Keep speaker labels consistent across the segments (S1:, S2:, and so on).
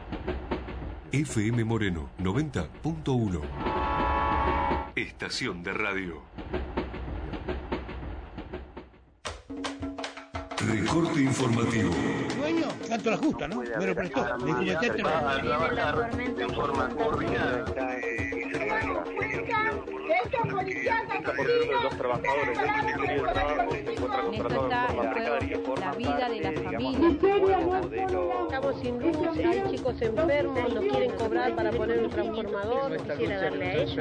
S1: FM Moreno 90.1. Estación de radio. Recorte informativo.
S2: Dueño, tanto la justa, ¿no? Me lo prestó. Le dije, usted
S3: Los trabajadores
S4: esto está en juego la vida de las familias.
S5: Estamos sin luz, hay chicos enfermos, no quieren cobrar para poner un transformador. Quisiera darle a ellos.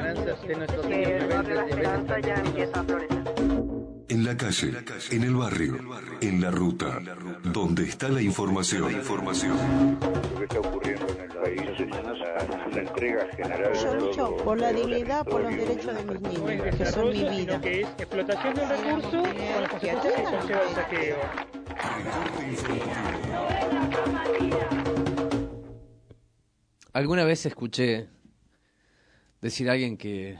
S1: En la calle, en el barrio, en la ruta, donde está la información.
S6: Lo que está ocurriendo en el país es una entrega general.
S7: Yo lucho por la dignidad, por los derechos de mis niños, que son mi vida.
S8: Que es explotación de un recurso con las consecuencias que conlleva el saqueo.
S9: Alguna vez escuché decir a alguien que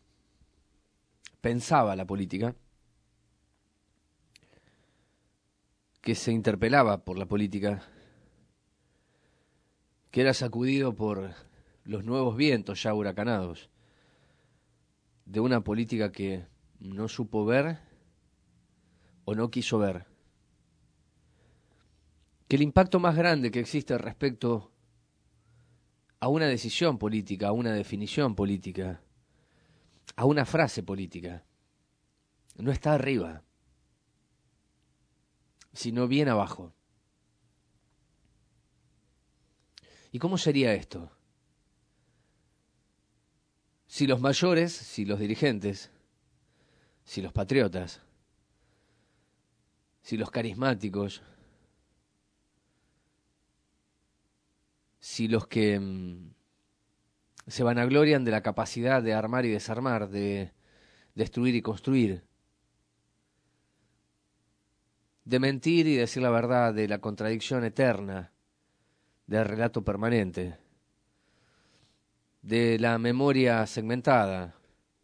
S9: pensaba la política, que se interpelaba por la política, que era sacudido por los nuevos vientos ya huracanados de una política que no supo ver o no quiso ver. Que el impacto más grande que existe respecto a una decisión política, a una definición política, a una frase política, no está arriba, sino bien abajo. ¿Y cómo sería esto? Si los mayores, si los dirigentes, si los patriotas, si los carismáticos, si los que se vanaglorian de la capacidad de armar y desarmar, de destruir y construir, de mentir y decir la verdad, de la contradicción eterna, del relato permanente, de la memoria segmentada,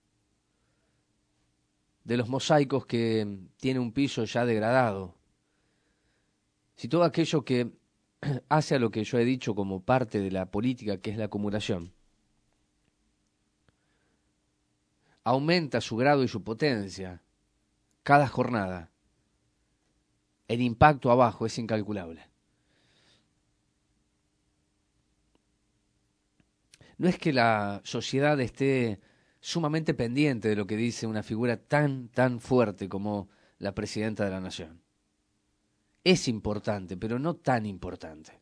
S9: de los mosaicos que tiene un piso ya degradado, si todo aquello que hace a lo que yo he dicho como parte de la política, que es la acumulación, aumenta su grado y su potencia cada jornada, el impacto abajo es incalculable. No es que la sociedad esté sumamente pendiente de lo que dice una figura tan fuerte como la presidenta de la Nación. Es importante, pero no tan importante.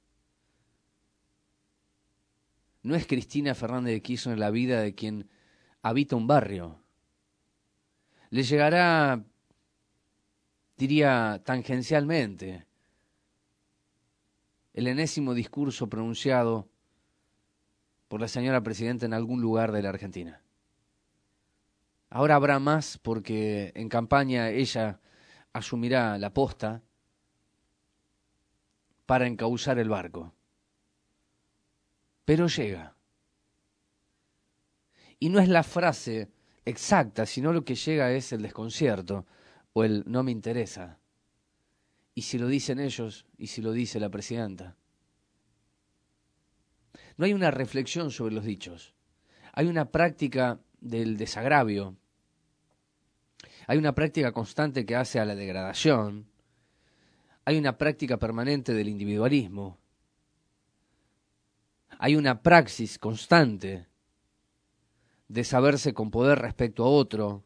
S9: No es Cristina Fernández de Kirchner la vida de quien habita un barrio. Le llegará, diría tangencialmente, el enésimo discurso pronunciado por la señora presidenta en algún lugar de la Argentina. Ahora habrá más porque en campaña ella asumirá la posta para encauzar el barco. Pero llega. Y no es la frase exacta, sino lo que llega es el desconcierto o el no me interesa. ¿Y si lo dicen ellos? ¿Y si lo dice la presidenta? No hay una reflexión sobre los dichos. Hay una práctica del desagravio. Hay una práctica constante que hace a la degradación. Hay una práctica permanente del individualismo. Hay una praxis constante de saberse con poder respecto a otro.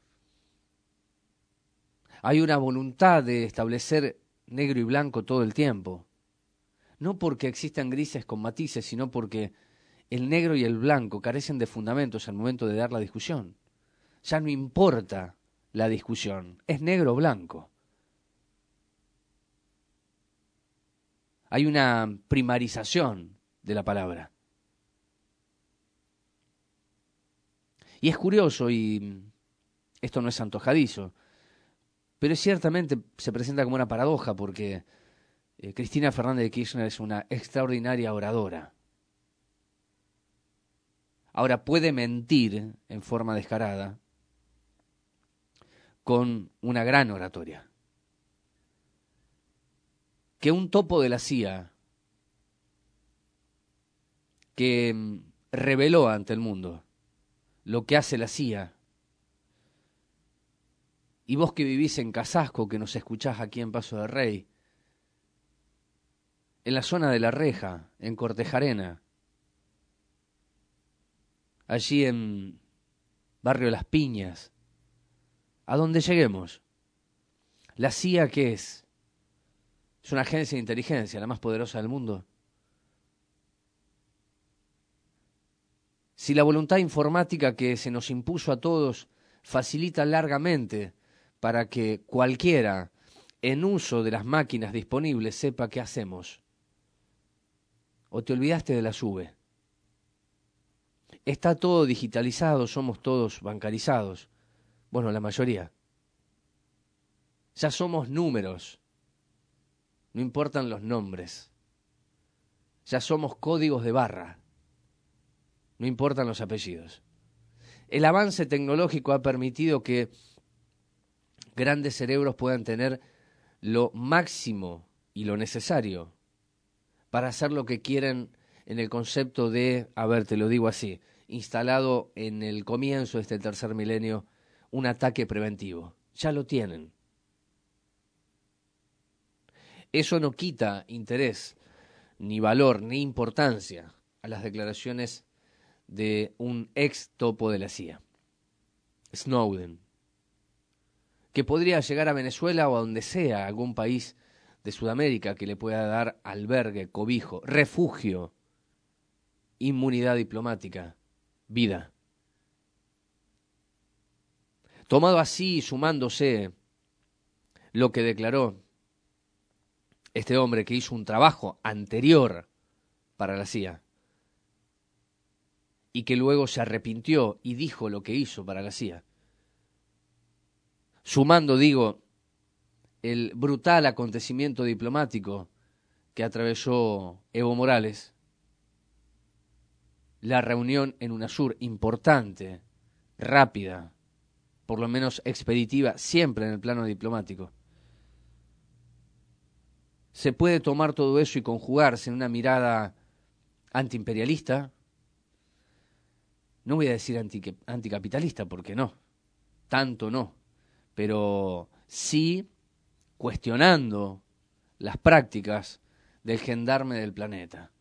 S9: Hay una voluntad de establecer negro y blanco todo el tiempo. No porque existan grises con matices, sino porque el negro y el blanco carecen de fundamentos al momento de dar la discusión. Ya no importa la discusión, es negro o blanco. Hay una primarización de la palabra. Y es curioso, y esto no es antojadizo, pero ciertamente se presenta como una paradoja porque Cristina Fernández de Kirchner es una extraordinaria oradora. Ahora puede mentir en forma descarada con una gran oratoria. Que un topo de la CIA que reveló ante el mundo lo que hace la CIA. Y vos que vivís en Casasco, que nos escuchás aquí en Paso de Rey, en la zona de La Reja, en Cortejarena, allí en Barrio Las Piñas, a donde lleguemos. La CIA, ¿qué es? Es una agencia de inteligencia, la más poderosa del mundo. Si la voluntad informática que se nos impuso a todos facilita largamente para que cualquiera, en uso de las máquinas disponibles, sepa qué hacemos, ¿o te olvidaste de la SUBE? Está todo digitalizado, somos todos bancarizados. Bueno, la mayoría. Ya somos números. No importan los nombres. Ya somos códigos de barra. No importan los apellidos. El avance tecnológico ha permitido que grandes cerebros puedan tener lo máximo y lo necesario para hacer lo que quieren en el concepto de, a ver, te lo digo así, instalado en el comienzo de este tercer milenio, un ataque preventivo. Ya lo tienen. Eso no quita interés, ni valor, ni importancia a las declaraciones de un ex topo de la CIA, Snowden, que podría llegar a Venezuela o a donde sea, algún país de Sudamérica que le pueda dar albergue, cobijo, refugio, inmunidad diplomática, vida. Tomado así, sumándose lo que declaró este hombre que hizo un trabajo anterior para la CIA y que luego se arrepintió y dijo lo que hizo para la CIA. Sumando, digo, el brutal acontecimiento diplomático que atravesó Evo Morales, la reunión en UNASUR importante, rápida, por lo menos expeditiva, siempre en el plano diplomático. Se puede tomar todo eso y conjugarse en una mirada antiimperialista, no voy a decir anticapitalista, porque no, tanto no, pero sí cuestionando las prácticas del gendarme del planeta.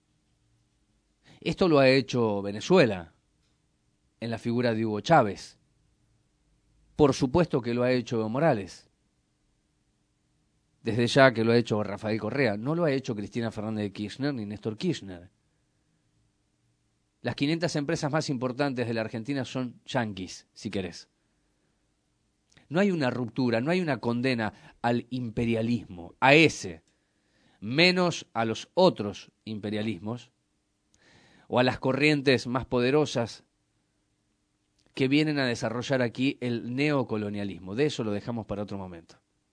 S9: Esto lo ha hecho Venezuela, en la figura de Hugo Chávez. Por supuesto que lo ha hecho Evo Morales. Desde ya que lo ha hecho Rafael Correa. No lo ha hecho Cristina Fernández de Kirchner ni Néstor Kirchner. Las 500 empresas más importantes de la Argentina son yanquis, si querés. No hay una ruptura, no hay una condena al imperialismo, a ese, menos a los otros imperialismos, o a las corrientes más poderosas que vienen a desarrollar aquí el neocolonialismo. De eso lo dejamos para otro momento.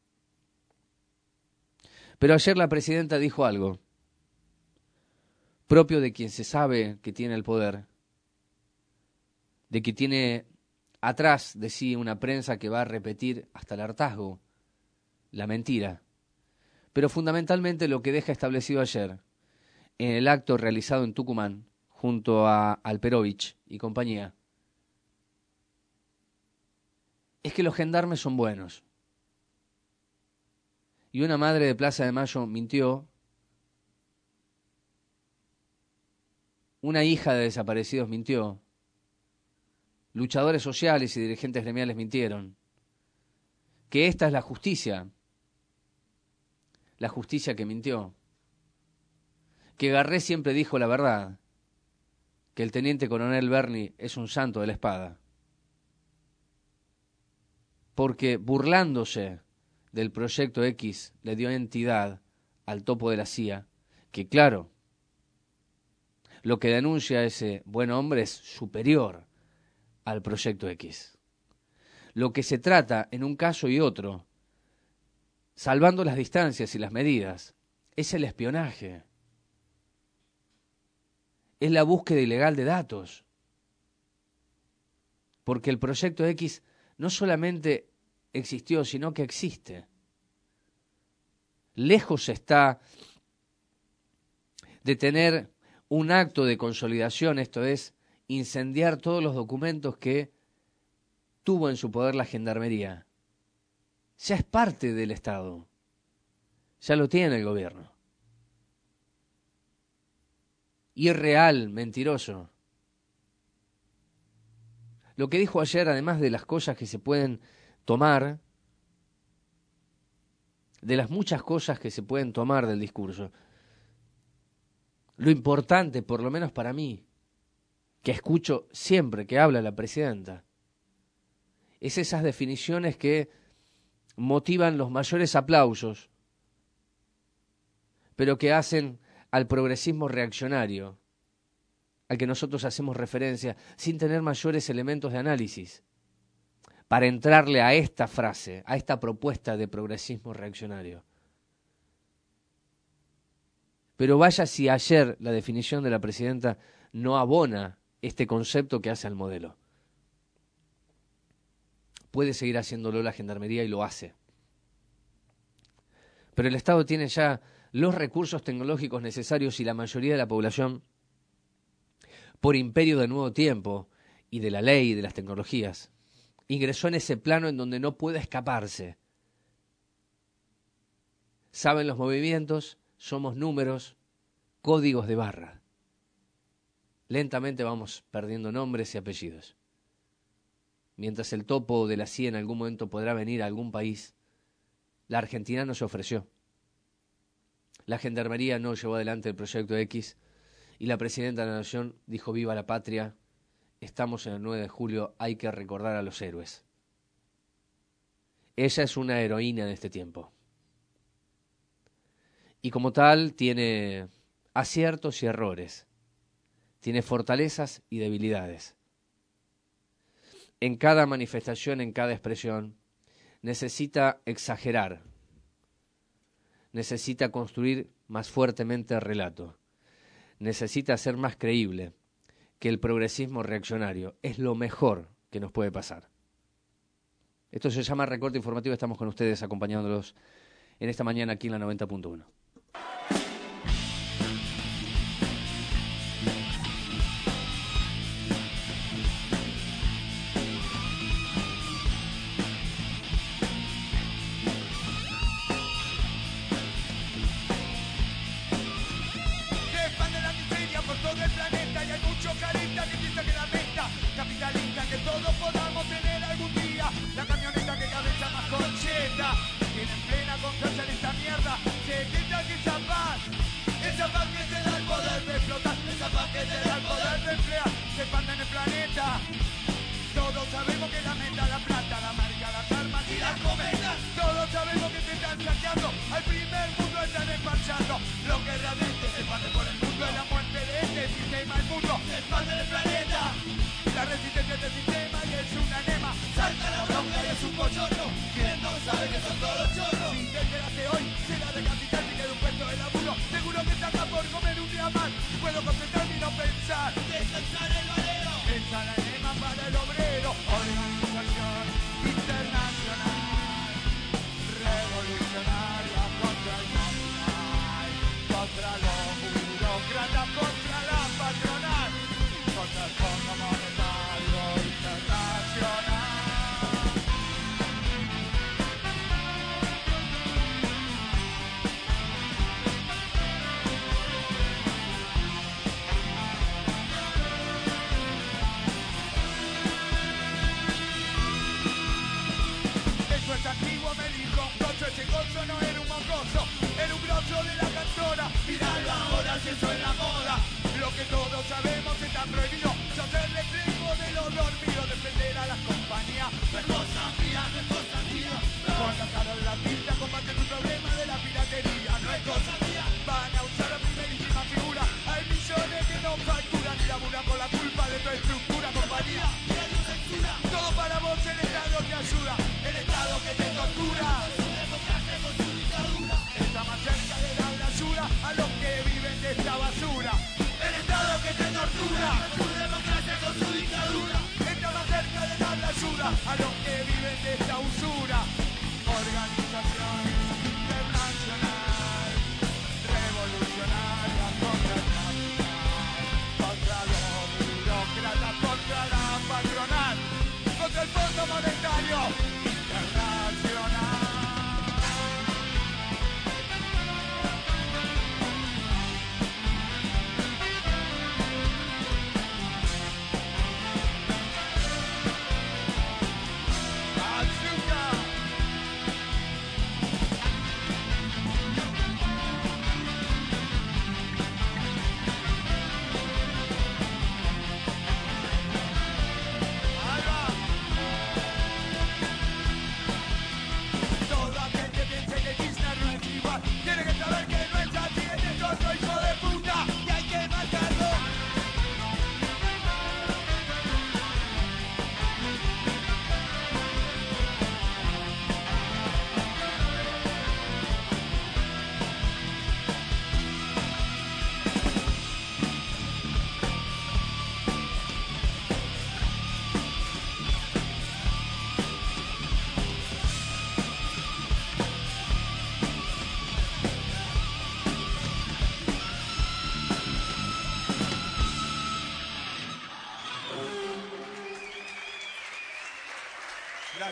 S9: Pero ayer la presidenta dijo algo propio de quien se sabe que tiene el poder, de que tiene atrás de sí una prensa que va a repetir hasta el hartazgo la mentira, pero fundamentalmente lo que deja establecido ayer en el acto realizado en Tucumán junto a Alperovich y compañía es que los gendarmes son buenos. Y una madre de Plaza de Mayo mintió, una hija de desaparecidos mintió, luchadores sociales y dirigentes gremiales mintieron, que esta es la justicia que mintió, que Garré siempre dijo la verdad, que el teniente coronel Berni es un santo de la espada, porque burlándose del proyecto X le dio entidad al topo de la CIA, que claro, lo que denuncia ese buen hombre es superior al proyecto X. Lo que se trata en un caso y otro, salvando las distancias y las medidas, es el espionaje. Es la búsqueda ilegal de datos. Porque el proyecto X no solamente existió, sino que existe. Lejos está de tener un acto de consolidación, esto es, incendiar todos los documentos que tuvo en su poder la Gendarmería. Ya es parte del Estado. Ya lo tiene el gobierno. Irreal, mentiroso. Lo que dijo ayer, además de las cosas que se pueden tomar, de las muchas cosas que se pueden tomar del discurso, lo importante, por lo menos para mí, que escucho siempre que habla la presidenta, es esas definiciones que motivan los mayores aplausos, pero que hacen al progresismo reaccionario, al que nosotros hacemos referencia, sin tener mayores elementos de análisis, para entrarle a esta frase, a esta propuesta de progresismo reaccionario. Pero vaya si ayer la definición de la presidenta no abona este concepto que hace al modelo. Puede seguir haciéndolo la Gendarmería y lo hace. Pero el Estado tiene ya los recursos tecnológicos necesarios y la mayoría de la población, por imperio del nuevo tiempo y de la ley y de las tecnologías, ingresó en ese plano en donde no puede escaparse. Saben los movimientos, somos números, códigos de barra. Lentamente vamos perdiendo nombres y apellidos. Mientras el topo de la CIA en algún momento podrá venir a algún país, la Argentina no se ofreció. La Gendarmería no llevó adelante el Proyecto X y la Presidenta de la Nación dijo: viva la patria, estamos en el 9 de julio, hay que recordar a los héroes. Ella es una heroína de este tiempo. Y como tal tiene aciertos y errores, tiene fortalezas y debilidades. En cada manifestación, en cada expresión, necesita exagerar, necesita construir más fuertemente el relato, necesita ser más creíble que el progresismo reaccionario. Es lo mejor que nos puede pasar. Esto se llama Recorte Informativo, estamos con ustedes acompañándolos en esta mañana aquí en la 90.1.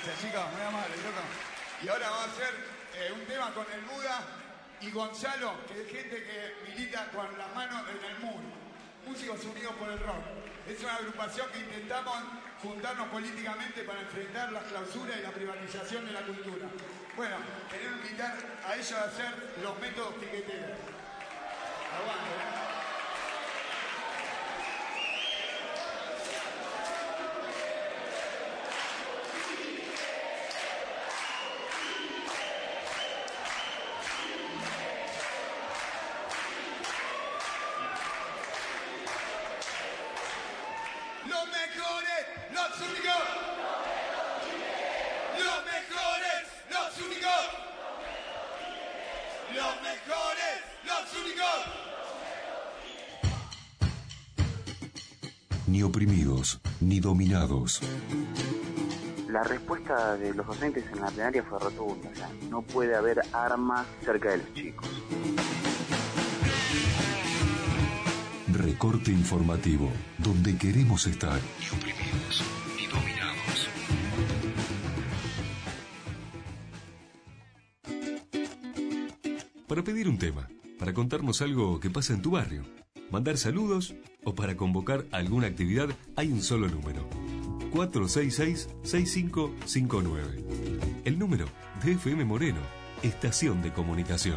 S10: gracias, chicos, muy amables, loco. Y ahora vamos a hacer un tema con el Buda y Gonzalo, que es gente que milita con las manos en el muro. Músicos unidos por el rock. Es una agrupación que intentamos juntarnos políticamente para enfrentar la clausura y la privatización de la cultura. Bueno, queremos invitar a ellos a hacer los métodos tiqueteros. Aguante, Los mejores, los únicos. Los mejores, los únicos. Los mejores, los únicos.
S1: Ni oprimidos, ni dominados.
S11: La respuesta de los docentes en la plenaria fue rotunda. O sea, no puede haber armas cerca de los chicos.
S1: Recorte informativo, donde queremos estar. Ni oprimidos, ni dominados. Para pedir un tema, para contarnos algo que pasa en tu barrio, mandar saludos o para convocar alguna actividad, hay un solo número. 466-6559. El número de FM Moreno, Estación de Comunicación.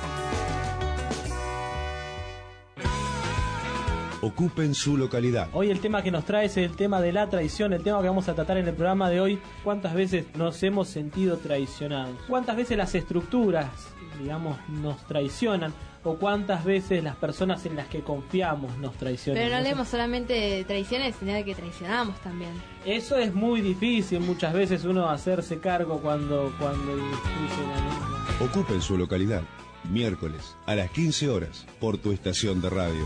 S12: Ocupen su localidad.
S13: Hoy el tema que nos trae es el tema de la traición, el tema que vamos a tratar en el programa de hoy. ¿Cuántas veces nos hemos sentido traicionados? ¿Cuántas veces las estructuras, digamos, nos traicionan? ¿O cuántas veces las personas en las que confiamos nos traicionan?
S4: Pero no leemos solamente de traiciones, sino de que traicionamos también.
S13: Eso es muy difícil muchas veces uno hacerse cargo cuando influye la misma.
S12: Ocupen su localidad. Miércoles a las 15 horas por tu estación de radio.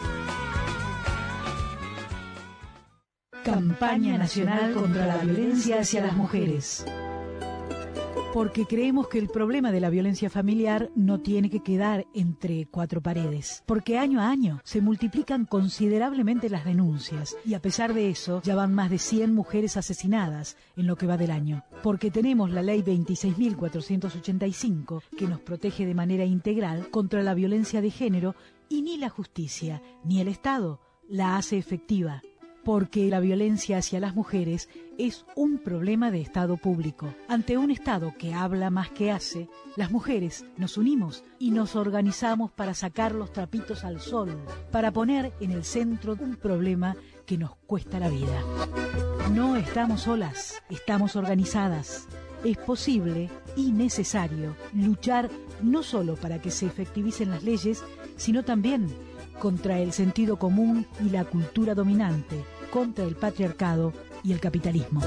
S14: Campaña Nacional contra la Violencia hacia las Mujeres. Porque creemos que el problema de la violencia familiar no tiene que quedar entre cuatro paredes. Porque año a año se multiplican considerablemente las denuncias y a pesar de eso ya van más de 100 mujeres asesinadas en lo que va del año. Porque tenemos la ley 26.485 que nos protege de manera integral contra la violencia de género y ni la justicia ni el Estado la hace efectiva. Porque la violencia hacia las mujeres es un problema de Estado público. Ante un Estado que habla más que hace, las mujeres nos unimos y nos organizamos para sacar los trapitos al sol, para poner en el centro un problema que nos cuesta la vida. No estamos solas, estamos organizadas. Es posible y necesario luchar no solo para que se efectivicen las leyes, sino también contra el sentido común y la cultura dominante, contra el patriarcado y el capitalismo.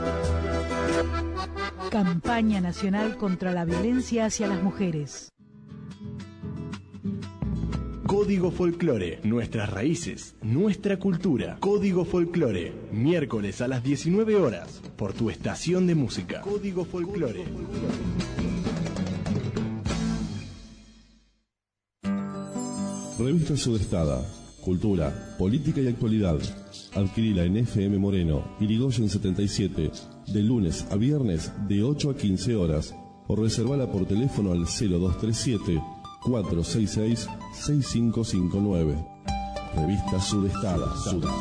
S14: Campaña Nacional contra la Violencia hacia las Mujeres.
S15: Código Folclore, nuestras raíces, nuestra cultura. Código Folclore, miércoles a las 19 horas, por tu estación de música. Código Folclore.
S16: Revista Sudestada, cultura, política y actualidad. Adquirila en FM Moreno, Irigoyen 77, de lunes a viernes de 8 a 15 horas. O reservala por teléfono al 0237-466-6559. Revista Sudestada.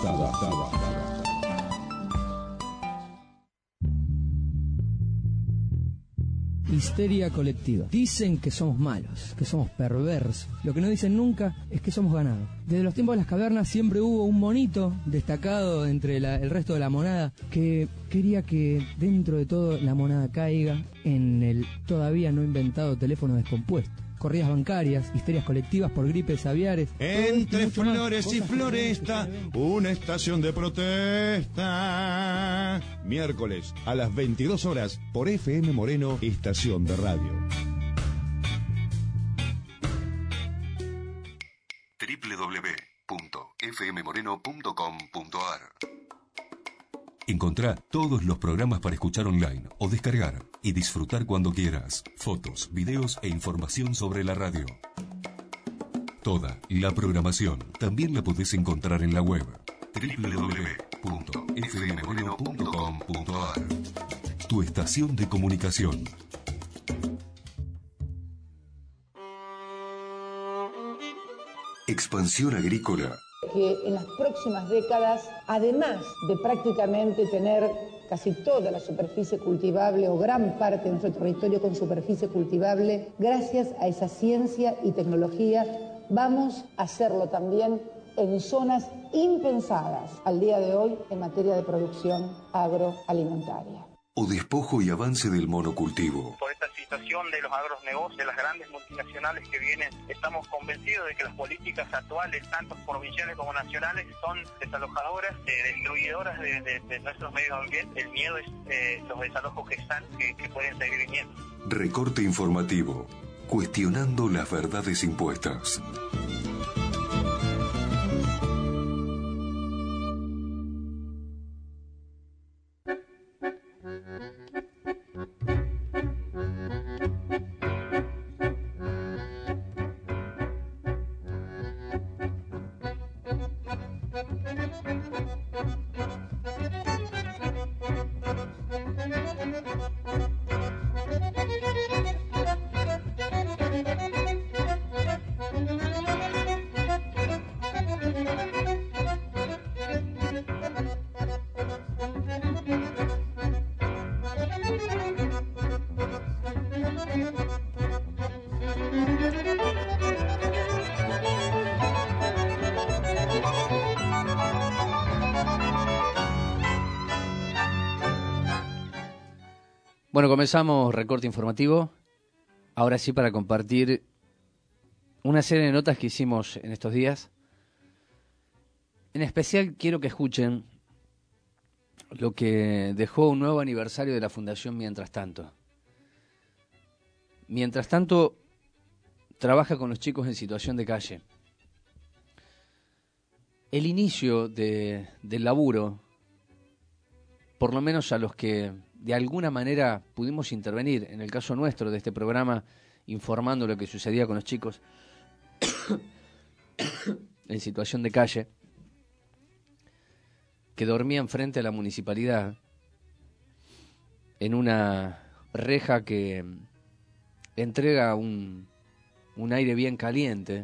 S17: Histeria colectiva. Dicen que somos malos, que somos perversos. Lo que no dicen nunca es que somos ganados. Desde los tiempos de las cavernas siempre hubo un monito destacado entre el resto de la monada que quería que dentro de todo la monada caiga en el todavía no inventado teléfono descompuesto. Corridas bancarias, histerias colectivas por gripes aviares.
S18: Entre flores y floresta, una estación de protesta.
S12: Miércoles a las 22 horas por FM Moreno, estación de radio.
S1: www.fmmoreno.com.ar. Encontrá todos los programas para escuchar online o descargar y disfrutar cuando quieras. Fotos, videos e información sobre la radio. Toda la programación también la podés encontrar en la web www.fmmoreno.com.ar. tu estación de comunicación. Expansión Agrícola.
S19: Que en las próximas décadas, además de prácticamente tener casi toda la superficie cultivable o gran parte de nuestro territorio con superficie cultivable, gracias a esa ciencia y tecnología, vamos a hacerlo también en zonas impensadas al día de hoy en materia de producción agroalimentaria.
S1: O despojo y avance del monocultivo.
S3: Por esta situación de los agronegocios, de las grandes multinacionales que vienen, estamos convencidos de que las políticas actuales, tanto provinciales como nacionales, son desalojadoras, destruidoras de nuestros medios ambientes. El miedo es los desalojos que pueden seguir viniendo.
S1: Recorte informativo, cuestionando las verdades impuestas.
S9: Bueno, comenzamos recorte informativo. Ahora sí, para compartir una serie de notas que hicimos en estos días. En especial quiero que escuchen lo que dejó un nuevo aniversario de la Fundación Mientras Tanto. Mientras Tanto, trabaja con los chicos en situación de calle. El inicio del laburo, por lo menos a los que de alguna manera pudimos intervenir, en el caso nuestro de este programa, informando lo que sucedía con los chicos en situación de calle, que dormían frente a la municipalidad, en una reja que entrega un aire bien caliente.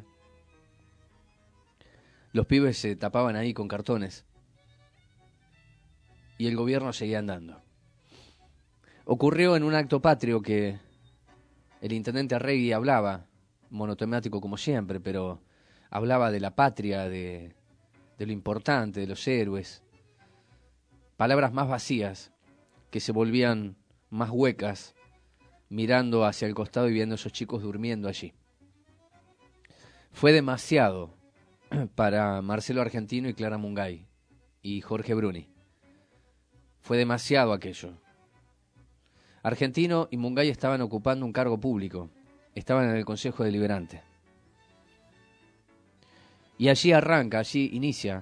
S9: Los pibes se tapaban ahí con cartones y el gobierno seguía andando. Ocurrió en un acto patrio que el intendente Arregui hablaba, monotemático como siempre, pero hablaba de la patria, de lo importante, de los héroes. Palabras más vacías que se volvían más huecas mirando hacia el costado y viendo a esos chicos durmiendo allí. Fue demasiado para Marcelo Argentino y Clara Mungay y Jorge Bruni. Fue demasiado aquello. Argentino y Mungay estaban ocupando un cargo público, estaban en el Consejo Deliberante. Y allí inicia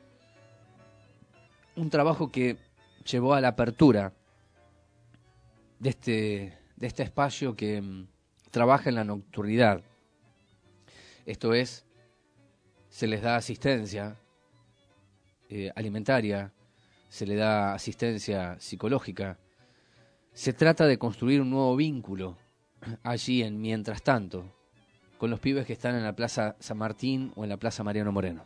S9: un trabajo que llevó a la apertura de este espacio que trabaja en la nocturnidad. Esto es, se les da asistencia alimentaria, se le da asistencia psicológica. Se trata de construir un nuevo vínculo allí en Mientras Tanto, con los pibes que están en la Plaza San Martín o en la Plaza Mariano Moreno.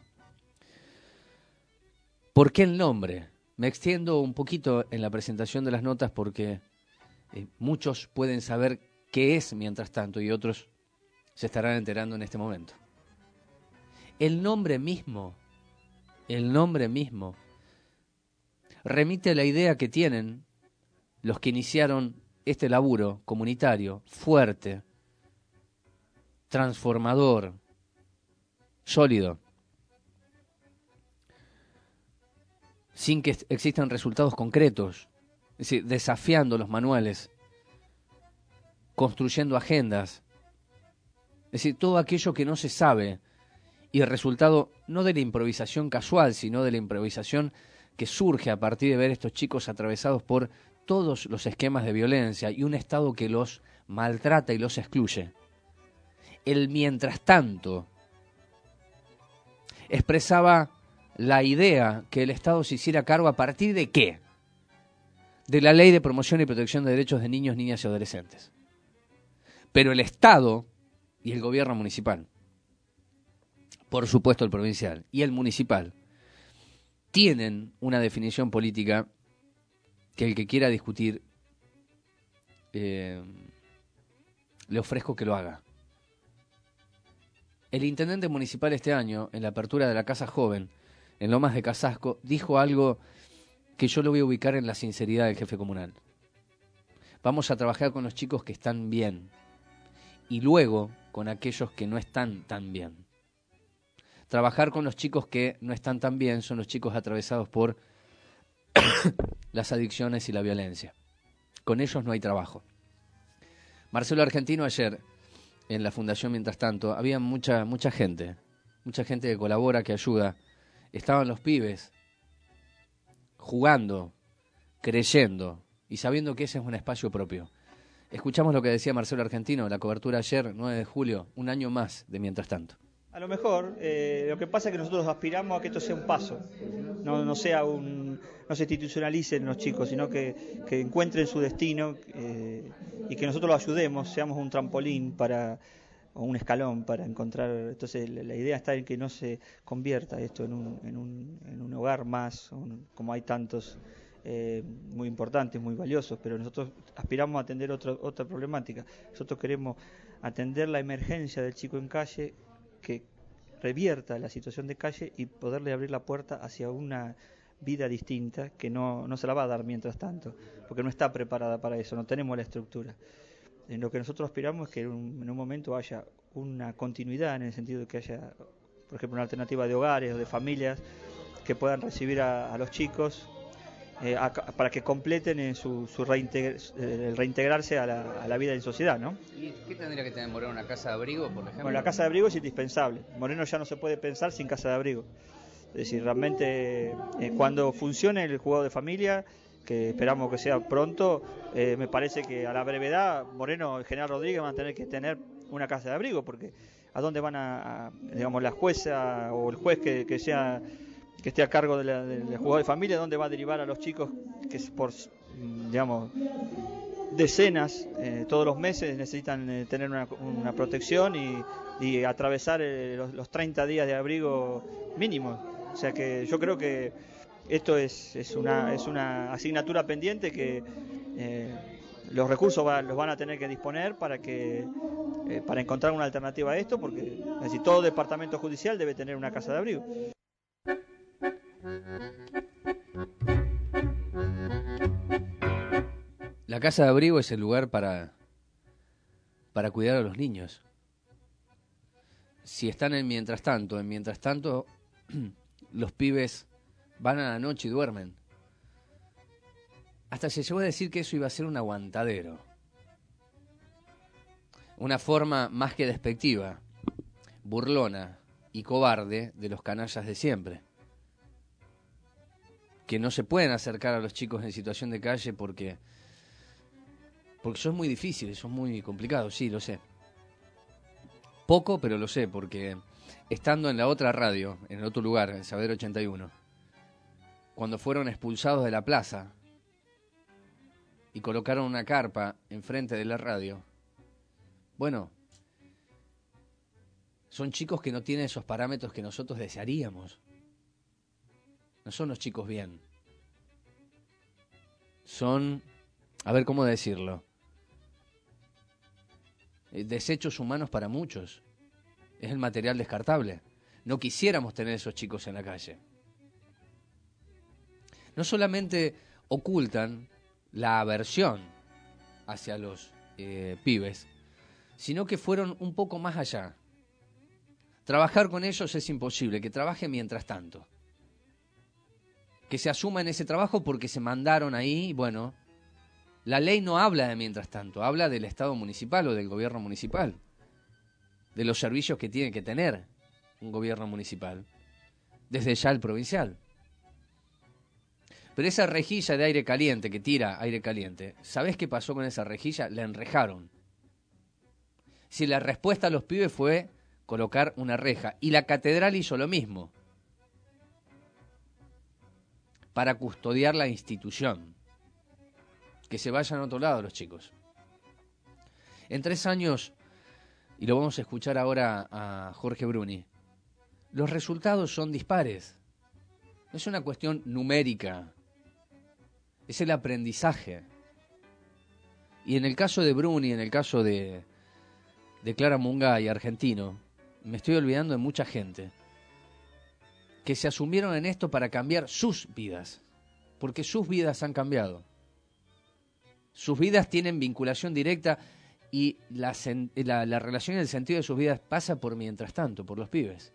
S9: ¿Por qué el nombre? Me extiendo un poquito en la presentación de las notas porque muchos pueden saber qué es Mientras Tanto y otros se estarán enterando en este momento. El nombre mismo remite a la idea que tienen los que iniciaron este laburo comunitario, fuerte, transformador, sólido, sin que existan resultados concretos, es decir, desafiando los manuales, construyendo agendas, es decir, todo aquello que no se sabe, y el resultado no de la improvisación casual, sino de la improvisación que surge a partir de ver estos chicos atravesados por todos los esquemas de violencia y un Estado que los maltrata y los excluye. El Mientras Tanto expresaba la idea que el Estado se hiciera cargo a partir de ¿qué? de la Ley de Promoción y Protección de Derechos de Niños, Niñas y Adolescentes. Pero el Estado y el gobierno municipal, por supuesto el provincial y el municipal, tienen una definición política que el que quiera discutir, le ofrezco que lo haga. El intendente municipal este año, en la apertura de la Casa Joven, en Lomas de Casasco, dijo algo que yo lo voy a ubicar en la sinceridad del jefe comunal. Vamos a trabajar con los chicos que están bien y luego con aquellos que no están tan bien. Trabajar con los chicos que no están tan bien son los chicos atravesados por las adicciones y la violencia. Con ellos no hay trabajo. Marcelo Argentino ayer, en la Fundación Mientras Tanto, había mucha gente que colabora, que ayuda. Estaban los pibes jugando, creyendo y sabiendo que ese es un espacio propio. Escuchamos lo que decía Marcelo Argentino, la cobertura ayer, 9 de julio, un año más de Mientras Tanto.
S20: A lo mejor, lo que pasa es que nosotros aspiramos a que esto sea un paso, no sea no se institucionalicen los chicos, sino que encuentren su destino y que nosotros los ayudemos, seamos un trampolín o un escalón para encontrar. Entonces la idea está en que no se convierta esto en un hogar más, como hay tantos muy importantes, muy valiosos, pero nosotros aspiramos a atender otra problemática. Nosotros queremos atender la emergencia del chico en calle, que revierta la situación de calle y poderle abrir la puerta hacia una vida distinta que no se la va a dar mientras tanto, porque no está preparada para eso, no tenemos la estructura. En lo que nosotros aspiramos es que en un momento haya una continuidad, en el sentido de que haya, por ejemplo, una alternativa de hogares o de familias que puedan recibir a los chicos para que completen el reintegrarse a la vida en sociedad, ¿no?
S9: ¿Y qué tendría que tener Moreno, una casa de abrigo, por ejemplo?
S20: Bueno, la casa de abrigo es indispensable. Moreno ya no se puede pensar sin casa de abrigo. Es decir, realmente cuando funcione el juzgado de familia, que esperamos que sea pronto, me parece que a la brevedad Moreno y General Rodríguez van a tener que tener una casa de abrigo, porque ¿a dónde van digamos, la jueza o el juez que esté a cargo del juzgado de familia, dónde va a derivar a los chicos que por, digamos, decenas todos los meses necesitan tener una protección y atravesar los 30 días de abrigo mínimos? O sea que yo creo que esto es una asignatura pendiente que los recursos los van a tener que disponer para encontrar una alternativa a esto, porque es decir, todo departamento judicial debe tener una casa de abrigo.
S9: La casa de abrigo es el lugar para cuidar a los niños. Si están en mientras tanto, los pibes van a la noche y duermen. Hasta se llegó a decir que eso iba a ser un aguantadero. Una forma más que despectiva, burlona y cobarde de los canallas de siempre. Que no se pueden acercar a los chicos en situación de calle porque son muy difíciles, son muy complicados, sí, lo sé. Poco, pero lo sé, porque estando en la otra radio, en el otro lugar, en Saavedra 81, cuando fueron expulsados de la plaza y colocaron una carpa enfrente de la radio, bueno, son chicos que no tienen esos parámetros que nosotros desearíamos. No son los chicos bien. Son, a ver cómo decirlo, desechos humanos para muchos. Es el material descartable. No quisiéramos tener esos chicos en la calle. No solamente ocultan la aversión hacia los pibes, sino que fueron un poco más allá. Trabajar con ellos es imposible, que trabajen mientras tanto. Que se asuman ese trabajo porque se mandaron ahí, bueno, la ley no habla de mientras tanto, habla del Estado municipal o del gobierno municipal, de los servicios que tiene que tener un gobierno municipal, desde ya el provincial. Pero esa rejilla de aire caliente que tira aire caliente, ¿sabés qué pasó con esa rejilla? La enrejaron. Si la respuesta a los pibes fue colocar una reja, y la catedral hizo lo mismo, para custodiar la institución. que se vayan a otro lado los chicos. En 3 años, y lo vamos a escuchar ahora a Jorge Bruni, los resultados son dispares. No es una cuestión numérica, es el aprendizaje. Y en el caso de Bruni, en el caso de Clara Mungay, argentino, me estoy olvidando de mucha gente que se asumieron en esto para cambiar sus vidas, porque sus vidas han cambiado. Sus vidas tienen vinculación directa y la relación y el sentido de sus vidas pasa por mientras tanto, por los pibes.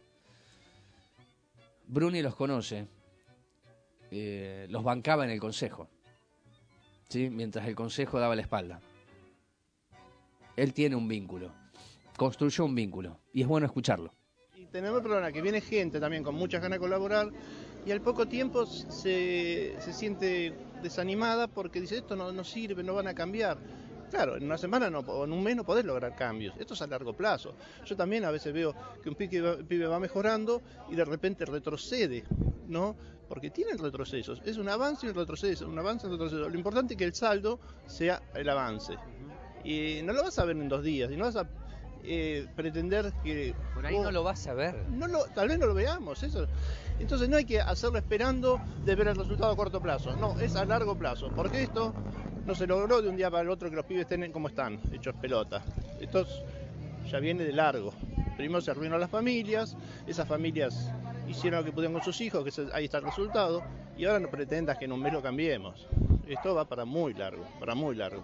S9: Bruni los conoce, los bancaba en el consejo, ¿sí? Mientras el consejo daba la espalda. Él tiene un vínculo, construyó un vínculo, y es bueno escucharlo.
S21: Y tenemos el problema que viene gente también con muchas ganas de colaborar y al poco tiempo se siente desanimada porque dice esto no sirve, no van a cambiar. Claro, en una semana o en un mes no podés lograr cambios, esto es a largo plazo. Yo también a veces veo que un pibe va mejorando y de repente retrocede, ¿no? Porque tienen retrocesos, es un avance y un retroceso, un avance y un retroceso. Lo importante es que el saldo sea el avance. Y no lo vas a ver en 2 días, y no vas a pretender que...
S9: Por ahí no lo vas a ver.
S21: Tal vez no lo veamos, eso. Entonces no hay que hacerlo esperando de ver el resultado a corto plazo, no, es a largo plazo, porque esto no se logró de un día para el otro que los pibes estén como están, hechos pelota. Esto ya viene de largo. Primero se arruinó las familias, esas familias hicieron lo que pudieron con sus hijos, que ahí está el resultado, y ahora no pretendas que en un mes lo cambiemos. Esto va para muy largo, para muy largo.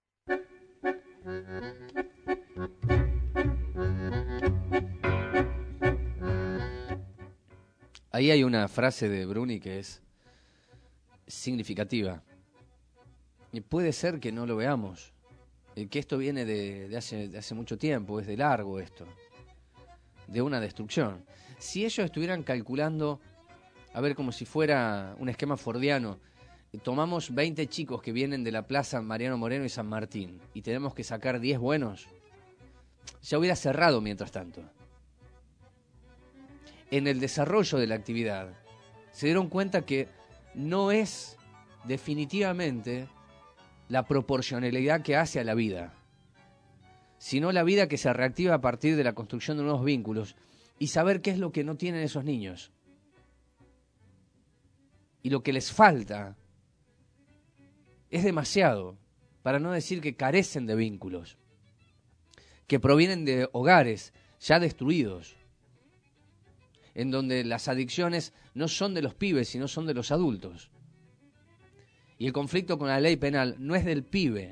S9: Ahí hay una frase de Bruni que es significativa. Y puede ser que no lo veamos, que esto viene de hace mucho tiempo, es de largo esto, de una destrucción. Si ellos estuvieran calculando, a ver, como si fuera un esquema fordiano, tomamos 20 chicos que vienen de la Plaza Mariano Moreno y San Martín y tenemos que sacar 10 buenos, ya hubiera cerrado mientras tanto. En el desarrollo de la actividad se dieron cuenta que no es definitivamente la proporcionalidad que hace a la vida, sino la vida que se reactiva a partir de la construcción de nuevos vínculos y saber qué es lo que no tienen esos niños y lo que les falta es demasiado, para no decir que carecen de vínculos, que provienen de hogares ya destruidos, en donde las adicciones no son de los pibes, sino son de los adultos. Y el conflicto con la ley penal no es del pibe,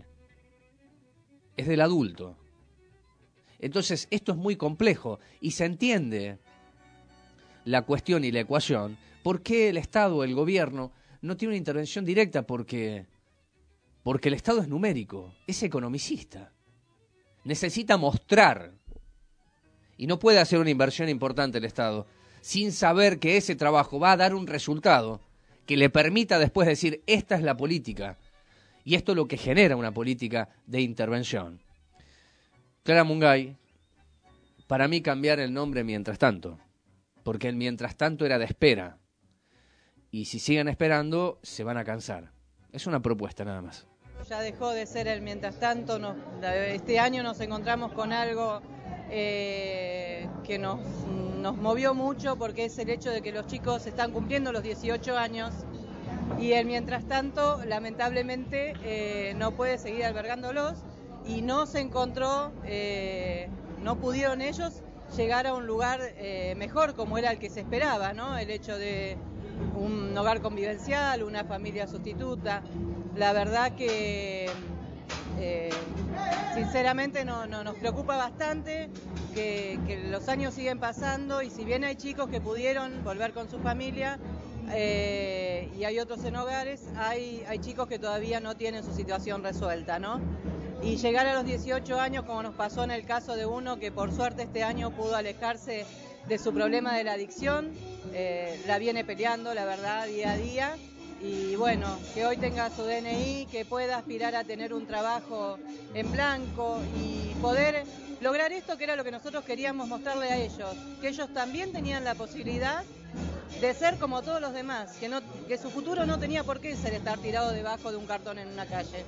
S9: es del adulto. Entonces, esto es muy complejo y se entiende la cuestión y la ecuación. ¿Por qué el Estado, el gobierno, no tiene una intervención directa? Porque el Estado es numérico, es economicista. Necesita mostrar y no puede hacer una inversión importante el Estado sin saber que ese trabajo va a dar un resultado que le permita después decir, esta es la política, y esto es lo que genera una política de intervención. Clara Mungay, para mí cambiar el nombre mientras tanto, porque el mientras tanto era de espera, y si siguen esperando, se van a cansar. Es una propuesta nada más.
S8: Ya dejó de ser el mientras tanto, este año nos encontramos con algo que nos movió mucho, porque es el hecho de que los chicos están cumpliendo los 18 años y el mientras tanto lamentablemente no puede seguir albergándolos y no se encontró, no pudieron ellos llegar a un lugar mejor como era el que se esperaba, ¿no? El hecho de un hogar convivencial, una familia sustituta. La verdad que sinceramente nos preocupa bastante que los años siguen pasando y si bien hay chicos que pudieron volver con su familia y hay otros en hogares, hay chicos que todavía no tienen su situación resuelta, ¿no? Y llegar a los 18 años, como nos pasó en el caso de uno que por suerte este año pudo alejarse de su problema de la adicción, la viene peleando, la verdad, día a día. Y bueno, que hoy tenga su DNI, que pueda aspirar a tener un trabajo en blanco y poder lograr esto que era lo que nosotros queríamos mostrarle a ellos, que ellos también tenían la posibilidad de ser como todos los demás, que su futuro no tenía por qué ser estar tirado debajo de un cartón en una calle.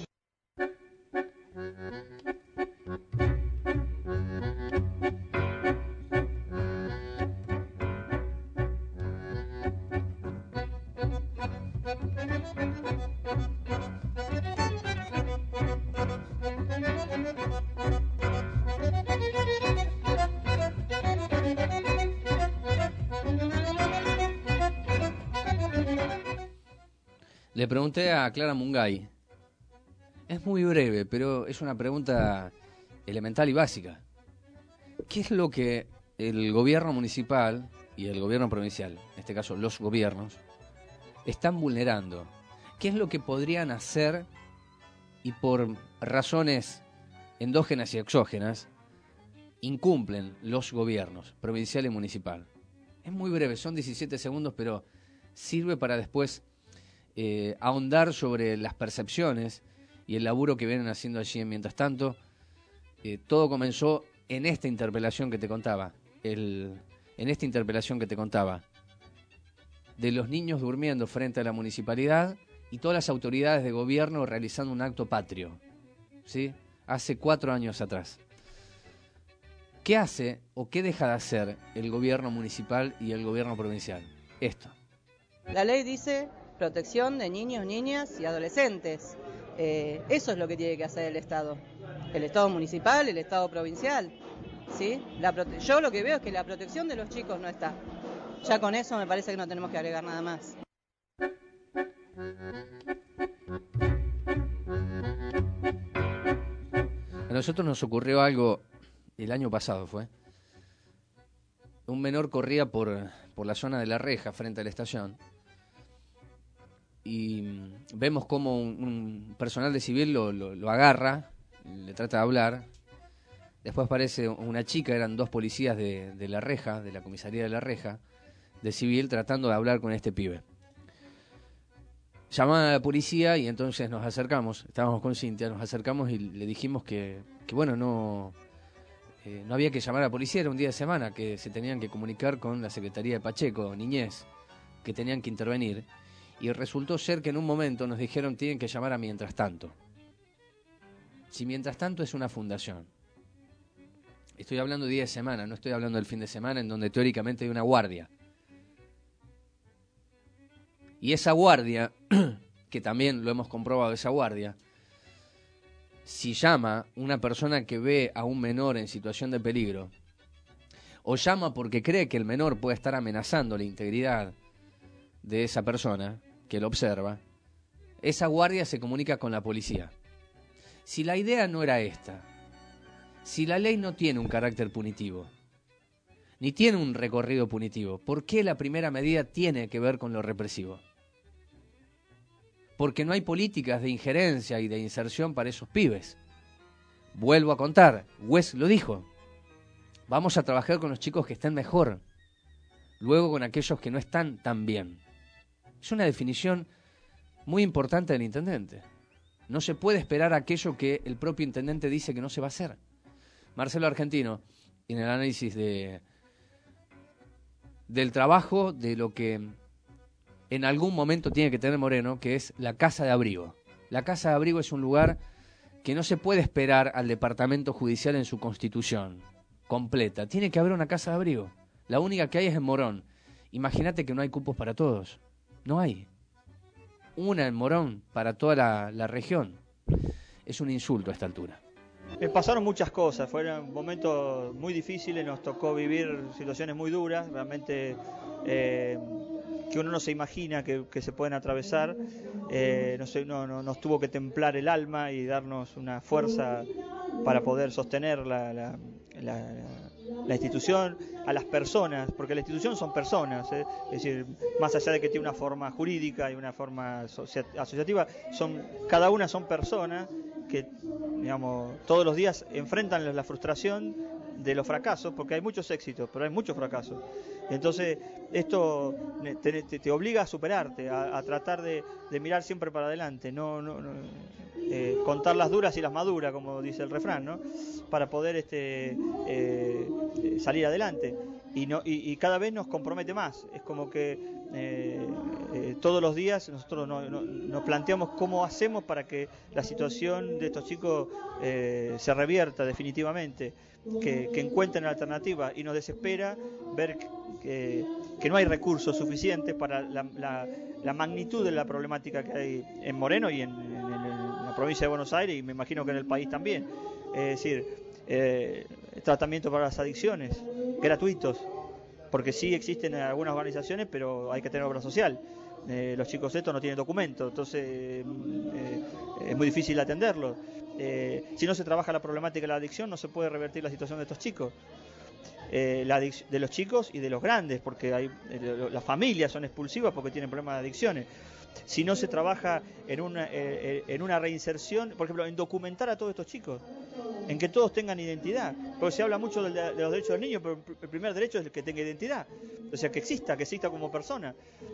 S9: Le pregunté a Clara Mungay, es muy breve, pero es una pregunta elemental y básica. ¿Qué es lo que el gobierno municipal y el gobierno provincial, en este caso los gobiernos, están vulnerando? ¿Qué es lo que podrían hacer y por razones endógenas y exógenas incumplen los gobiernos provincial y municipal? Es muy breve, son 17 segundos, pero sirve para después ahondar sobre las percepciones y el laburo que vienen haciendo allí. Mientras tanto, todo comenzó en esta interpelación que te contaba, de los niños durmiendo frente a la municipalidad y todas las autoridades de gobierno realizando un acto patrio, ¿sí? Hace 4 años atrás. ¿Qué hace o qué deja de hacer el gobierno municipal y el gobierno provincial? Esto.
S8: La ley dice protección de niños, niñas y adolescentes. Eso es lo que tiene que hacer el Estado municipal, el Estado provincial, ¿sí? Yo lo que veo es que la protección de los chicos no está. Ya con eso me parece que no tenemos que agregar nada más.
S9: A nosotros nos ocurrió algo el año pasado, fue. Un menor corría por la zona de La Reja, frente a la estación, y vemos cómo un personal de civil lo agarra, le trata de hablar. Después aparece una chica, eran 2 policías de La Reja, de la comisaría de La Reja, de civil, tratando de hablar con este pibe. Llamaban a la policía y entonces nos acercamos, estábamos con Cintia, nos acercamos y le dijimos que bueno, no había que llamar a la policía, era un día de semana, que se tenían que comunicar con la Secretaría de Pacheco, Niñez, que tenían que intervenir. Y resultó ser que en un momento nos dijeron tienen que llamar a Mientras Tanto. Si Mientras Tanto es una fundación. Estoy hablando de día de semana, no estoy hablando del fin de semana, en donde teóricamente hay una guardia. Y esa guardia, que también lo hemos comprobado, esa guardia, si llama una persona que ve a un menor en situación de peligro, o llama porque cree que el menor puede estar amenazando la integridad de esa persona que lo observa, esa guardia se comunica con la policía. Si la idea no era esta, si la ley no tiene un carácter punitivo, ni tiene un recorrido punitivo, ¿por qué la primera medida tiene que ver con lo represivo? Porque no hay políticas de injerencia y de inserción para esos pibes. Vuelvo a contar, Wes lo dijo, vamos a trabajar con los chicos que estén mejor, luego con aquellos que no están tan bien. Es una definición muy importante del intendente. No se puede esperar aquello que el propio intendente dice que no se va a hacer. Marcelo Argentino, en el análisis del trabajo, de lo que en algún momento tiene que tener Moreno, que es la casa de abrigo. La casa de abrigo es un lugar que no se puede esperar al departamento judicial en su constitución completa. Tiene que haber una casa de abrigo. La única que hay es en Morón. Imagínate que no hay cupos para todos. No hay. Una en Morón para toda la región. Es un insulto a esta altura.
S20: Pasaron muchas cosas, fueron momentos muy difíciles, nos tocó vivir situaciones muy duras, realmente que uno no se imagina que se pueden atravesar. Nos tuvo que templar el alma y darnos una fuerza para poder sostener la institución, a las personas, porque la institución son personas, es decir, más allá de que tiene una forma jurídica y una forma asociativa, cada una son personas que, digamos, todos los días enfrentan la frustración de los fracasos, porque hay muchos éxitos, pero hay muchos fracasos. Entonces, esto te obliga a superarte, a tratar de mirar siempre para adelante, contar las duras y las maduras, como dice el refrán, ¿no? Para poder salir adelante. y cada vez nos compromete más. Es como que todos los días nosotros nos planteamos cómo hacemos para que la situación de estos chicos se revierta definitivamente, que encuentren alternativas, y nos desespera ver que no hay recursos suficientes para la magnitud de la problemática que hay en Moreno y en la provincia de Buenos Aires, y me imagino que en el país también. Es decir, tratamiento para las adicciones gratuitos, porque sí existen en algunas organizaciones, pero hay que tener obra social. Los chicos estos no tienen documento, entonces es muy difícil atenderlos. Si no se trabaja la problemática de la adicción, no se puede revertir la situación de estos chicos, de los chicos y de los grandes, porque las familias son expulsivas porque tienen problemas de adicciones. Si no se trabaja en una reinserción, por ejemplo, en documentar a todos estos chicos, en que todos tengan identidad, porque se habla mucho de los derechos del niño, pero el primer derecho es el que tenga identidad, o sea, que exista como persona.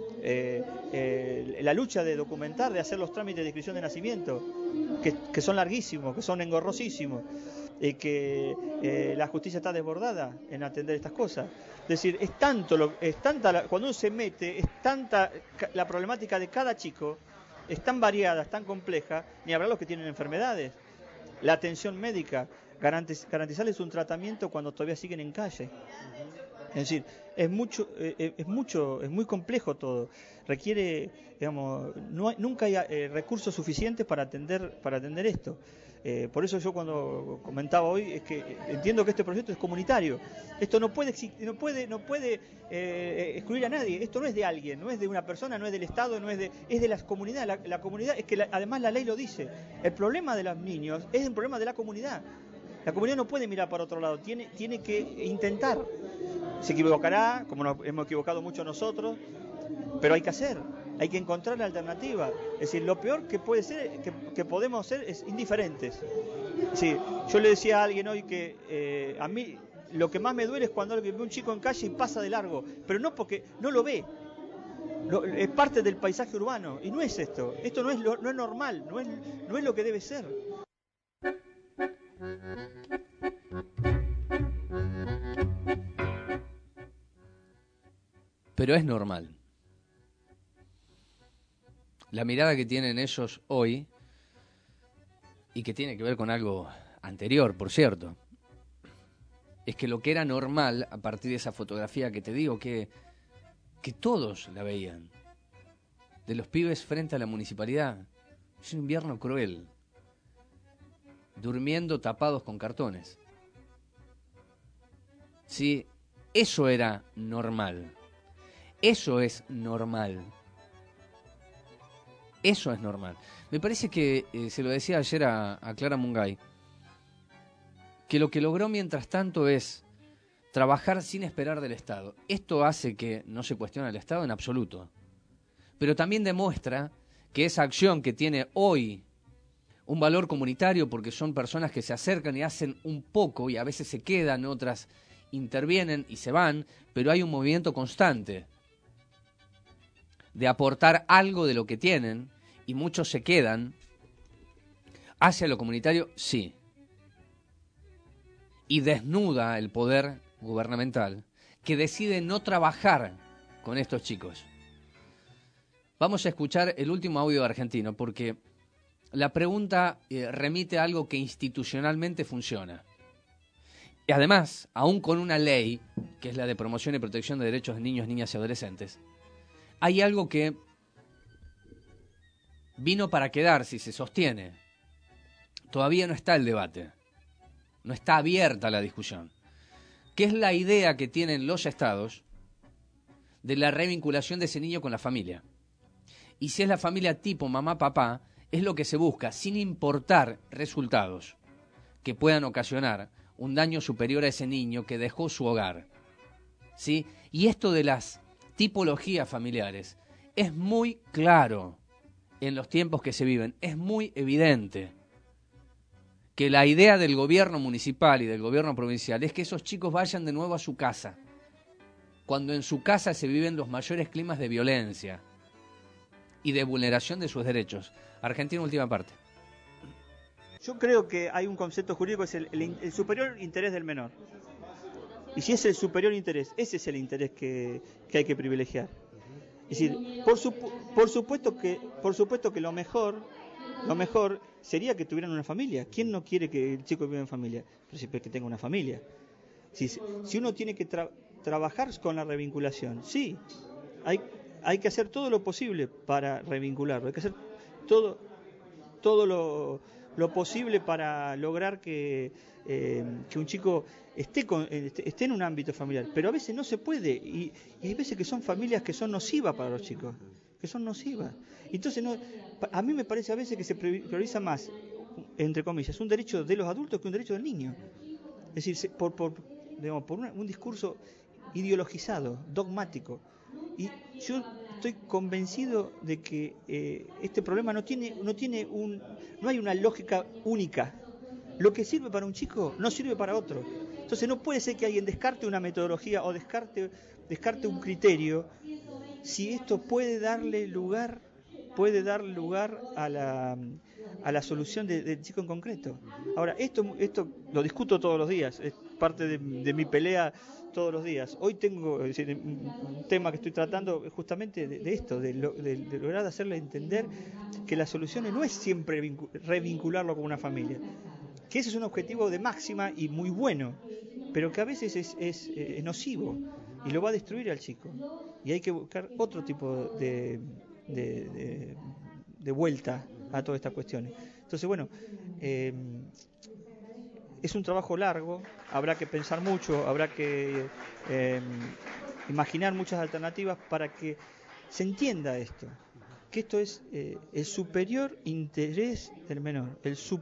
S20: La lucha de documentar, de hacer los trámites de inscripción de nacimiento, que son larguísimos, que son engorrosísimos, que la justicia está desbordada en atender estas cosas. Es decir, cuando uno se mete, es tanta la problemática de cada chico, es tan variada, es tan compleja, ni hablar los que tienen enfermedades. La atención médica, garantizarles un tratamiento cuando todavía siguen en calle. Es decir, es muy complejo todo. Requiere, digamos, nunca hay recursos suficientes para atender esto. Por eso yo cuando comentaba hoy es que entiendo que este proyecto es comunitario. Esto no puede excluir a nadie. Esto no es de alguien, no es de una persona, no es del Estado, es de las comunidades. La comunidad es que además la ley lo dice. El problema de los niños es un problema de la comunidad. La comunidad no puede mirar para otro lado, tiene que intentar. Se equivocará, como nos hemos equivocado mucho nosotros, pero hay que hacer. Hay que encontrar la alternativa. Es decir, lo peor que puede ser, que podemos ser, es indiferentes. Sí, yo le decía a alguien hoy que a mí lo que más me duele es cuando ve un chico en calle y pasa de largo, pero no porque no lo ve. Es parte del paisaje urbano y no es esto. Esto no es normal, no es lo que debe ser.
S9: Pero es normal. La mirada que tienen ellos hoy, y que tiene que ver con algo anterior, por cierto, es que lo que era normal, a partir de esa fotografía que te digo, que todos la veían, de los pibes frente a la municipalidad, es un invierno cruel, durmiendo tapados con cartones. Sí, eso era normal. Eso es normal. Eso es normal. Me parece que, se lo decía ayer a Clara Mungay, que lo que logró mientras tanto es trabajar sin esperar del Estado. Esto hace que no se cuestione al Estado en absoluto. Pero también demuestra que esa acción que tiene hoy un valor comunitario, porque son personas que se acercan y hacen un poco, y a veces se quedan, otras intervienen y se van, pero hay un movimiento constante de aportar algo de lo que tienen, y muchos se quedan hacia lo comunitario, sí. Y desnuda el poder gubernamental que decide no trabajar con estos chicos. Vamos a escuchar el último audio argentino, porque la pregunta remite a algo que institucionalmente funciona. Y además, aún con una ley, que es la de promoción y protección de derechos de niños, niñas y adolescentes, hay algo que vino para quedarse y se sostiene. Todavía no está el debate, no está abierta la discusión, que es la idea que tienen los estados de la revinculación de ese niño con la familia. Y si es la familia tipo mamá, papá, es lo que se busca, sin importar resultados que puedan ocasionar un daño superior a ese niño que dejó su hogar. ¿Sí? Y esto de las tipologías familiares es muy claro en los tiempos que se viven, es muy evidente que la idea del gobierno municipal y del gobierno provincial es que esos chicos vayan de nuevo a su casa, cuando en su casa se viven los mayores climas de violencia y de vulneración de sus derechos. Argentina, última parte.
S20: Yo creo que hay un concepto jurídico, es el superior interés del menor. Y si es el superior interés, ese es el interés que hay que privilegiar. Es decir, por supuesto que lo mejor sería que tuvieran una familia. ¿Quién no quiere que el chico viva en familia? Pero siempre que tenga una familia. Si uno tiene que trabajar con la revinculación, sí, hay que hacer todo lo posible para revincularlo, hay que hacer todo lo posible para lograr que un chico esté en un ámbito familiar, pero a veces no se puede, y hay veces que son familias que son nocivas para los chicos, que son nocivas. Entonces a mí me parece a veces que se prioriza más, entre comillas, un derecho de los adultos que un derecho del niño. Es decir, por un discurso ideologizado, dogmático. Y yo estoy convencido de que este problema no hay una lógica única. Lo que sirve para un chico no sirve para otro. Entonces no puede ser que alguien descarte una metodología o descarte un criterio si esto puede darle lugar a la solución del chico en concreto. Ahora, esto lo discuto todos los días, es parte de mi pelea todos los días. Hoy tengo un tema que estoy tratando justamente de esto, de lograr hacerle entender que la solución no es siempre revincularlo con una familia, que ese es un objetivo de máxima y muy bueno, pero que a veces es nocivo y lo va a destruir al chico. Y hay que buscar otro tipo de vuelta a todas estas cuestiones. Entonces, bueno, es un trabajo largo, habrá que pensar mucho, habrá que imaginar muchas alternativas para que se entienda esto, que esto es el superior interés del menor,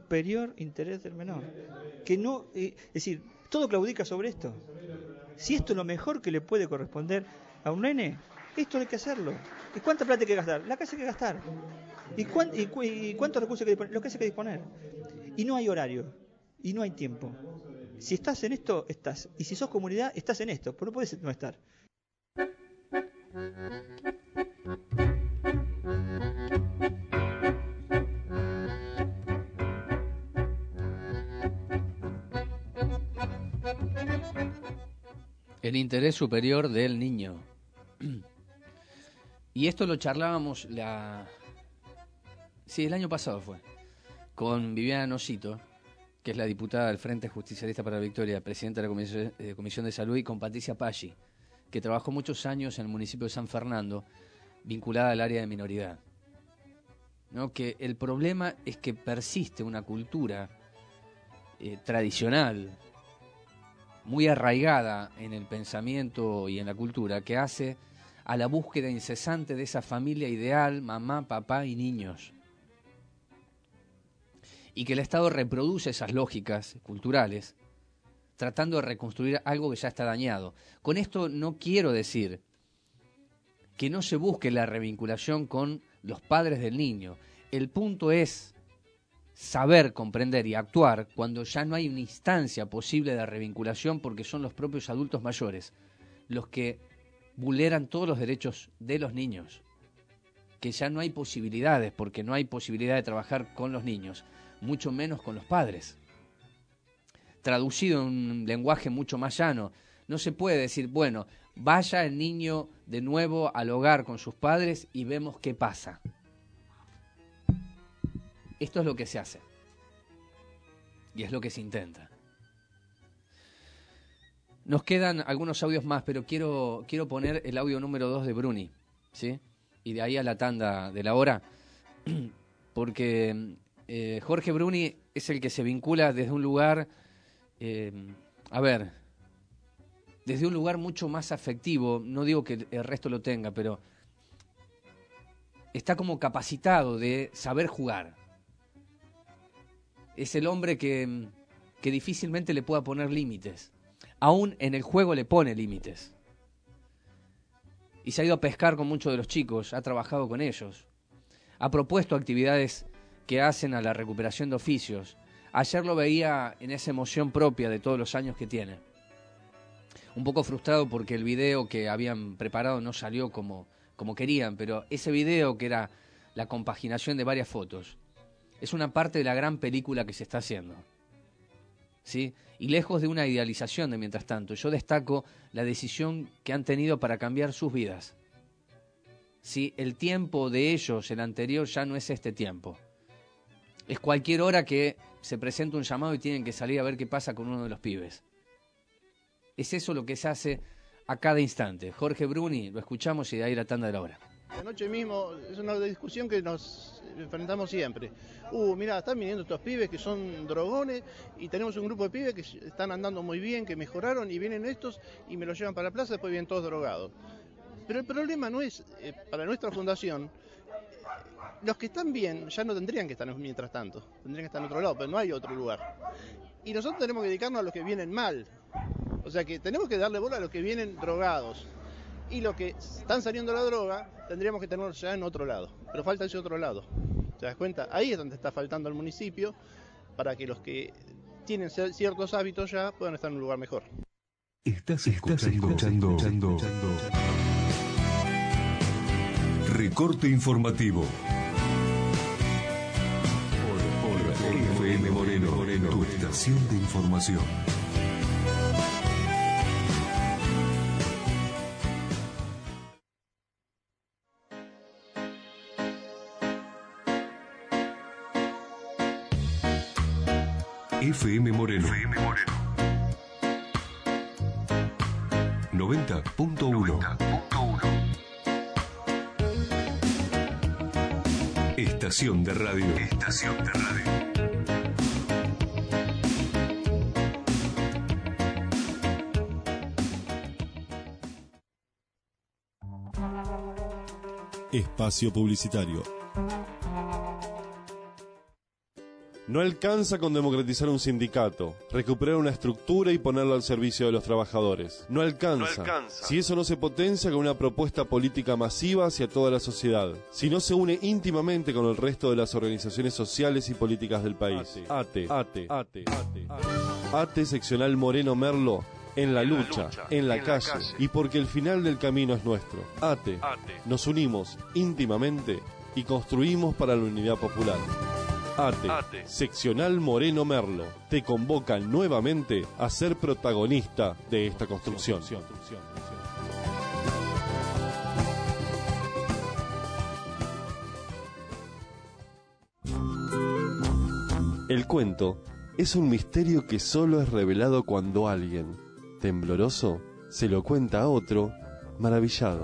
S20: que no, es decir, todo claudica sobre esto. Si esto es lo mejor que le puede corresponder a un nene, esto hay que hacerlo. ¿Y cuánta plata hay que gastar? La que hay que gastar. ¿Y cuántos recursos hay que disponer? Lo que hay que disponer. Y no hay horario, y no hay tiempo. Si estás en esto, estás. Y si sos comunidad, estás en esto, pero no puedes no estar.
S9: El interés superior del niño. Y esto lo charlábamos el año pasado fue, con Viviana Nosito, que es la diputada del Frente Justicialista para la Victoria, presidenta de la Comisión de Salud, y con Patricia Paggi, que trabajó muchos años en el municipio de San Fernando, vinculada al área de minoridad. ¿No? Que el problema es que persiste una cultura tradicional, muy arraigada en el pensamiento y en la cultura, que hace a la búsqueda incesante de esa familia ideal, mamá, papá y niños. Y que el Estado reproduce esas lógicas culturales, tratando de reconstruir algo que ya está dañado. Con esto no quiero decir que no se busque la revinculación con los padres del niño. El punto es saber comprender y actuar cuando ya no hay una instancia posible de revinculación, porque son los propios adultos mayores los que vulneran todos los derechos de los niños, que ya no hay posibilidades, porque no hay posibilidad de trabajar con los niños, mucho menos con los padres. Traducido en un lenguaje mucho más llano, no se puede decir, bueno, vaya el niño de nuevo al hogar con sus padres y vemos qué pasa. Esto es lo que se hace. Y es lo que se intenta. Nos quedan algunos audios más, pero quiero poner el audio número 2 de Bruni, ¿sí? Y de ahí a la tanda de la hora, porque Jorge Bruni es el que se vincula desde un lugar, desde un lugar mucho más afectivo. No digo que el resto lo tenga, pero está como capacitado de saber jugar. Es el hombre que difícilmente le pueda poner límites. Aún en el juego le pone límites. Y se ha ido a pescar con muchos de los chicos, ha trabajado con ellos. Ha propuesto actividades que hacen a la recuperación de oficios. Ayer lo veía en esa emoción propia de todos los años que tiene. Un poco frustrado porque el video que habían preparado no salió como querían, pero ese video, que era la compaginación de varias fotos, es una parte de la gran película que se está haciendo. ¿sí? Y lejos de una idealización de mientras tanto, yo destaco la decisión que han tenido para cambiar sus vidas. ¿Sí? El tiempo de ellos, el anterior, ya no es este tiempo. Es cualquier hora que se presenta un llamado y tienen que salir a ver qué pasa con uno de los pibes. Es eso lo que se hace a cada instante. Jorge Bruni, lo escuchamos y de ahí la tanda de la hora.
S21: Anoche mismo es una discusión que nos enfrentamos siempre. Mirá, están viniendo estos pibes que son drogones y tenemos un grupo de pibes que están andando muy bien, que mejoraron y vienen estos y me los llevan para la plaza, después vienen todos drogados. Pero el problema no es, para nuestra fundación, los que están bien ya no tendrían que estar mientras tanto, tendrían que estar en otro lado, pero no hay otro lugar. Y nosotros tenemos que dedicarnos a los que vienen mal. O sea que tenemos que darle bola a los que vienen drogados. Y los que están saliendo de la droga, tendríamos que tenerlos ya en otro lado. Pero falta ese otro lado. ¿Te das cuenta? Ahí es donde está faltando el municipio para que los que tienen ciertos hábitos ya puedan estar en un lugar mejor.
S1: Estás escuchando. Recorte informativo. Por FM Moreno, tu estación de información. FM Moreno. 90.1. Estación de radio.
S12: Espacio publicitario. No alcanza con democratizar un sindicato, recuperar una estructura y ponerlo al servicio de los trabajadores. No alcanza. Si eso no se potencia con una propuesta política masiva hacia toda la sociedad. Si no se une íntimamente con el resto de las organizaciones sociales y políticas del país. ATE seccional Moreno Merlo. En la lucha, en la calle. Y porque el final del camino es nuestro. ATE. Nos unimos íntimamente y construimos para la unidad popular. ATE, seccional Moreno Merlo, te convoca nuevamente a ser protagonista de esta construcción. El cuento es un misterio que solo es revelado cuando alguien, tembloroso, se lo cuenta a otro, maravillado.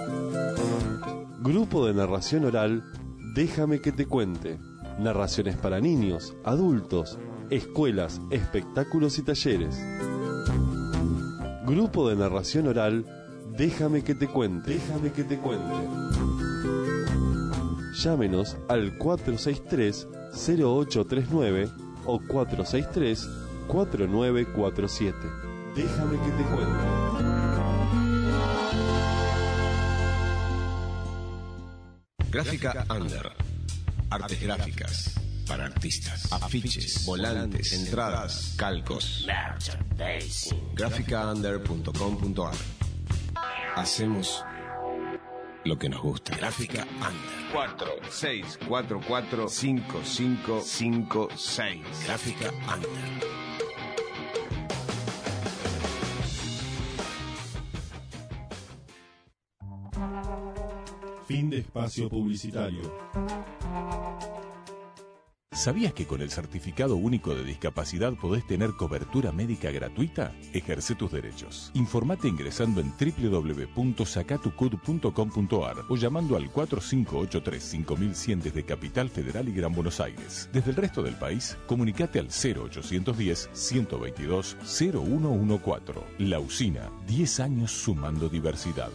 S12: Grupo de narración oral, déjame que te cuente. Narraciones para niños, adultos, escuelas, espectáculos y talleres. Grupo de narración oral, déjame que te cuente. Llámenos al 463-0839 o 463-4947. Déjame que te cuente.
S2: Gráfica Under. Artes gráficas para artistas, afiches, volantes, entradas, calcos. Graficaunder.com.ar. Hacemos lo que nos gusta. Gráfica Under. 46445556. Gráfica Under.
S12: Fin de espacio publicitario.
S22: ¿Sabías que con el Certificado Único de Discapacidad podés tener cobertura médica gratuita? Ejerce tus derechos. Informate ingresando en www.sacatucud.com.ar o llamando al 4583-5100 desde Capital Federal y Gran Buenos Aires. Desde el resto del país, comunicate al 0810-122-0114. La Usina, 10 años sumando diversidad.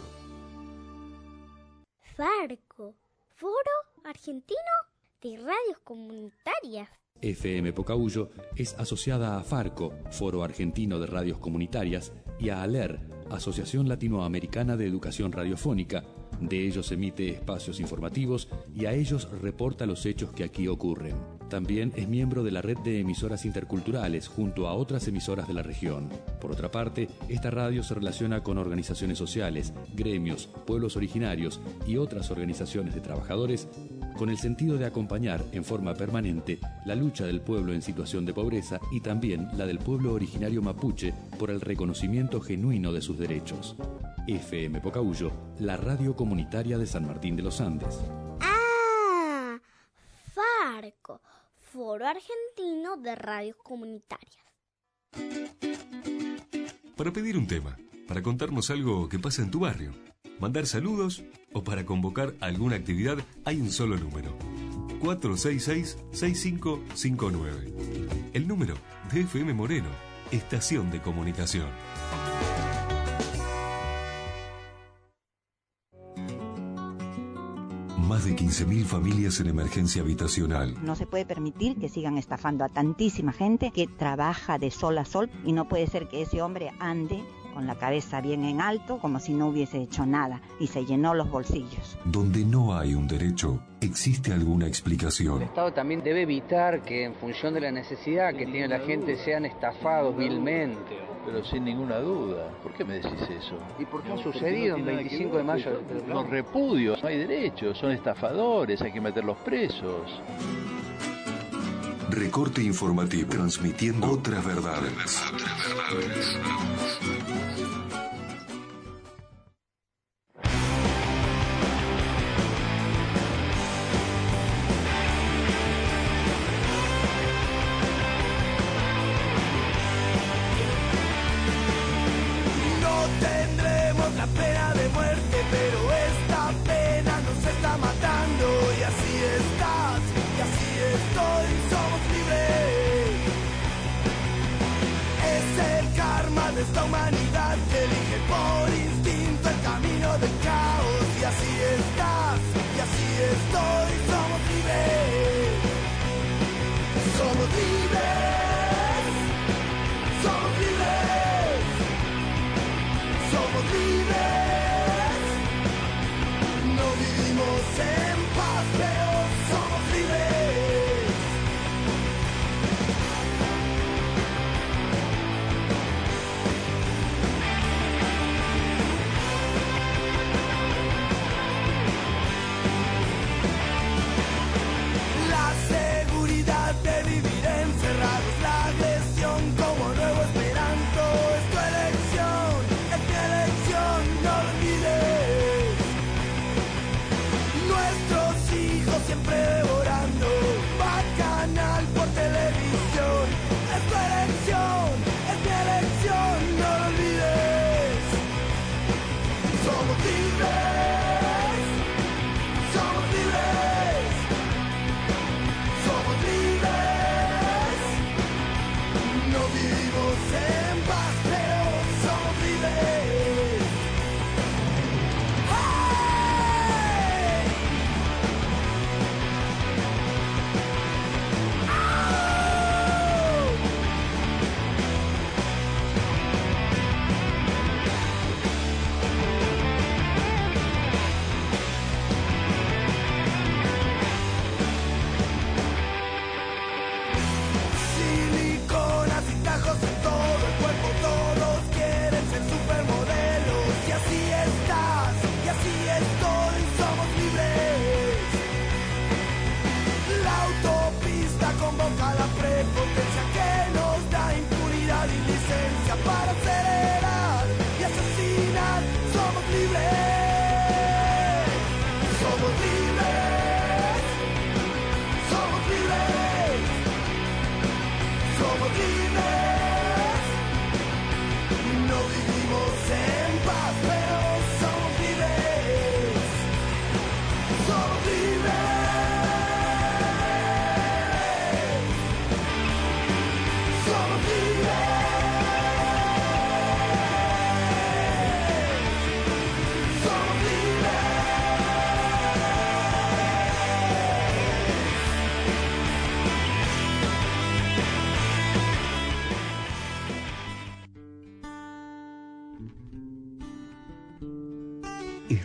S23: Farco, Foro Argentino de Radios Comunitarias.
S24: FM Pocahuyo es asociada a Farco, Foro Argentino de Radios Comunitarias, y a ALER, Asociación Latinoamericana de Educación Radiofónica, De ellos emite espacios informativos y a ellos reporta los hechos que aquí ocurren. También es miembro de la red de emisoras interculturales junto a otras emisoras de la región. Por otra parte, esta radio se relaciona con organizaciones sociales, gremios, pueblos originarios y otras organizaciones de trabajadores con el sentido de acompañar en forma permanente la lucha del pueblo en situación de pobreza y también la del pueblo originario mapuche por el reconocimiento genuino de sus derechos. FM Pocahuyo, la radio comunitaria de San Martín de los Andes.
S23: ¡Ah! Farco, Foro Argentino de Radios Comunitarias.
S1: Para pedir un tema, para contarnos algo que pasa en tu barrio, mandar saludos o para convocar alguna actividad, hay un solo número: 466-6559. El número de FM Moreno, Estación de Comunicación. Más de 15.000 familias en emergencia habitacional.
S5: No se puede permitir que sigan estafando a tantísima gente que trabaja de sol a sol, y no puede ser que ese hombre ande con la cabeza bien en alto como si no hubiese hecho nada y se llenó los bolsillos.
S1: Donde no hay un derecho, existe alguna explicación.
S9: El Estado también debe evitar que en función de la necesidad que tiene la gente sean estafados vilmente.
S6: Pero sin ninguna duda. ¿Por qué me decís eso?
S9: ¿Y por qué ha sucedido en 25 de mayo?
S6: Los repudios, no hay derechos, son estafadores, hay que meterlos presos.
S1: Recorte informativo, transmitiendo otras verdades.
S7: No tendremos la pena de muerte, pero esta pena nos está matando. Y así estás, y así estoy, somos libres. Es el karma de esta humanidad que elige por instinto el camino del caos. Y así estás, y así estoy, somos libres. Somos libres, somos libres, somos libres. No vivimos en paz, pero somos libres. La seguridad de vivir encerrados, la agresión como nuevo esperanto, es tu elección, es mi elección, no lo olvides. Nuestros hijos siempre devorando bacanal por televisión, es tu elección, es mi elección, no lo olvides. Somos libres, somos libres, somos libres. No vivimos en paz, pero somos libres. ¡Hey!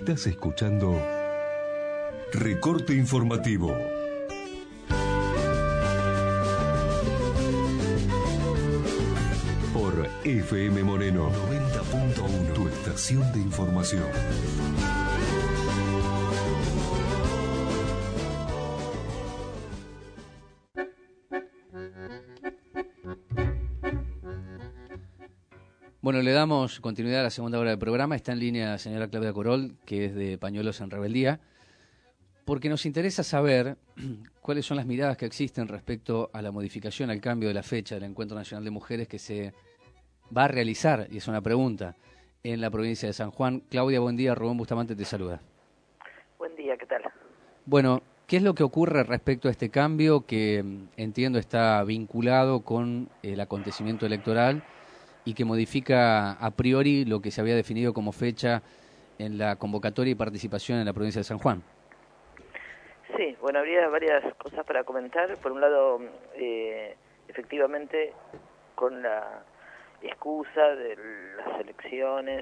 S1: Estás escuchando Recorte Informativo. Por FM Moreno 90.1, tu estación de información.
S9: Bueno, le damos continuidad a la segunda hora del programa. Está en línea la señora Claudia Corol, que es de Pañuelos en Rebeldía, porque nos interesa saber cuáles son las miradas que existen respecto a la modificación, al cambio de la fecha del Encuentro Nacional de Mujeres que se va a realizar, y es una pregunta, en la provincia de San Juan. Claudia, buen día. Rubén Bustamante te saluda.
S4: Buen día, ¿qué tal?
S9: Bueno, ¿qué es lo que ocurre respecto a este cambio que entiendo está vinculado con el acontecimiento electoral y que modifica a priori lo que se había definido como fecha en la convocatoria y participación en la provincia de San Juan?
S4: Sí, bueno, habría varias cosas para comentar. Por un lado, efectivamente, con la excusa de las elecciones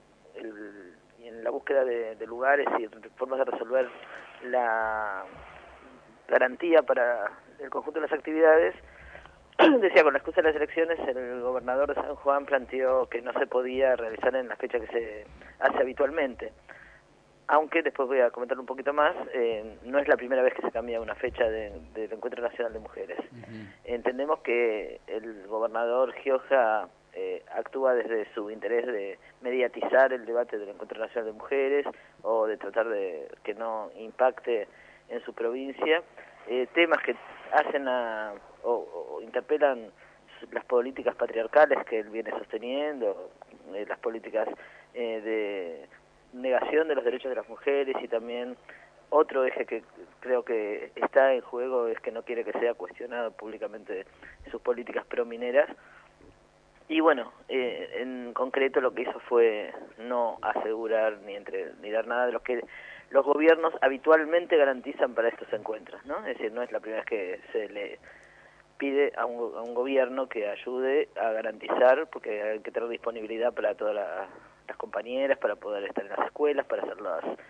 S4: y en la búsqueda de lugares y formas de resolver la garantía para el conjunto de las actividades, decía, con la excusa de las elecciones, el gobernador de San Juan planteó que no se podía realizar en la fecha que se hace habitualmente. Aunque, después voy a comentar un poquito más, no es la primera vez que se cambia una fecha del Encuentro Nacional de Mujeres. Entendemos que el gobernador Gioja actúa desde su interés de mediatizar el debate del Encuentro Nacional de Mujeres o de tratar de que no impacte en su provincia temas que hacen o interpelan las políticas patriarcales que él viene sosteniendo, las políticas de negación de los derechos de las mujeres, y también otro eje que creo que está en juego es que no quiere que sea cuestionado públicamente sus políticas promineras. Y bueno, en concreto lo que hizo fue no asegurar ni dar nada de lo que los gobiernos habitualmente garantizan para estos encuentros, ¿no? Es decir, no es la primera vez que se le pide a un gobierno que ayude a garantizar, porque hay que tener disponibilidad para todas las compañeras, para poder estar en las escuelas, para hacer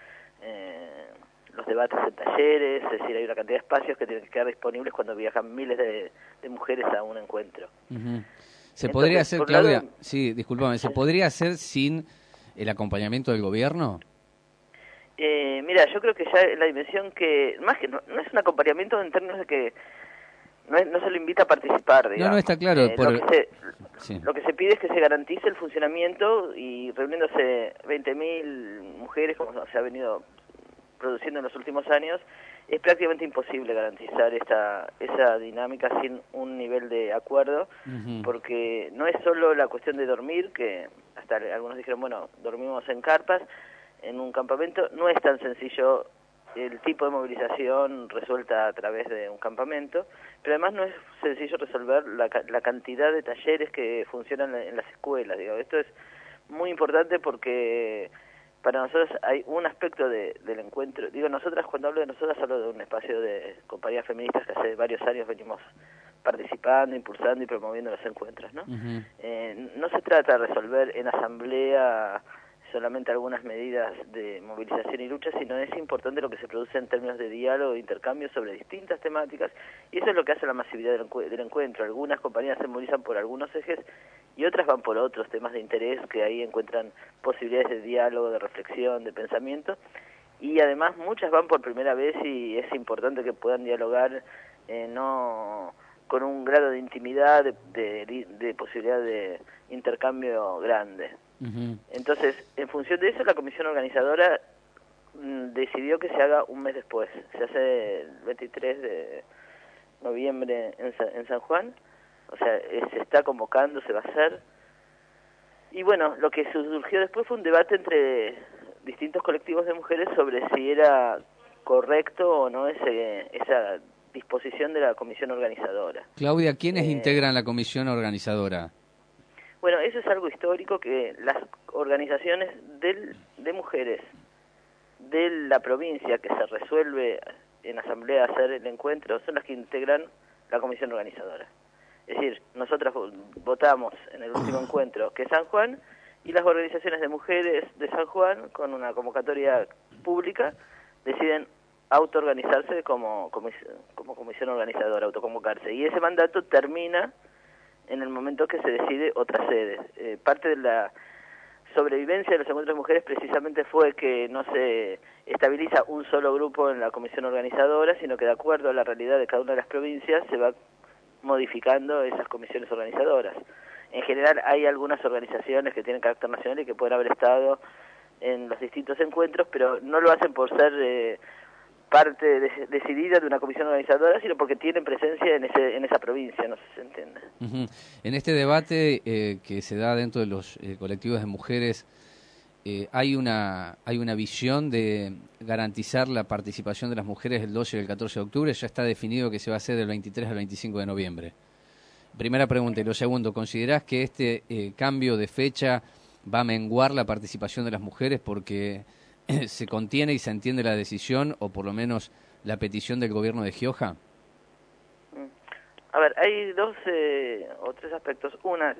S4: los debates en talleres. Es decir, hay una cantidad de espacios que tienen que quedar disponibles cuando viajan miles de mujeres a un encuentro.
S9: ¿Se podría hacer, Claudia? Sí, discúlpame, ¿se podría hacer sin el acompañamiento del gobierno?
S4: Mira, yo creo que ya la dimensión que, más que no es un acompañamiento en términos de que no se le invita a participar, digamos.
S9: No, está claro.
S4: Lo que se pide es que se garantice el funcionamiento, y reuniéndose 20.000 mujeres, como se ha venido produciendo en los últimos años, es prácticamente imposible garantizar esa dinámica sin un nivel de acuerdo, porque no es solo la cuestión de dormir, que hasta algunos dijeron, bueno, dormimos en carpas, en un campamento. No es tan sencillo el tipo de movilización resuelta a través de un campamento, pero además no es sencillo resolver la cantidad de talleres que funcionan en las escuelas. Digo, esto es muy importante porque para nosotros hay un aspecto del encuentro. Digo, nosotras, cuando hablo de nosotras, hablo de un espacio de compañías feministas que hace varios años venimos participando, impulsando y promoviendo los encuentros, ¿no? No se trata de resolver en asamblea solamente algunas medidas de movilización y lucha, sino es importante lo que se produce en términos de diálogo e intercambio sobre distintas temáticas, y eso es lo que hace la masividad del encuentro. Algunas compañías se movilizan por algunos ejes y otras van por otros temas de interés, que ahí encuentran posibilidades de diálogo, de reflexión, de pensamiento, y además muchas van por primera vez, y es importante que puedan dialogar no con un grado de intimidad, de posibilidad de intercambio grande. Entonces, en función de eso, la comisión organizadora decidió que se haga un mes después. Se hace el 23 de noviembre en San Juan, o sea, se está convocando, se va a hacer. Y bueno, lo que surgió después fue un debate entre distintos colectivos de mujeres sobre si era correcto o no esa disposición de la comisión organizadora.
S9: Claudia, ¿quiénes integran la comisión organizadora?
S4: Bueno, eso es algo histórico, que las organizaciones de mujeres de la provincia que se resuelve en asamblea hacer el encuentro son las que integran la comisión organizadora. Es decir, nosotros votamos en el último encuentro que es San Juan, y las organizaciones de mujeres de San Juan, con una convocatoria pública, deciden autoorganizarse como comisión organizadora, autoconvocarse. Y ese mandato termina en el momento que se decide otra sede. Parte de la sobrevivencia de los encuentros de mujeres precisamente fue que no se estabiliza un solo grupo en la comisión organizadora, sino que de acuerdo a la realidad de cada una de las provincias se va modificando esas comisiones organizadoras. En general hay algunas organizaciones que tienen carácter nacional y que pueden haber estado en los distintos encuentros, pero no lo hacen por ser parte decidida de una comisión organizadora, sino porque tienen presencia en esa provincia, no sé si se entiende.
S9: En este debate que se da dentro de los colectivos de mujeres, hay una visión de garantizar la participación de las mujeres el 12 y el 14 de octubre, ya está definido que se va a hacer del 23 al 25 de noviembre. Primera pregunta. Y lo segundo, ¿considerás que este cambio de fecha va a menguar la participación de las mujeres porque se contiene y se entiende la decisión o por lo menos la petición del gobierno de Gioja?
S4: A ver, hay dos o tres aspectos. Una,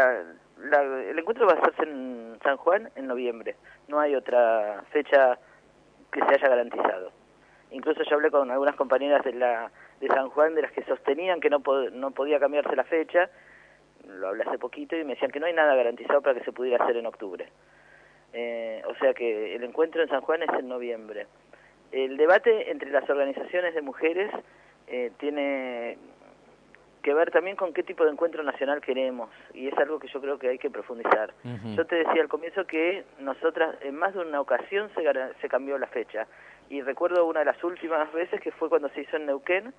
S4: el encuentro va a hacerse en San Juan en noviembre. No hay otra fecha que se haya garantizado. Incluso yo hablé con algunas compañeras de San Juan de las que sostenían que no podía cambiarse la fecha. Lo hablé hace poquito y me decían que no hay nada garantizado para que se pudiera hacer en octubre. O sea que el encuentro en San Juan es en noviembre. El debate entre las organizaciones de mujeres tiene que ver también con qué tipo de encuentro nacional queremos, y es algo que yo creo que hay que profundizar. Yo te decía al comienzo que nosotras en más de una ocasión se cambió la fecha, y recuerdo una de las últimas veces que fue cuando se hizo en Neuquén,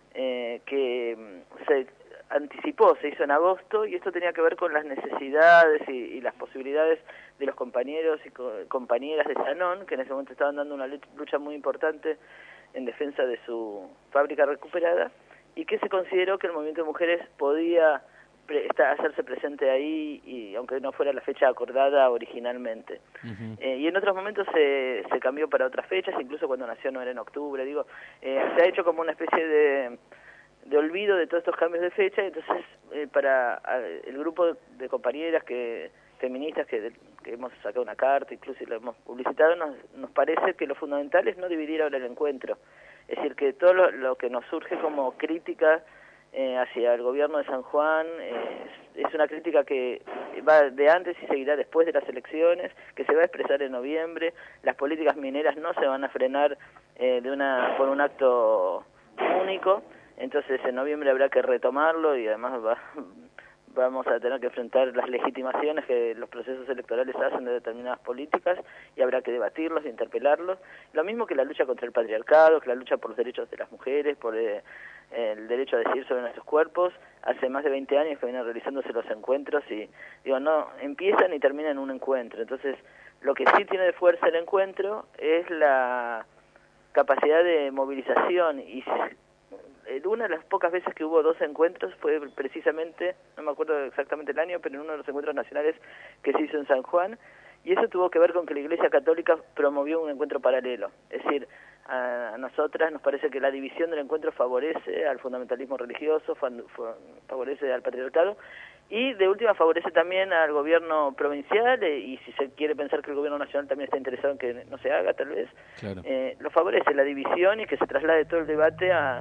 S4: que se anticipó, se hizo en agosto, y esto tenía que ver con las necesidades y las posibilidades de los compañeros y compañeras de Sanón, que en ese momento estaban dando una lucha muy importante en defensa de su fábrica recuperada, y que se consideró que el movimiento de mujeres podía hacerse presente ahí, y aunque no fuera la fecha acordada originalmente. Y en otros momentos se cambió para otras fechas, incluso cuando nació no era en octubre, se ha hecho como una especie de olvido de todos estos cambios de fecha, y entonces para el grupo de compañeras feministas que hemos sacado una carta, incluso la hemos publicitado, nos parece que lo fundamental es no dividir ahora el encuentro. Es decir, que todo lo que nos surge como crítica hacia el gobierno de San Juan es una crítica que va de antes y seguirá después de las elecciones, que se va a expresar en noviembre. Las políticas mineras no se van a frenar por un acto único, entonces en noviembre habrá que retomarlo, y además vamos a tener que enfrentar las legitimaciones que los procesos electorales hacen de determinadas políticas, y habrá que debatirlos e interpelarlos. Lo mismo que la lucha contra el patriarcado, que la lucha por los derechos de las mujeres, por el derecho a decidir sobre nuestros cuerpos. Hace más de 20 años que vienen realizándose los encuentros y, no empiezan y terminan en un encuentro. Entonces, lo que sí tiene de fuerza el encuentro es la capacidad de movilización, y una de las pocas veces que hubo dos encuentros fue precisamente, no me acuerdo exactamente el año, pero en uno de los encuentros nacionales que se hizo en San Juan, y eso tuvo que ver con que la Iglesia Católica promovió un encuentro paralelo. Es decir, a nosotras nos parece que la división del encuentro favorece al fundamentalismo religioso, favorece al patriarcado, y de última favorece también al gobierno provincial, y si se quiere pensar que el gobierno nacional también está interesado en que no se haga, tal vez, claro. Lo favorece la división y que se traslade todo el debate a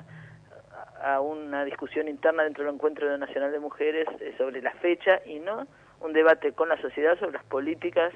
S4: una discusión interna dentro del Encuentro Nacional de Mujeres sobre la fecha, y no un debate con la sociedad sobre las políticas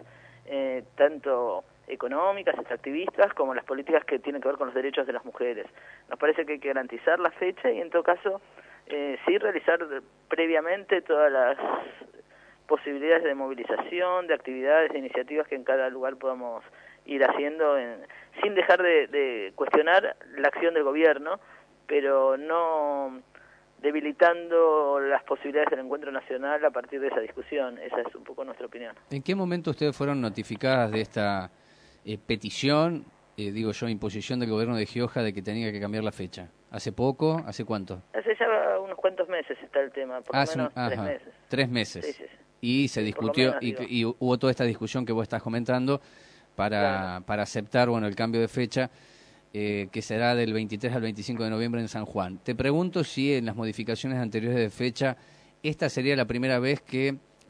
S4: tanto económicas, extractivistas, como las políticas que tienen que ver con los derechos de las mujeres. Nos parece que hay que garantizar la fecha y en todo caso sí realizar previamente todas las posibilidades de movilización, de actividades, de iniciativas que en cada lugar podamos ir haciendo sin dejar de cuestionar la acción del gobierno, pero no debilitando las posibilidades del encuentro nacional a partir de esa discusión. Esa es un poco nuestra opinión.
S9: ¿En qué momento ustedes fueron notificadas de esta petición, imposición del gobierno de Gioja de que tenía que cambiar la fecha? ¿Hace poco? ¿Hace cuánto?
S4: Hace ya unos cuantos meses está el tema, por lo menos 3 meses.
S9: 3 meses.
S4: Sí.
S9: Y se discutió, y hubo toda esta discusión que vos estás comentando para aceptar el cambio de fecha, que será del 23 al 25 de noviembre en San Juan. Te pregunto si en las modificaciones anteriores de fecha, esta sería la primera vez que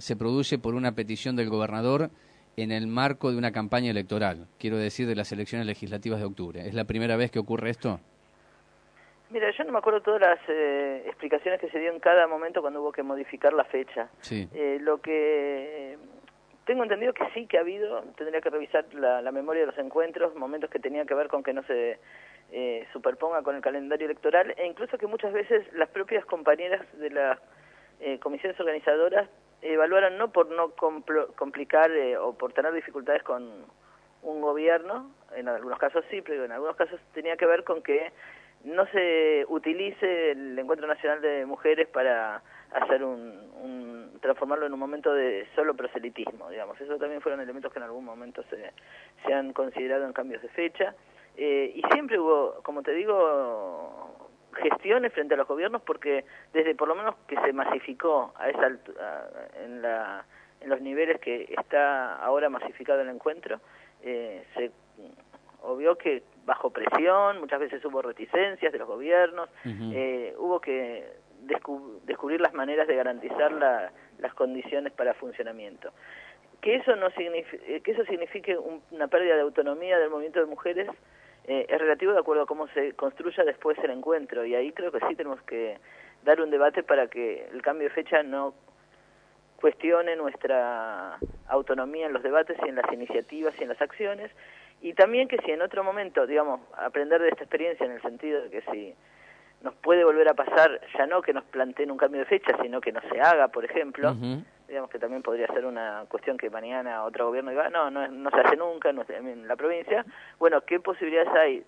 S9: se produce por una petición del gobernador en el marco de una campaña electoral, quiero decir, de las elecciones legislativas de octubre. ¿Es la primera vez que ocurre esto?
S4: Mira, yo no me acuerdo todas las explicaciones que se dio en cada momento cuando hubo que modificar la fecha.
S9: Sí.
S4: Lo que tengo entendido que sí que ha habido, tendría que revisar la memoria de los encuentros, momentos que tenían que ver con que no se superponga con el calendario electoral, e incluso que muchas veces las propias compañeras de las comisiones organizadoras evaluaron no por no complicar o por tener dificultades con un gobierno, en algunos casos sí, pero en algunos casos tenía que ver con que no se utilice el Encuentro Nacional de Mujeres para hacer transformarlo en un momento de solo proselitismo, digamos. Eso también fueron elementos que en algún momento se han considerado en cambios de fecha. Y siempre hubo, como te digo, gestiones frente a los gobiernos, porque desde por lo menos que se masificó a esa en los niveles que está ahora masificado el encuentro, se obvio que bajo presión, muchas veces hubo reticencias de los gobiernos, hubo que descubrir las maneras de garantizar las condiciones para funcionamiento. Que eso no que eso signifique una pérdida de autonomía del movimiento de mujeres es relativo de acuerdo a cómo se construya después el encuentro, y ahí creo que sí tenemos que dar un debate para que el cambio de fecha no cuestione nuestra autonomía en los debates y en las iniciativas y en las acciones, y también que si en otro momento, digamos, aprender de esta experiencia en el sentido de que si nos puede volver a pasar, ya no que nos planteen un cambio de fecha, sino que no se haga, por ejemplo, digamos que también podría ser una cuestión que mañana otro gobierno diga, no se hace nunca en la provincia. Bueno, ¿qué posibilidades hay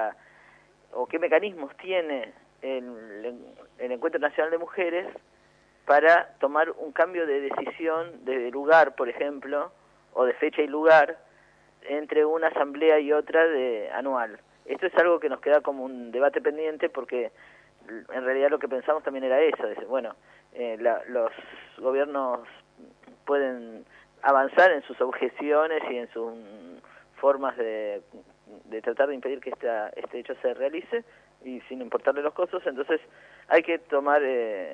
S4: o qué mecanismos tiene el Encuentro Nacional de Mujeres para tomar un cambio de decisión de lugar, por ejemplo, o de fecha y lugar, entre una asamblea y otra anual? Esto es algo que nos queda como un debate pendiente, porque en realidad lo que pensamos también era eso, bueno, los gobiernos pueden avanzar en sus objeciones y en sus formas de tratar de impedir que este hecho se realice, y sin importarle los costos. Entonces hay que tomar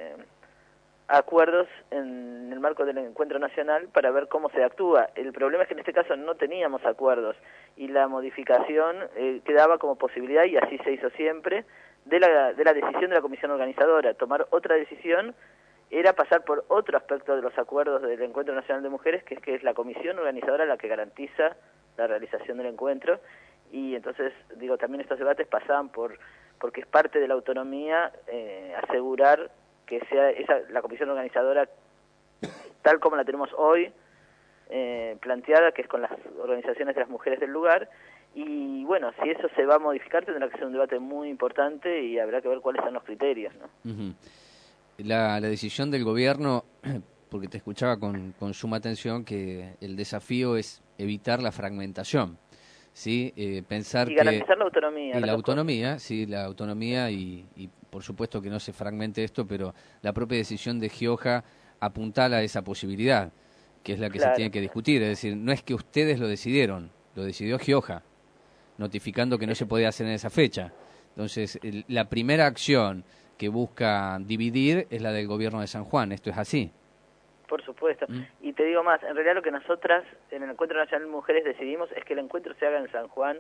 S4: acuerdos en el marco del encuentro nacional para ver cómo se actúa. El problema es que en este caso no teníamos acuerdos, y la modificación quedaba como posibilidad, y así se hizo siempre, de la decisión de la comisión organizadora. Tomar otra decisión era pasar por otro aspecto de los acuerdos del Encuentro Nacional de Mujeres, que es la comisión organizadora la que garantiza la realización del encuentro, y entonces, digo, también estos debates pasaban porque es parte de la autonomía asegurar que sea la comisión organizadora tal como la tenemos hoy planteada, que es con las organizaciones de las mujeres del lugar. Y bueno, si eso se va a modificar, tendrá que ser un debate muy importante y habrá que ver cuáles son los criterios, ¿no?
S9: La decisión del gobierno, porque te escuchaba con suma atención, que el desafío es evitar la fragmentación, ¿sí? Pensar
S4: y garantizar la autonomía.
S9: Y la autonomía, sí, la autonomía y por supuesto que no se fragmente esto, pero la propia decisión de Gioja apuntala a esa posibilidad, que es la que se tiene que discutir. Es decir, no es que ustedes lo decidieron, lo decidió Gioja, notificando que no se podía hacer en esa fecha. Entonces, la primera acción que busca dividir es la del gobierno de San Juan. ¿Esto es así?
S4: Por supuesto. Y te digo más, en realidad lo que nosotras en el Encuentro Nacional de Mujeres decidimos es que el encuentro se haga en San Juan,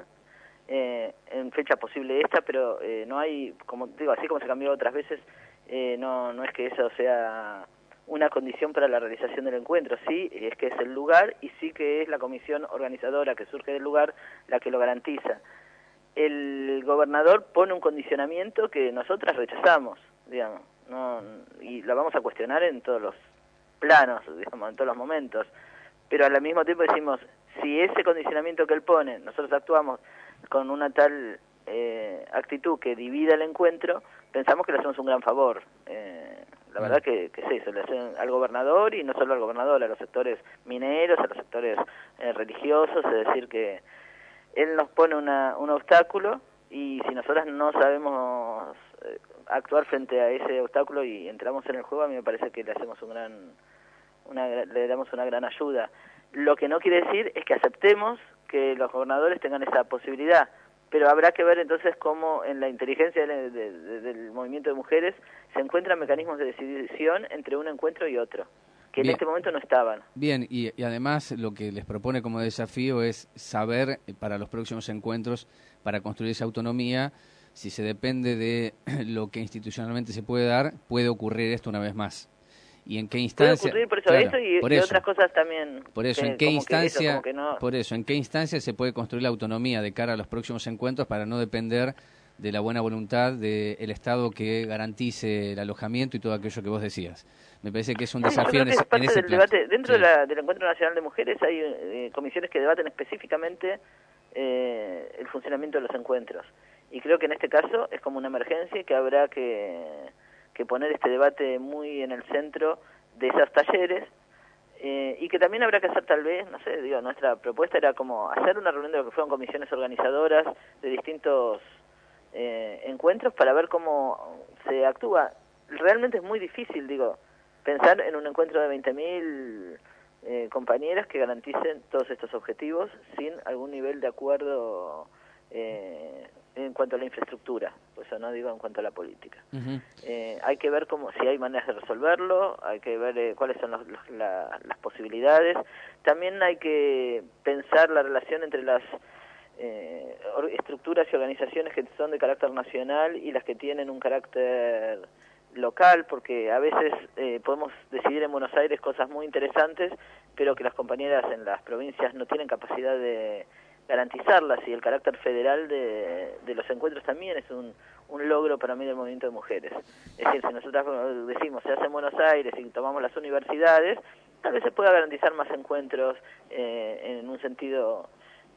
S4: en fecha posible esta, pero no hay, como digo, así como se cambió otras veces, no es que eso sea una condición para la realización del encuentro. Sí, es que es el lugar, y sí que es la comisión organizadora que surge del lugar la que lo garantiza. El gobernador pone un condicionamiento que nosotras rechazamos, digamos, y la vamos a cuestionar en todos los planos, digamos, en todos los momentos, pero al mismo tiempo decimos, si ese condicionamiento que él pone, nosotros actuamos con una tal actitud que divida el encuentro, pensamos que le hacemos un gran favor. La verdad que es eso, le hacen al gobernador, y no solo al gobernador, a los sectores mineros, a los sectores religiosos, es decir, que él nos pone un obstáculo, y si nosotras no sabemos actuar frente a ese obstáculo y entramos en el juego, a mí me parece que le hacemos le damos una gran ayuda. Lo que no quiere decir es que aceptemos que los gobernadores tengan esa posibilidad, pero habrá que ver entonces cómo en la inteligencia del movimiento de mujeres se encuentran mecanismos de decisión entre un encuentro y otro, que en este momento no estaban.
S9: Bien, y además lo que les propone como desafío es saber para los próximos encuentros, para construir esa autonomía, si se depende de lo que institucionalmente se puede dar, puede ocurrir esto una vez más. ¿Y en qué instancia?
S4: Puede ocurrir por eso,
S9: claro,
S4: esto y otras cosas también.
S9: Por eso,
S4: que,
S9: ¿en qué instancia?
S4: No...
S9: Por eso, ¿en qué instancia se puede construir la autonomía de cara a los próximos encuentros para no depender de la buena voluntad del Estado que garantice el alojamiento y todo aquello que vos decías? Me parece que es un desafío en ese
S4: del
S9: plan.
S4: Debate. Dentro
S9: sí.
S4: del Encuentro Nacional de Mujeres hay comisiones que debaten específicamente el funcionamiento de los encuentros. Y creo que en este caso es como una emergencia y que habrá que poner este debate muy en el centro de esos talleres y que también habrá que hacer tal vez, no sé, digo, nuestra propuesta era como hacer una reunión de lo que fueron comisiones organizadoras de distintos encuentros para ver cómo se actúa. Realmente es muy difícil, digo, pensar en un encuentro de 20.000 compañeras que garanticen todos estos objetivos sin algún nivel de acuerdo en cuanto a la infraestructura, pues eso no digo en cuanto a la política. Hay que ver si hay maneras de resolverlo, hay que ver cuáles son las posibilidades. También hay que pensar la relación entre las estructuras y organizaciones que son de carácter nacional y las que tienen un carácter local, porque a veces podemos decidir en Buenos Aires cosas muy interesantes, pero que las compañeras en las provincias no tienen capacidad de garantizarlas, y el carácter federal de los encuentros también es un logro para mí del movimiento de mujeres. Es decir, si nosotros decimos se hace en Buenos Aires y tomamos las universidades, tal vez se pueda garantizar más encuentros en un sentido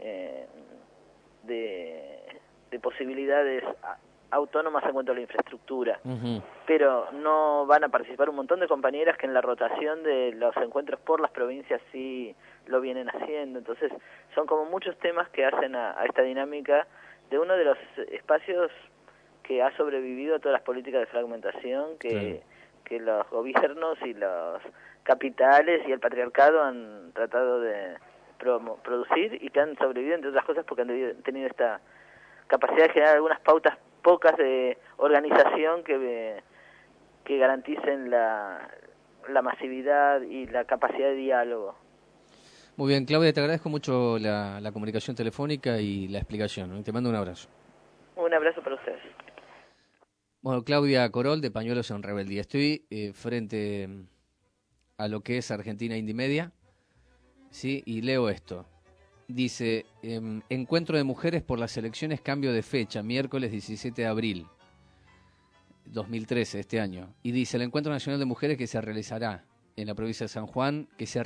S4: de posibilidades autónomas en cuanto a la infraestructura, pero no van a participar un montón de compañeras que en la rotación de los encuentros por las provincias sí lo vienen haciendo. Entonces son como muchos temas que hacen a esta dinámica de uno de los espacios que ha sobrevivido a todas las políticas de fragmentación que los gobiernos y los capitales y el patriarcado han tratado de producir, y que han sobrevivido entre otras cosas porque han tenido esta capacidad de generar algunas pautas pocas de organización que garanticen la masividad y la capacidad de diálogo.
S9: Muy bien, Claudia, te agradezco mucho la comunicación telefónica y la explicación. Te mando un abrazo.
S4: Un abrazo para ustedes.
S9: Bueno, Claudia Corol, de Pañuelos en Rebeldía. Estoy frente a lo que es Argentina Indimedia, ¿sí? Y leo esto. Dice, encuentro de mujeres por las elecciones, cambio de fecha, miércoles 17 de abril 2013, este año. Y dice, el Encuentro Nacional de Mujeres que se realizará en la provincia de San Juan,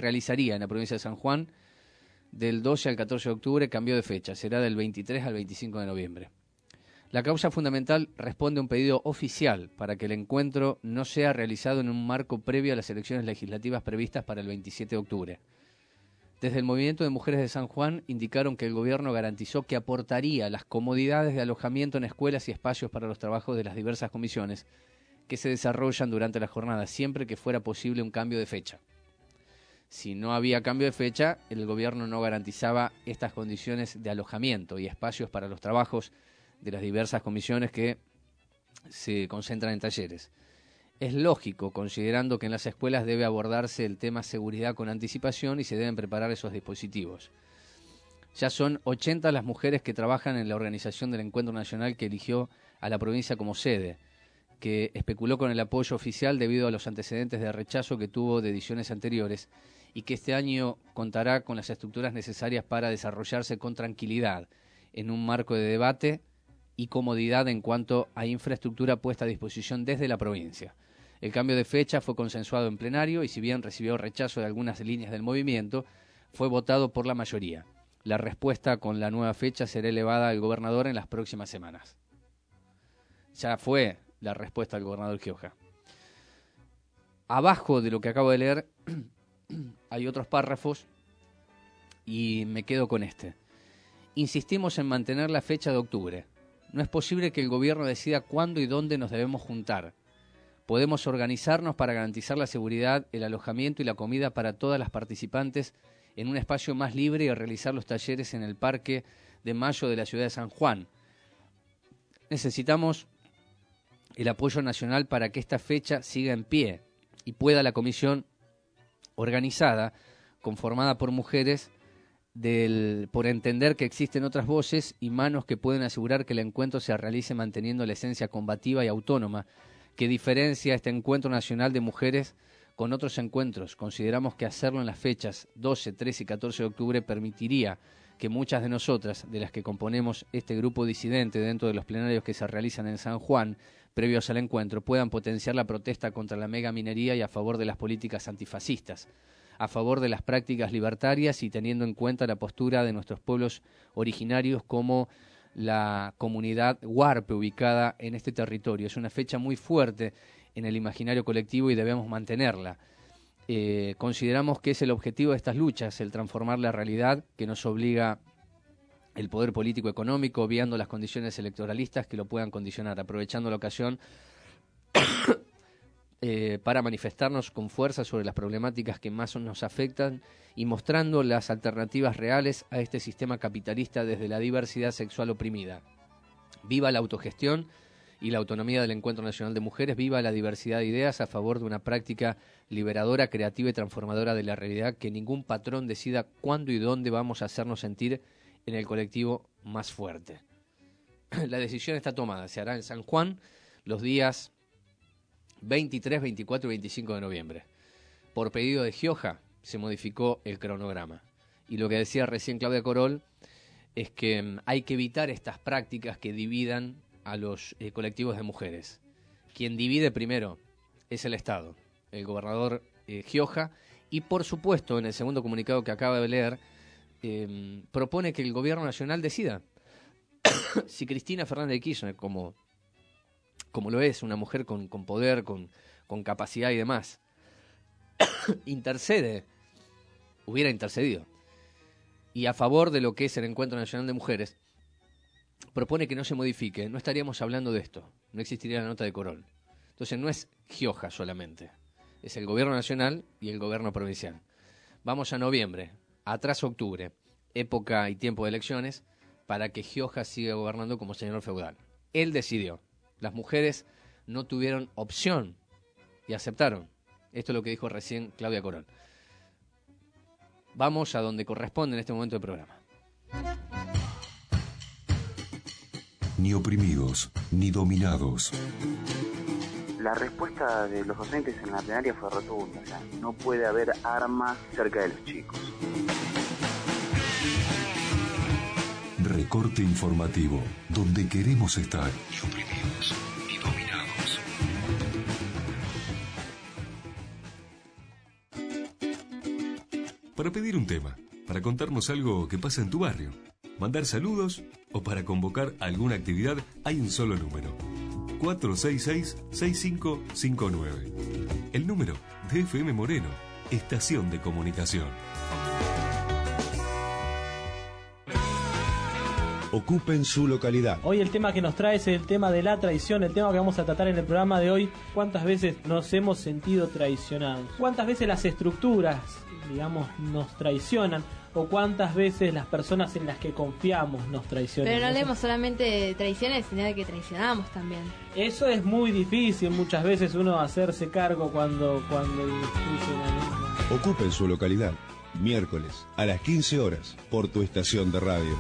S9: del 12 al 14 de octubre, cambio de fecha, será del 23 al 25 de noviembre. La causa fundamental responde a un pedido oficial para que el encuentro no sea realizado en un marco previo a las elecciones legislativas previstas para el 27 de octubre. Desde el Movimiento de Mujeres de San Juan indicaron que el gobierno garantizó que aportaría las comodidades de alojamiento en escuelas y espacios para los trabajos de las diversas comisiones que se desarrollan durante la jornada, siempre que fuera posible un cambio de fecha. Si no había cambio de fecha, el gobierno no garantizaba estas condiciones de alojamiento y espacios para los trabajos de las diversas comisiones que se concentran en talleres. Es lógico, considerando que en las escuelas debe abordarse el tema seguridad con anticipación y se deben preparar esos dispositivos. Ya son 80 las mujeres que trabajan en la organización del Encuentro Nacional que eligió a la provincia como sede, que especuló con el apoyo oficial debido a los antecedentes de rechazo que tuvo de ediciones anteriores y que este año contará con las estructuras necesarias para desarrollarse con tranquilidad en un marco de debate y comodidad en cuanto a infraestructura puesta a disposición desde la provincia. El cambio de fecha fue consensuado en plenario y si bien recibió rechazo de algunas líneas del movimiento, fue votado por la mayoría. La respuesta con la nueva fecha será elevada al gobernador en las próximas semanas. Ya fue la respuesta del gobernador Gioja. Abajo de lo que acabo de leer hay otros párrafos y me quedo con este. Insistimos en mantener la fecha de octubre. No es posible que el gobierno decida cuándo y dónde nos debemos juntar. Podemos organizarnos para garantizar la seguridad, el alojamiento y la comida para todas las participantes en un espacio más libre y realizar los talleres en el Parque de Mayo de la ciudad de San Juan. Necesitamos el apoyo nacional para que esta fecha siga en pie y pueda la comisión organizada, conformada por mujeres, por entender que existen otras voces y manos que pueden asegurar que el encuentro se realice manteniendo la esencia combativa y autónoma que diferencia este encuentro nacional de mujeres con otros encuentros. Consideramos que hacerlo en las fechas 12, 13 y 14 de octubre permitiría que muchas de nosotras, de las que componemos este grupo disidente dentro de los plenarios que se realizan en San Juan, previos al encuentro, puedan potenciar la protesta contra la megaminería y a favor de las políticas antifascistas, a favor de las prácticas libertarias y teniendo en cuenta la postura de nuestros pueblos originarios como la comunidad huarpe ubicada en este territorio. Es una fecha muy fuerte en el imaginario colectivo y debemos mantenerla. Consideramos que es el objetivo de estas luchas, el transformar la realidad que nos obliga el poder político económico, obviando las condiciones electoralistas que lo puedan condicionar, aprovechando la ocasión para manifestarnos con fuerza sobre las problemáticas que más nos afectan y mostrando las alternativas reales a este sistema capitalista desde la diversidad sexual oprimida. Viva la autogestión y la autonomía del Encuentro Nacional de Mujeres, viva la diversidad de ideas a favor de una práctica liberadora, creativa y transformadora de la realidad, que ningún patrón decida cuándo y dónde vamos a hacernos sentir en el colectivo más fuerte. La decisión está tomada, se hará en San Juan los días 23, 24 y 25 de noviembre. Por pedido de Gioja se modificó el cronograma. Y lo que decía recién Claudia Corol es que hay que evitar estas prácticas que dividan a los colectivos de mujeres. Quien divide primero es el Estado, el gobernador Gioja, y por supuesto en el segundo comunicado que acaba de leer propone que el gobierno nacional decida si Cristina Fernández de Kirchner, como lo es, una mujer con poder, con capacidad y demás, hubiera intercedido, y a favor de lo que es el Encuentro Nacional de Mujeres, propone que no se modifique, no estaríamos hablando de esto, no existiría la nota de Corol. Entonces no es Gioja solamente, es el gobierno nacional y el gobierno provincial. Vamos a noviembre, atrás octubre, época y tiempo de elecciones, para que Gioja siga gobernando como señor feudal. Él decidió. Las mujeres no tuvieron opción y aceptaron. Esto es lo que dijo recién Claudia Corol. Vamos a donde corresponde en este momento del programa.
S1: Ni oprimidos, ni dominados.
S10: La respuesta de los docentes en la plenaria fue rotunda. O sea, no puede haber armas cerca de los chicos.
S1: Recorte informativo, donde queremos estar. Ni oprimidos, ni dominados. Para pedir un tema, para contarnos algo que pasa en tu barrio, mandar saludos o para convocar alguna actividad, hay un solo número: 466-6559. El número de FM Moreno, estación de comunicación.
S11: Ocupen su localidad.
S13: Hoy el tema que nos trae es el tema de la traición, el tema que vamos a tratar en el programa de hoy. ¿Cuántas veces nos hemos sentido traicionados? ¿Cuántas veces las estructuras, digamos, nos traicionan? ¿O cuántas veces las personas en las que confiamos nos traicionan?
S14: Pero no leemos solamente traiciones, sino de que traicionamos también.
S13: Eso es muy difícil muchas veces uno hacerse cargo cuando dicen.
S11: Ocupen su localidad. Miércoles a las 15 horas por tu estación de radio.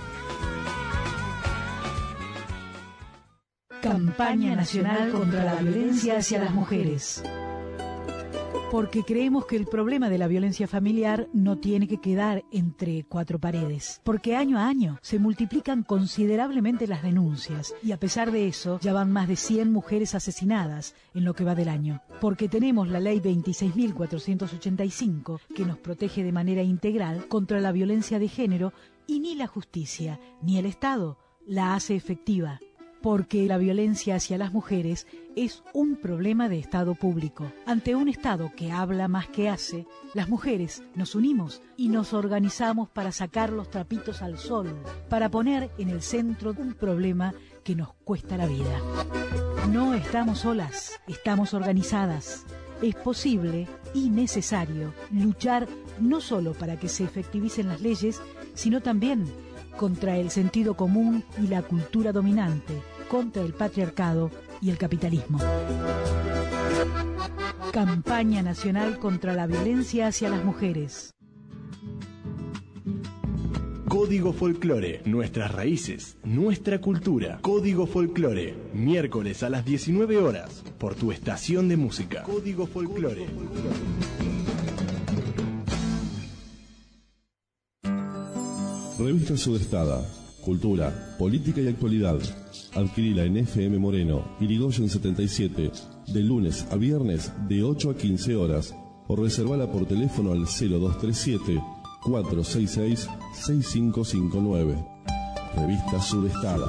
S25: Campaña Nacional contra la Violencia hacia las Mujeres. Porque creemos que el problema de la violencia familiar no tiene que quedar entre cuatro paredes. Porque año a año se multiplican considerablemente las denuncias y a pesar de eso ya van más de 100 mujeres asesinadas en lo que va del año. Porque tenemos la ley 26.485 que nos protege de manera integral contra la violencia de género y ni la justicia ni el Estado la hace efectiva. Porque la violencia hacia las mujeres es un problema de Estado público. Ante un Estado que habla más que hace, las mujeres nos unimos y nos organizamos para sacar los trapitos al sol, para poner en el centro un problema que nos cuesta la vida. No estamos solas, estamos organizadas. Es posible y necesario luchar no solo para que se efectivicen las leyes, sino también contra el sentido común y la cultura dominante, contra el patriarcado y el capitalismo. Campaña Nacional contra la Violencia hacia las Mujeres.
S15: Código Folclore, nuestras raíces, nuestra cultura. Código Folclore, miércoles a las 19 horas, por tu estación de música. Código Folclore.
S11: Revista Sudestada, cultura, política y actualidad. Adquirila en FM Moreno, Irigoyen 77, de lunes a viernes de 8 a 15 horas, o reservala por teléfono al 0237 466 6559. Revista Sudestada.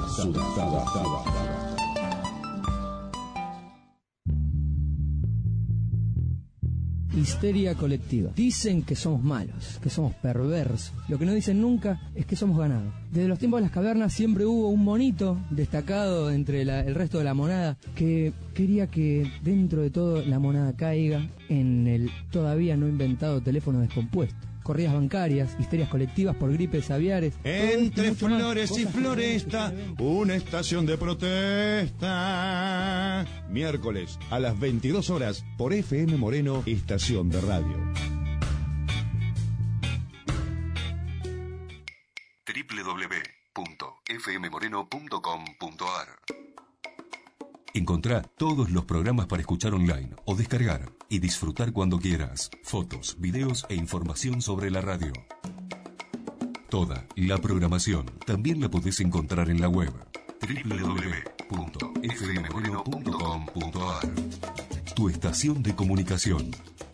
S16: Histeria colectiva. Dicen que somos malos, que somos perversos. Lo que no dicen nunca es que somos ganados. Desde los tiempos de las cavernas siempre hubo un monito destacado entre el resto de la monada que quería que dentro de todo la monada caiga en el todavía no inventado teléfono descompuesto. Corridas bancarias, histerias colectivas por gripes aviares.
S11: Entre flores y floresta, una estación de protesta. Miércoles a las 22 horas por FM Moreno, estación de radio.
S1: www.fmmoreno.com.ar. Encontrá todos los programas para escuchar online o descargar y disfrutar cuando quieras. Fotos, videos e información sobre la radio. Toda la programación también la podés encontrar en la web www.fmmoreno.com.ar. Tu estación de comunicación.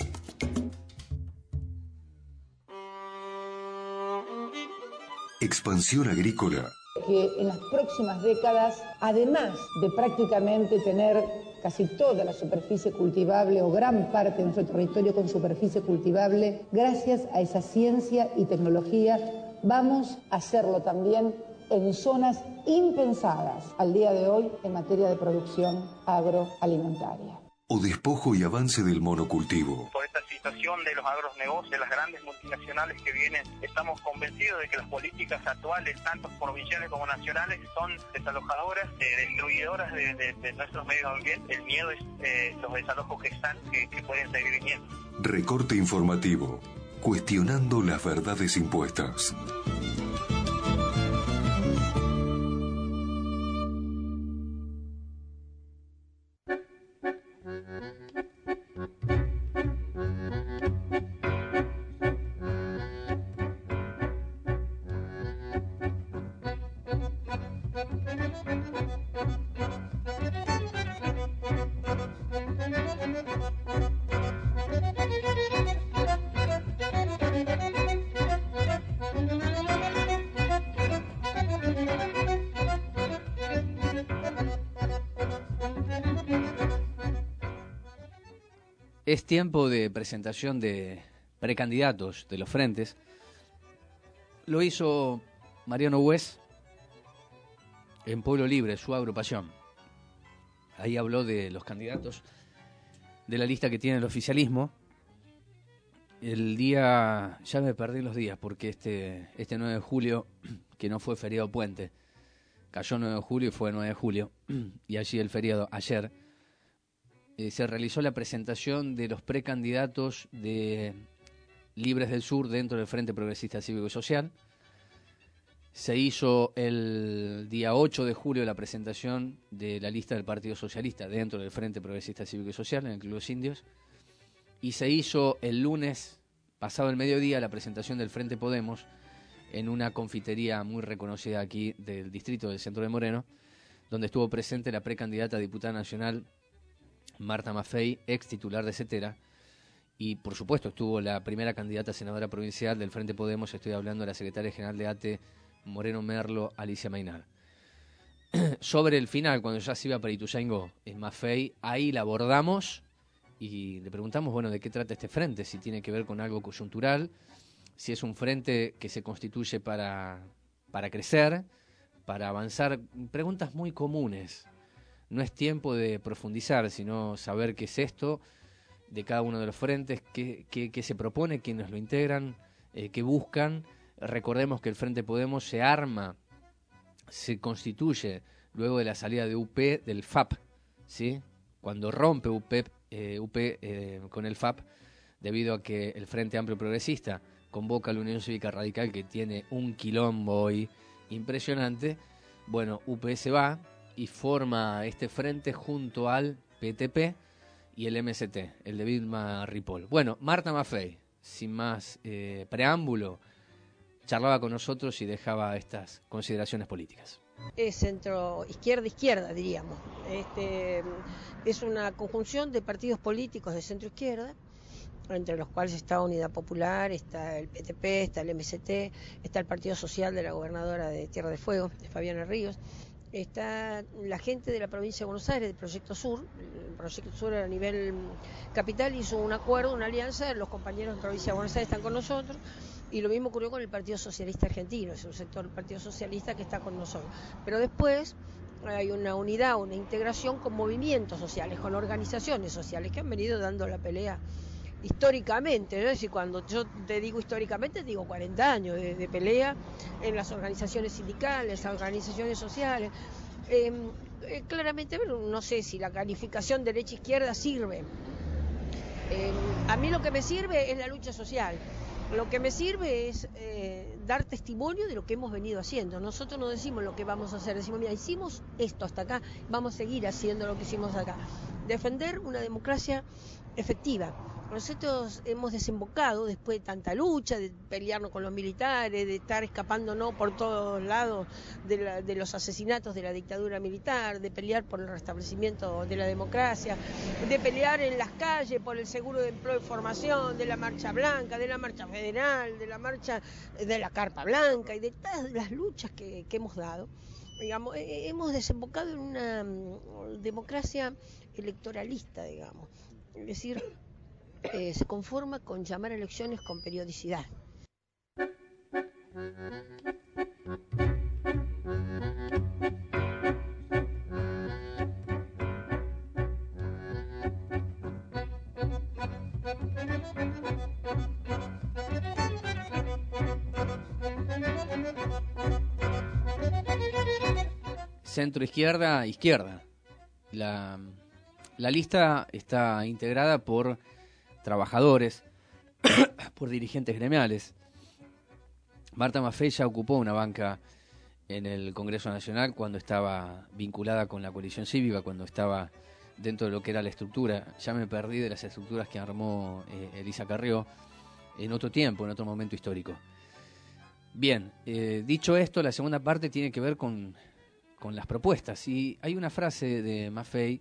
S1: Expansión agrícola.
S17: Que en las próximas décadas, además de prácticamente tener casi toda la superficie cultivable o gran parte de nuestro territorio con superficie cultivable, gracias a esa ciencia y tecnología, vamos a hacerlo también en zonas impensadas al día de hoy en materia de producción agroalimentaria.
S1: O despojo y avance del monocultivo.
S3: Por esta situación de los agronegocios, de las grandes multinacionales que vienen, estamos convencidos de que las políticas actuales, tanto provinciales como nacionales, son desalojadoras, destruidoras de nuestros medios ambientes. El miedo es los desalojos que pueden seguir viniendo.
S1: Recorte informativo, cuestionando las verdades impuestas.
S9: Es tiempo de presentación de precandidatos de los frentes. Lo hizo Mariano Hues en Pueblo Libre, su agrupación. Ahí habló de los candidatos de la lista que tiene el oficialismo. El día, ya me perdí los días, porque este 9 de julio, que no fue feriado puente, cayó 9 de julio y fue 9 de julio, y allí el feriado ayer, se realizó la presentación de los precandidatos de Libres del Sur dentro del Frente Progresista Cívico y Social. Se hizo el día 8 de julio la presentación de la lista del Partido Socialista dentro del Frente Progresista Cívico y Social en el Club Los Indios. Y se hizo el lunes, pasado el mediodía, la presentación del Frente Podemos en una confitería muy reconocida aquí del distrito del Centro de Moreno, donde estuvo presente la precandidata a diputada nacional Marta Maffei, ex titular de CETERA, y por supuesto estuvo la primera candidata a senadora provincial del Frente Podemos, estoy hablando de la secretaria general de ATE, Moreno Merlo, Alicia Mainar. Sobre el final, cuando ya se iba para Ituzaingó, en Maffei, ahí la abordamos y le preguntamos, bueno, ¿de qué trata este frente? Si tiene que ver con algo coyuntural, si es un frente que se constituye para crecer, para avanzar, preguntas muy comunes. No es tiempo de profundizar, sino saber qué es esto de cada uno de los frentes, qué se propone, quiénes lo integran, qué buscan. Recordemos que el Frente Podemos se arma, se constituye luego de la salida de UP del FAP, ¿sí? Cuando rompe UP UP con el FAP, debido a que el Frente Amplio Progresista convoca a la Unión Cívica Radical, que tiene un quilombo hoy impresionante. Bueno, UP se va y forma este frente junto al PTP y el MST, el de Vilma Ripoll. Bueno, Marta Maffei, sin más preámbulo, charlaba con nosotros y dejaba estas consideraciones políticas.
S8: Es centro izquierda, diríamos. Es una conjunción de partidos políticos de centro izquierda, entre los cuales está Unidad Popular, está el PTP, está el MST, está el Partido Social de la gobernadora de Tierra del Fuego, de Fabiana Ríos, está la gente de la provincia de Buenos Aires, del Proyecto Sur. El Proyecto Sur a nivel capital hizo un acuerdo, una alianza, los compañeros de la provincia de Buenos Aires están con nosotros, y lo mismo ocurrió con el Partido Socialista Argentino, es un sector del Partido Socialista que está con nosotros. Pero después hay una unidad, una integración con movimientos sociales, con organizaciones sociales que han venido dando la pelea históricamente, ¿no? Es decir, cuando yo te digo históricamente, digo 40 años de pelea en las organizaciones sindicales, las organizaciones sociales. Claramente, no sé si la calificación derecha-izquierda sirve. A mí lo que me sirve es la lucha social. Lo que me sirve es dar testimonio de lo que hemos venido haciendo. Nosotros no decimos lo que vamos a hacer, decimos, mira, hicimos esto hasta acá, vamos a seguir haciendo lo que hicimos acá. Defender una democracia efectiva. Nosotros hemos desembocado, después de tanta lucha, de pelearnos con los militares, de estar escapándonos por todos lados de los asesinatos de la dictadura militar, de pelear por el restablecimiento de la democracia, de pelear en las calles por el seguro de empleo y formación, de la marcha blanca, de la marcha federal, de la marcha de la carpa blanca y de todas las luchas que hemos dado. Digamos, hemos desembocado en una democracia electoralista, digamos, es decir, se conforma con llamar a elecciones con periodicidad.
S9: Centro izquierda. La lista está integrada por trabajadores, por dirigentes gremiales. Marta Maffei ya ocupó una banca en el Congreso Nacional cuando estaba vinculada con la coalición cívica, cuando estaba dentro de lo que era la estructura. Ya me perdí de las estructuras que armó Elisa Carrió en otro tiempo, en otro momento histórico. Bien, dicho esto, la segunda parte tiene que ver con las propuestas. Y hay una frase de Maffei,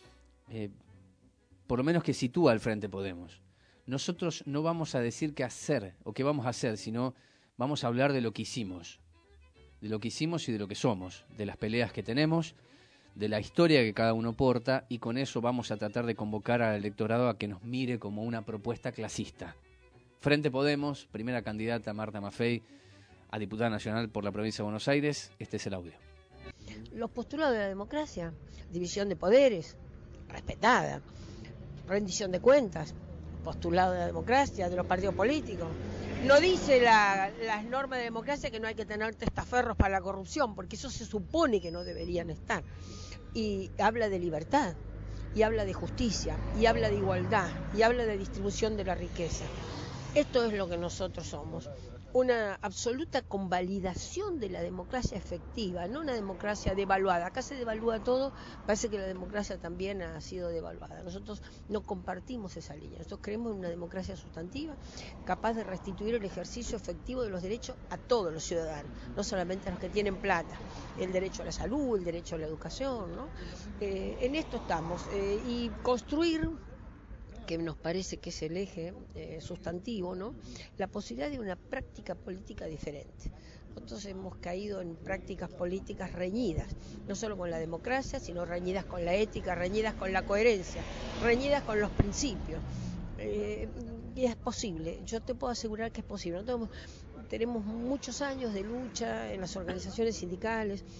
S9: por lo menos que sitúa al Frente Podemos. Nosotros no vamos a decir qué hacer o qué vamos a hacer, sino vamos a hablar de lo que hicimos. De lo que hicimos y de lo que somos, de las peleas que tenemos, de la historia que cada uno porta, y con eso vamos a tratar de convocar al electorado a que nos mire como una propuesta clasista. Frente Podemos, primera candidata Marta Maffei a diputada nacional por la provincia de Buenos Aires. Este es el audio.
S8: Los postulados de la democracia, división de poderes, respetada, rendición de cuentas, postulado de la democracia, de los partidos políticos. No dice las normas de democracia que no hay que tener testaferros para la corrupción, porque eso se supone que no deberían estar. Y habla de libertad, y habla de justicia, y habla de igualdad, y habla de distribución de la riqueza. Esto es lo que nosotros somos. Una absoluta convalidación de la democracia efectiva, no una democracia devaluada. Acá se devalúa todo, parece que la democracia también ha sido devaluada. Nosotros no compartimos esa línea. Nosotros creemos en una democracia sustantiva, capaz de restituir el ejercicio efectivo de los derechos a todos los ciudadanos, no solamente a los que tienen plata. El derecho a la salud, el derecho a la educación, ¿no? En esto estamos. Y construir, que nos parece que es el eje sustantivo, ¿no? La posibilidad de una práctica política diferente. Nosotros hemos caído en prácticas políticas reñidas, no solo con la democracia, sino reñidas con la ética, reñidas con la coherencia, reñidas con los principios. Y es posible, yo te puedo asegurar que es posible. Tenemos muchos años de lucha en las organizaciones sindicales,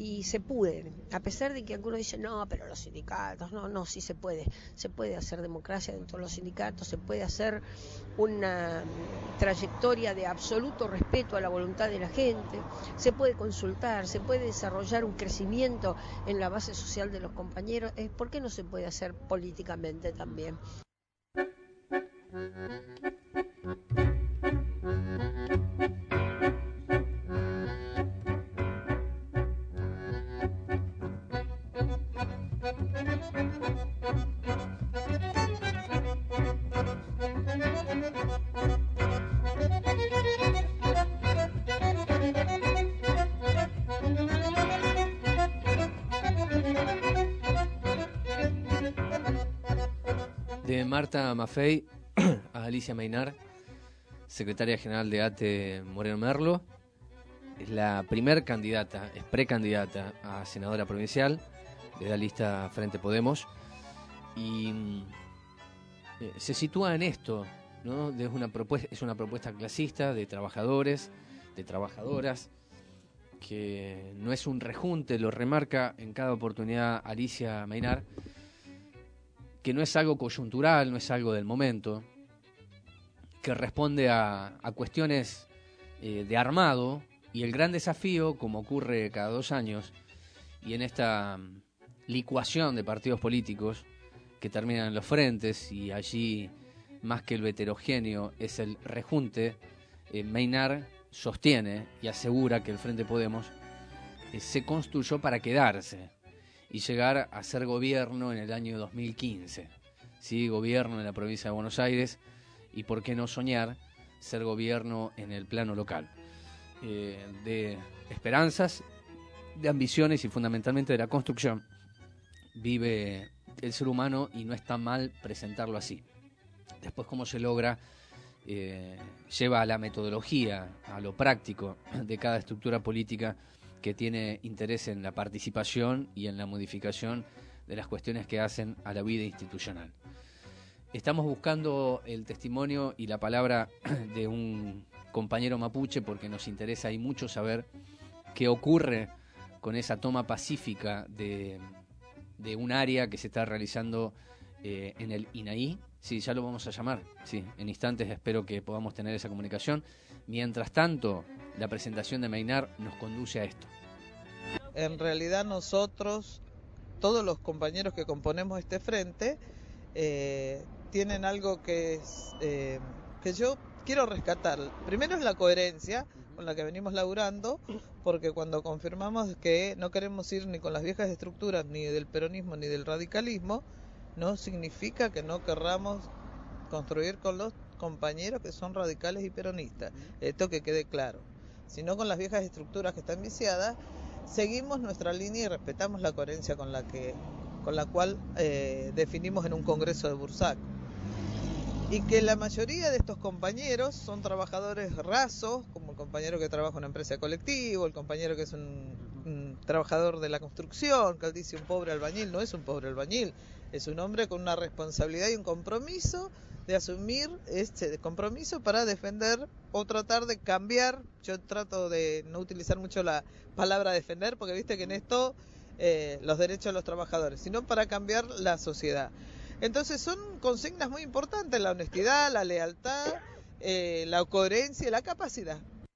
S8: y se pueden, a pesar de que algunos dicen no, pero los sindicatos, no, sí se puede hacer democracia dentro de los sindicatos, se puede hacer una trayectoria de absoluto respeto a la voluntad de la gente, se puede consultar, se puede desarrollar un crecimiento en la base social de los compañeros. ¿Por qué no se puede hacer políticamente también?
S9: De Marta Maffei a Alicia Maynar, secretaria general de ATE Moreno Merlo, es la primer candidata, es precandidata a senadora provincial de la lista Frente Podemos, y se sitúa en esto, ¿no? Es una propuesta clasista de trabajadores, de trabajadoras, que no es un rejunte, lo remarca en cada oportunidad Alicia Maynar, que no es algo coyuntural, no es algo del momento, que responde a cuestiones de armado, y el gran desafío, como ocurre cada 2 años, y en esta licuación de partidos políticos que terminan en los frentes, y allí más que lo heterogéneo es el rejunte, Maynar sostiene y asegura que el Frente Podemos se construyó para quedarse y llegar a ser gobierno en el año 2015. ¿Sí? Gobierno en la provincia de Buenos Aires, y por qué no soñar ser gobierno en el plano local. De esperanzas, de ambiciones y fundamentalmente de la construcción vive el ser humano, y no está mal presentarlo así. Después, cómo se logra, lleva a la metodología, a lo práctico de cada estructura política que tiene interés en la participación y en la modificación de las cuestiones que hacen a la vida institucional. Estamos buscando el testimonio y la palabra de un compañero mapuche, porque nos interesa y mucho saber qué ocurre con esa toma pacífica de un área que se está realizando en el INAI. Sí, ya lo vamos a llamar. Sí, en instantes espero que podamos tener esa comunicación. Mientras tanto, la presentación de Maynar nos conduce a esto.
S2: En realidad nosotros, todos los compañeros que componemos este frente, tienen algo que yo quiero rescatar. Primero es la coherencia con la que venimos laburando, porque cuando confirmamos que no queremos ir ni con las viejas estructuras, ni del peronismo, ni del radicalismo, no significa que no querramos construir con los compañeros que son radicales y peronistas. Esto que quede claro. Sino con las viejas estructuras que están viciadas, seguimos nuestra línea y respetamos la coherencia con la cual definimos en un congreso de Bursaco. Y que la mayoría de estos compañeros son trabajadores rasos, como el compañero que trabaja en una empresa de colectivo, el compañero que es un trabajador de la construcción, que él dice un pobre albañil, no es un pobre albañil, es un hombre con una responsabilidad y un compromiso de asumir este compromiso para defender o tratar de cambiar. Yo trato de no utilizar mucho la palabra defender, porque viste que en esto los derechos de los trabajadores, sino para cambiar la sociedad. Entonces son consignas muy importantes: la honestidad, la lealtad, la coherencia y la capacidad.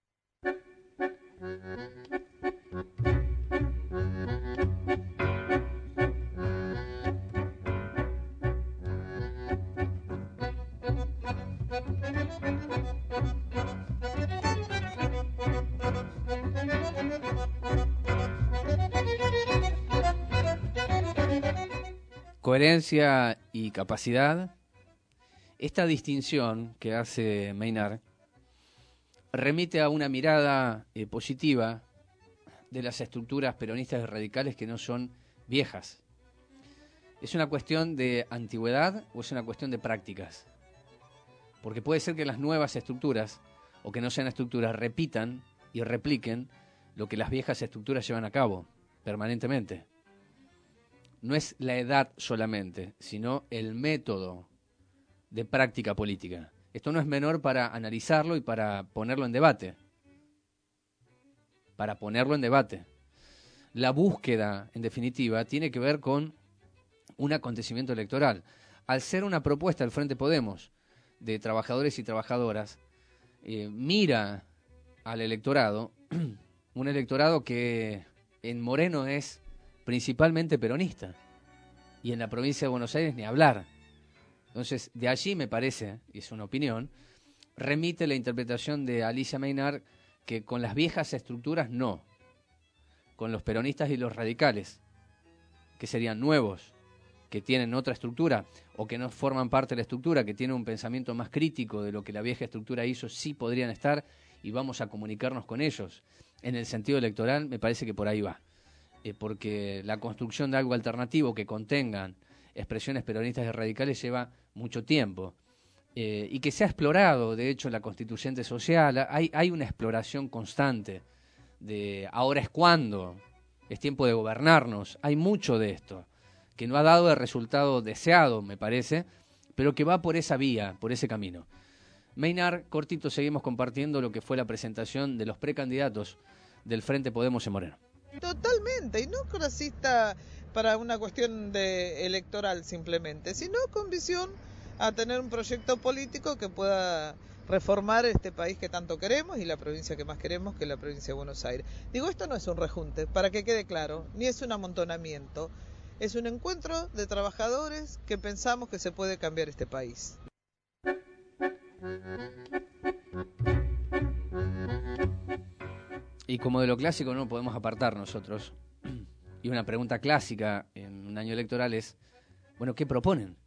S9: Coherencia y capacidad. Esta distinción que hace Maynar remite a una mirada positiva de las estructuras peronistas y radicales que no son viejas. ¿Es una cuestión de antigüedad o es una cuestión de prácticas? Porque puede ser que las nuevas estructuras, o que no sean estructuras, repitan y repliquen lo que las viejas estructuras llevan a cabo permanentemente. No es la edad solamente, sino el método de práctica política. Esto no es menor para analizarlo y para ponerlo en debate. la búsqueda, en definitiva, tiene que ver con un acontecimiento electoral. Al ser una propuesta del Frente Podemos de trabajadores y trabajadoras, mira al electorado, un electorado que en Moreno es principalmente peronista, y en la provincia de Buenos Aires ni hablar. Entonces, de allí me parece, y es una opinión, remite la interpretación de Alicia Maynard que con las viejas estructuras no, con los peronistas y los radicales, que serían nuevos, que tienen otra estructura o que no forman parte de la estructura, que tienen un pensamiento más crítico de lo que la vieja estructura hizo, sí podrían estar y vamos a comunicarnos con ellos. En el sentido electoral me parece que por ahí va, porque la construcción de algo alternativo que contengan expresiones peronistas y radicales lleva mucho tiempo. Y que se ha explorado, de hecho, en la constituyente social, hay una exploración constante de ahora es cuando, es tiempo de gobernarnos, hay mucho de esto, que no ha dado el resultado deseado, me parece, pero que va por esa vía, por ese camino. Maynard, cortito, seguimos compartiendo lo que fue la presentación de los precandidatos del Frente Podemos en Moreno.
S2: Totalmente, y no clasista para una cuestión electoral simplemente, sino con visión a tener un proyecto político que pueda reformar este país que tanto queremos y la provincia que más queremos, que es la provincia de Buenos Aires. Digo, esto no es un rejunte, para que quede claro, ni es un amontonamiento, es un encuentro de trabajadores que pensamos que se puede cambiar este país.
S9: Y como de lo clásico no podemos apartar nosotros, y una pregunta clásica en un año electoral es, bueno, ¿qué proponen?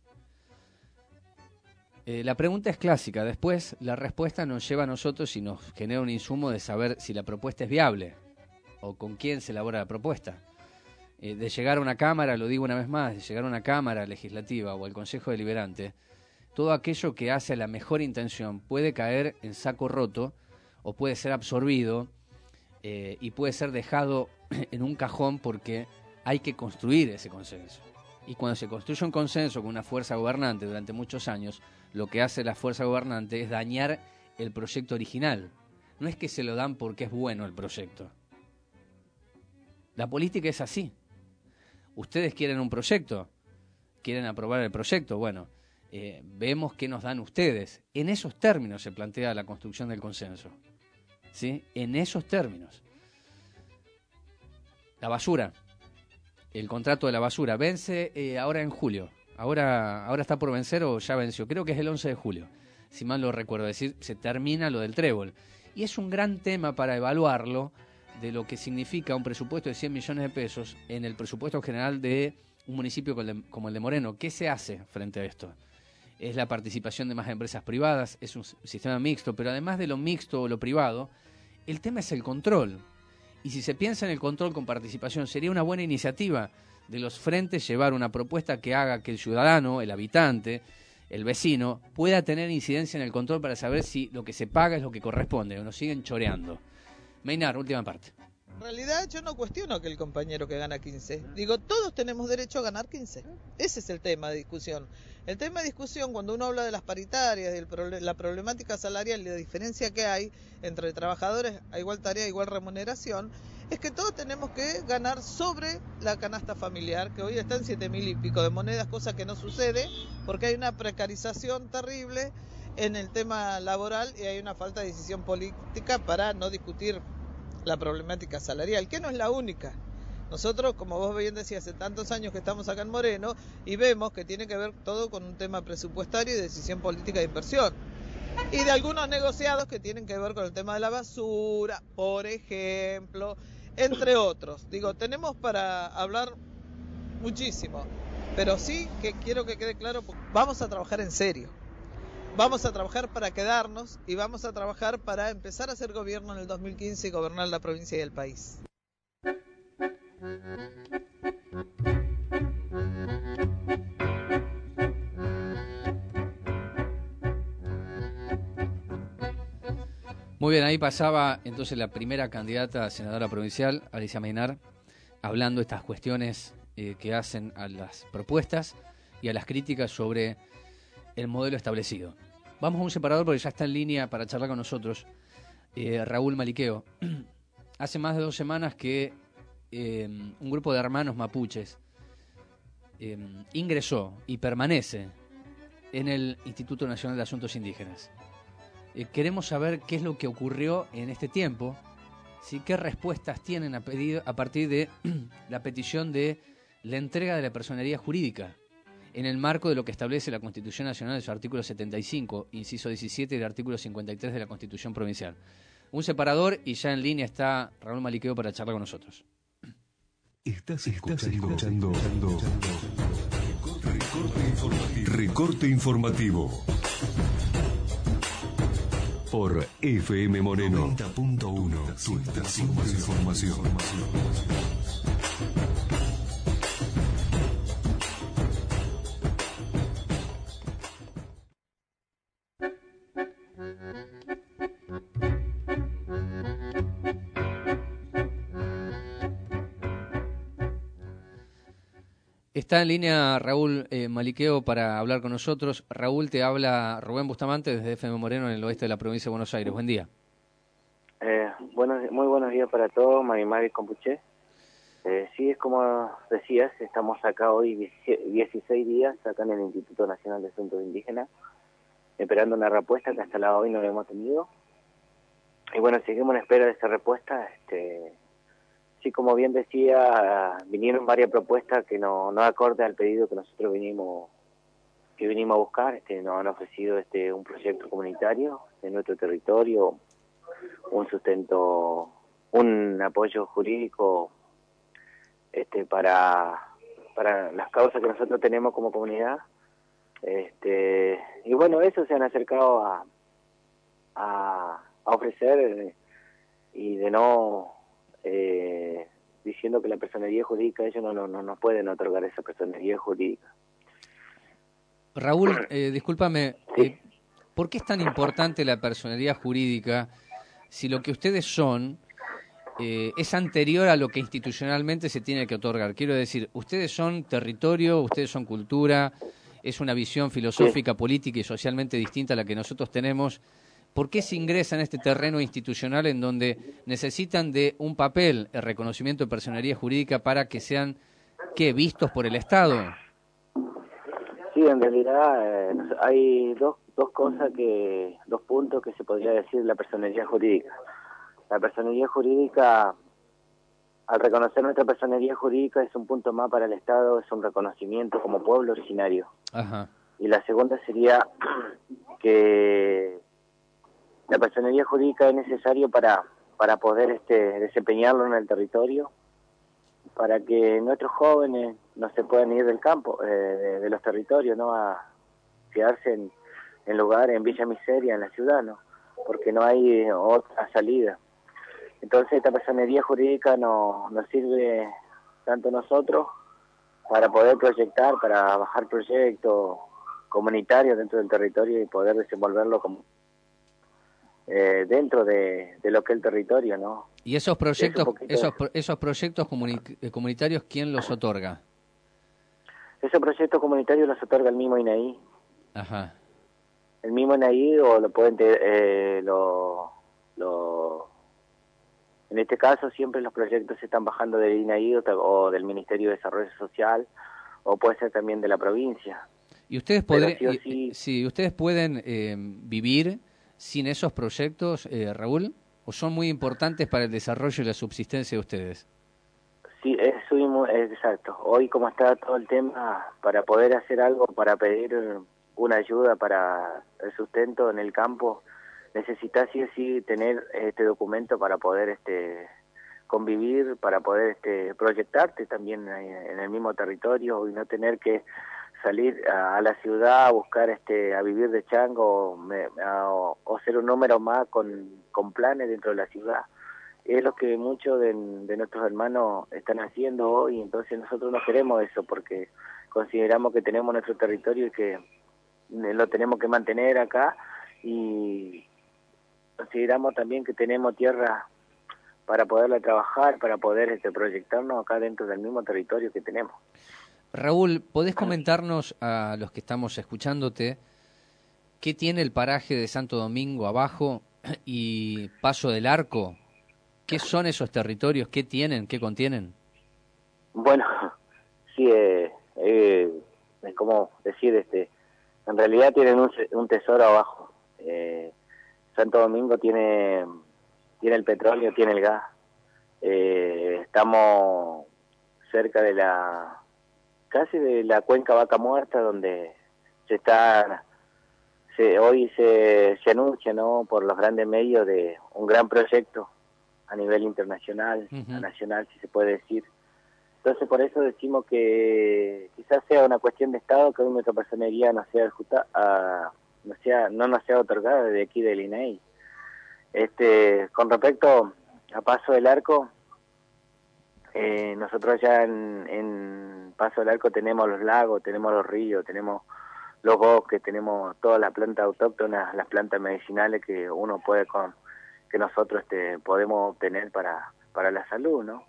S9: La pregunta es clásica, después la respuesta nos lleva a nosotros y nos genera un insumo de saber si la propuesta es viable o con quién se elabora la propuesta. De llegar a una Cámara, lo digo una vez más, de llegar a una Cámara legislativa o al Consejo Deliberante, todo aquello que hace la mejor intención puede caer en saco roto o puede ser absorbido y puede ser dejado en un cajón porque hay que construir ese consenso. Y cuando se construye un consenso con una fuerza gobernante durante muchos años, lo que hace la fuerza gobernante es dañar el proyecto original. No es que se lo dan porque es bueno el proyecto. La política es así. Ustedes quieren un proyecto, quieren aprobar el proyecto, bueno, vemos qué nos dan ustedes. En esos términos se plantea la construcción del consenso, ¿sí? En esos términos. La basura, el contrato de la basura, vence ahora en julio. Ahora está por vencer o ya venció. Creo que es el 11 de julio, si mal lo recuerdo. Es decir, se termina lo del trébol. Y es un gran tema para evaluarlo de lo que significa un presupuesto de 100 millones de pesos en el presupuesto general de un municipio como el de Moreno. ¿Qué se hace frente a esto? Es la participación de más empresas privadas, es un sistema mixto, pero además de lo mixto o lo privado, el tema es el control. Y si se piensa en el control con participación, sería una buena iniciativa de los frentes llevar una propuesta que haga que el ciudadano, el habitante, el vecino, pueda tener incidencia en el control para saber si lo que se paga es lo que corresponde o nos siguen choreando. Maynard, última parte.
S2: En realidad yo no cuestiono que el compañero que gana 15. Digo, todos tenemos derecho a ganar 15. Ese es el tema de discusión. El tema de discusión, cuando uno habla de las paritarias, de la problemática salarial y la diferencia que hay entre trabajadores a igual tarea, igual remuneración, es que todos tenemos que ganar sobre la canasta familiar, que hoy está en 7.000 y pico de monedas, cosa que no sucede porque hay una precarización terrible en el tema laboral y hay una falta de decisión política para no discutir la problemática salarial, que no es la única. Nosotros, como vos bien decías, hace tantos años que estamos acá en Moreno y vemos que tiene que ver todo con un tema presupuestario y de decisión política de inversión. Y de algunos negociados que tienen que ver con el tema de la basura, por ejemplo, entre otros. Digo, tenemos para hablar muchísimo, pero sí que quiero que quede claro, vamos a trabajar en serio. Vamos a trabajar para quedarnos y vamos a trabajar para empezar a hacer gobierno en el 2015 y gobernar la provincia y el país.
S9: Muy bien, ahí pasaba entonces la primera candidata a senadora provincial, Alicia Maynard, hablando de estas cuestiones que hacen a las propuestas y a las críticas sobre el modelo establecido. Vamos a un separador porque ya está en línea para charlar con nosotros Raúl Maliqueo. Hace más de 2 semanas que un grupo de hermanos mapuches ingresó y permanece en el Instituto Nacional de Asuntos Indígenas. Queremos saber qué es lo que ocurrió en este tiempo, ¿sí? Qué respuestas tienen a partir de la petición de la entrega de la personería jurídica en el marco de lo que establece la Constitución Nacional en su artículo 75, inciso 17, y el artículo 53 de la Constitución Provincial. Un separador, y ya en línea está Raúl Maliqueo para charlar con nosotros.
S1: Estás escuchando Recorte Informativo por FM Moreno 90.1, tu estación de información.
S9: Está en línea Raúl Maliqueo para hablar con nosotros. Raúl, te habla Rubén Bustamante desde FM Moreno en el oeste de la provincia de Buenos Aires. Buen día.
S12: Muy buenos días para todos, Marimar y Compuché. Sí, es como decías, estamos acá hoy 16 días acá en el Instituto Nacional de Asuntos Indígenas, esperando una respuesta que hasta la hoy no la hemos tenido. Y bueno, seguimos en espera de esa respuesta. Sí, como bien decía, vinieron varias propuestas que no acorde al pedido que nosotros vinimos a buscar. Nos han ofrecido un proyecto comunitario en nuestro territorio, un sustento, un apoyo jurídico para las causas que nosotros tenemos como comunidad. Y bueno, eso se han acercado a ofrecer y de no... diciendo que la personería jurídica, ellos no pueden otorgar esa personería jurídica.
S9: Raúl, discúlpame, ¿por qué es tan importante la personería jurídica si lo que ustedes son es anterior a lo que institucionalmente se tiene que otorgar? Quiero decir, ustedes son territorio, ustedes son cultura, es una visión filosófica, política y socialmente distinta a la que nosotros tenemos. ¿Por qué se ingresa en este terreno institucional en donde necesitan de un papel, el reconocimiento de personería jurídica para que sean, vistos por el Estado?
S12: Sí, en realidad hay dos puntos que se podría decir de la personería jurídica. La personería jurídica, al reconocer nuestra personería jurídica, es un punto más para el Estado, es un reconocimiento como pueblo originario.
S9: Ajá.
S12: Y la segunda sería que la personería jurídica es necesario para poder desempeñarlo en el territorio, para que nuestros jóvenes no se puedan ir del campo, de los territorios, ¿no? A quedarse en lugares, en Villa Miseria, en la ciudad, ¿no? Porque no hay otra salida. Entonces esta personería jurídica nos sirve tanto a nosotros para poder proyectar, para bajar proyectos comunitarios dentro del territorio y poder desenvolverlo como dentro de lo que es el territorio, ¿no?
S9: ¿Y esos proyectos esos proyectos comunitarios quién los otorga?
S12: Esos proyectos comunitarios los otorga el mismo INAI.
S9: Ajá.
S12: El mismo INAI, o lo pueden en este caso siempre los proyectos se están bajando del INAI o del Ministerio de Desarrollo Social, o puede ser también de la provincia.
S9: ¿Y ustedes ustedes pueden vivir sin esos proyectos, Raúl? ¿O son muy importantes para el desarrollo y la subsistencia de ustedes?
S12: Sí, exacto. Hoy, como está todo el tema, para poder hacer algo, para pedir una ayuda para el sustento en el campo, necesitas sí o sí tener este documento para poder convivir, para poder proyectarte también en el mismo territorio y no tener que salir a la ciudad a buscar a vivir de chango o ser un número más con planes dentro de la ciudad. Es lo que muchos de nuestros hermanos están haciendo hoy, entonces nosotros no queremos eso porque consideramos que tenemos nuestro territorio y que lo tenemos que mantener acá, y consideramos también que tenemos tierra para poderla trabajar, para poder proyectarnos acá dentro del mismo territorio que tenemos.
S9: Raúl, ¿podés comentarnos a los que estamos escuchándote qué tiene el paraje de Santo Domingo abajo y Paso del Arco? ¿Qué son esos territorios? ¿Qué tienen? ¿Qué contienen?
S12: Bueno, sí, es como decir, en realidad tienen un tesoro abajo. Santo Domingo tiene el petróleo, tiene el gas. Estamos cerca de casi de la cuenca Vaca Muerta, donde hoy se anuncia, ¿no?, por los grandes medios, de un gran proyecto a nivel internacional, nacional, si se puede decir. Entonces, por eso decimos que quizás sea una cuestión de Estado que hoy nuestra personería no nos sea otorgada desde aquí del INAI. Con respecto a Paso del Arco, nosotros ya en Paso del Arco tenemos los lagos, tenemos los ríos, tenemos los bosques, tenemos todas las plantas autóctonas, las plantas medicinales que uno puede que nosotros podemos obtener para la salud, ¿no?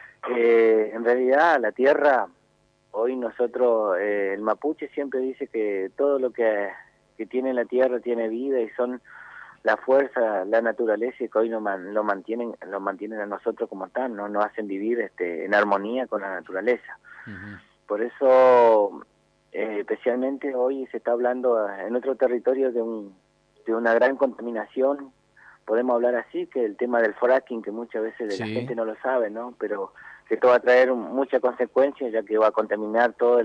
S12: En realidad la tierra, hoy nosotros, el mapuche siempre dice que todo lo que tiene la tierra tiene vida, y son la fuerza, la naturaleza, y que hoy lo mantienen a nosotros como tal, ¿no? Nos hacen vivir en armonía con la naturaleza. Por eso, especialmente hoy se está hablando en otro territorio de una gran contaminación. Podemos hablar así, que el tema del fracking, que muchas veces la gente no lo sabe, ¿no? Pero que esto va a traer muchas consecuencias, ya que va a contaminar toda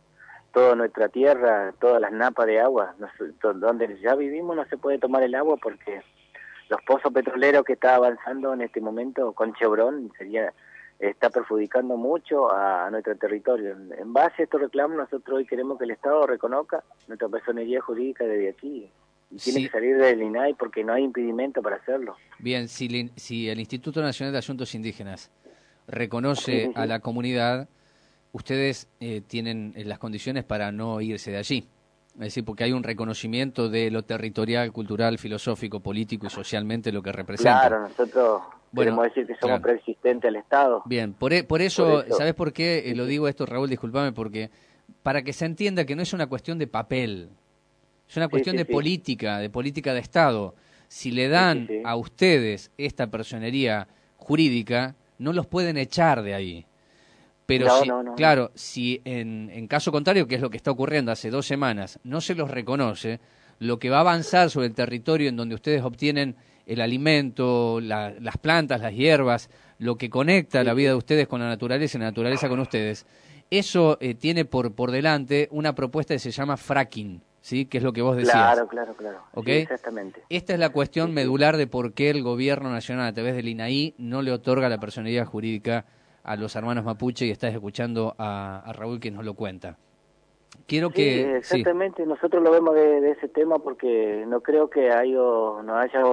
S12: nuestra tierra, todas las napas de agua. Donde ya vivimos no se puede tomar el agua, porque los pozos petroleros que está avanzando en este momento con Chevron está perjudicando mucho a nuestro territorio. En base a estos reclamos, nosotros hoy queremos que el Estado reconozca nuestra personería jurídica desde aquí. Y tiene que salir del INAI, porque no hay impedimento para hacerlo.
S9: Bien, si el Instituto Nacional de Asuntos Indígenas reconoce a la comunidad, ustedes tienen las condiciones para no irse de allí. Es decir, porque hay un reconocimiento de lo territorial, cultural, filosófico, político y socialmente lo que representa.
S12: Claro, nosotros queremos decir que somos preexistentes al Estado.
S9: Bien, por eso, ¿sabés por qué lo digo esto, Raúl? Discúlpame, porque para que se entienda que no es una cuestión de papel, es una cuestión de política de Estado. Si le dan a ustedes esta personería jurídica, no los pueden echar de ahí. Pero claro, si en caso contrario, que es lo que está ocurriendo hace 2 semanas, no se los reconoce, lo que va a avanzar sobre el territorio en donde ustedes obtienen el alimento, las plantas, las hierbas, lo que conecta la vida de ustedes con la naturaleza y la naturaleza con ustedes, eso tiene por delante una propuesta que se llama fracking, ¿sí? Que es lo que vos decías.
S12: Claro.
S9: ¿Okay?
S12: Sí, exactamente.
S9: Esta es la cuestión medular de por qué el gobierno nacional, a través del INAI, no le otorga la personería jurídica a los hermanos mapuche, y estás escuchando a Raúl que nos lo cuenta. Quiero que...
S12: Exactamente, nosotros lo vemos de ese tema, porque no creo que no haya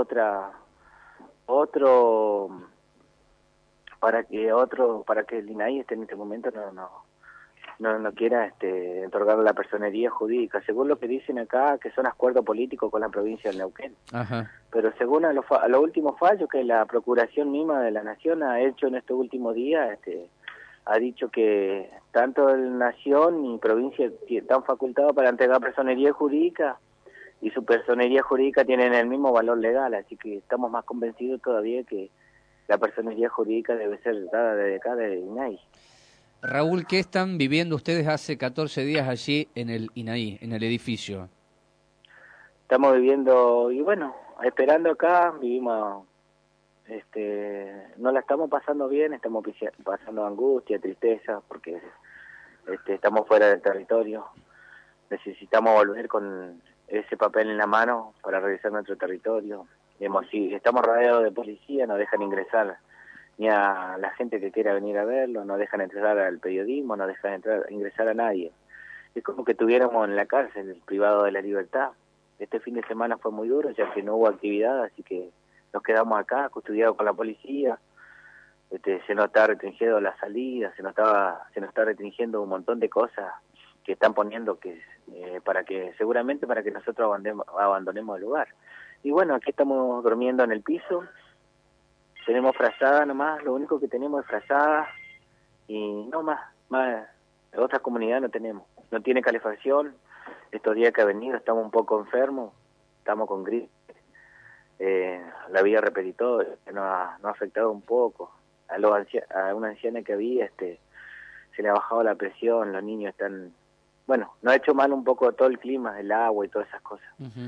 S12: otro para que el INAI en este momento no quiera otorgar la personería jurídica, según lo que dicen acá, que son acuerdos políticos con la provincia del Neuquén. Pero según a los últimos fallos que la Procuración misma de la Nación ha hecho en estos últimos días, ha dicho que tanto la Nación y provincia están facultados para entregar personería jurídica, y su personería jurídica tienen el mismo valor legal, así que estamos más convencidos todavía que la personería jurídica debe ser dada desde acá, del INAI.
S9: Raúl, ¿qué están viviendo ustedes hace 14 días allí en el INAI, en el edificio?
S12: Estamos viviendo, y bueno, esperando acá, vivimos, no la estamos pasando bien, estamos pasando angustia, tristeza, porque estamos fuera del territorio. Necesitamos volver con ese papel en la mano para regresar a nuestro territorio. Estamos rodeados de policía, no dejan ingresar ni a la gente que quiera venir a verlo, no dejan entrar al periodismo, no dejan ingresar a nadie. Es como que estuviéramos en la cárcel, privado de la libertad. Este fin de semana fue muy duro, ya que no hubo actividad, así que nos quedamos acá, custodiados con la policía. Se nos está restringiendo la salida, se nos está restringiendo un montón de cosas que están poniendo seguramente para que nosotros abandonemos el lugar. Y bueno, aquí estamos durmiendo en el piso. Tenemos frazada nomás, lo único que tenemos es frazada, y no más otra comunidad no tenemos. No tiene calefacción. Estos días que ha venido estamos un poco enfermos, estamos con gripe. La vía repetitoria nos ha afectado un poco. A una anciana que había, se le ha bajado la presión, los niños están... Bueno, nos ha hecho mal un poco todo el clima, el agua y todas esas cosas.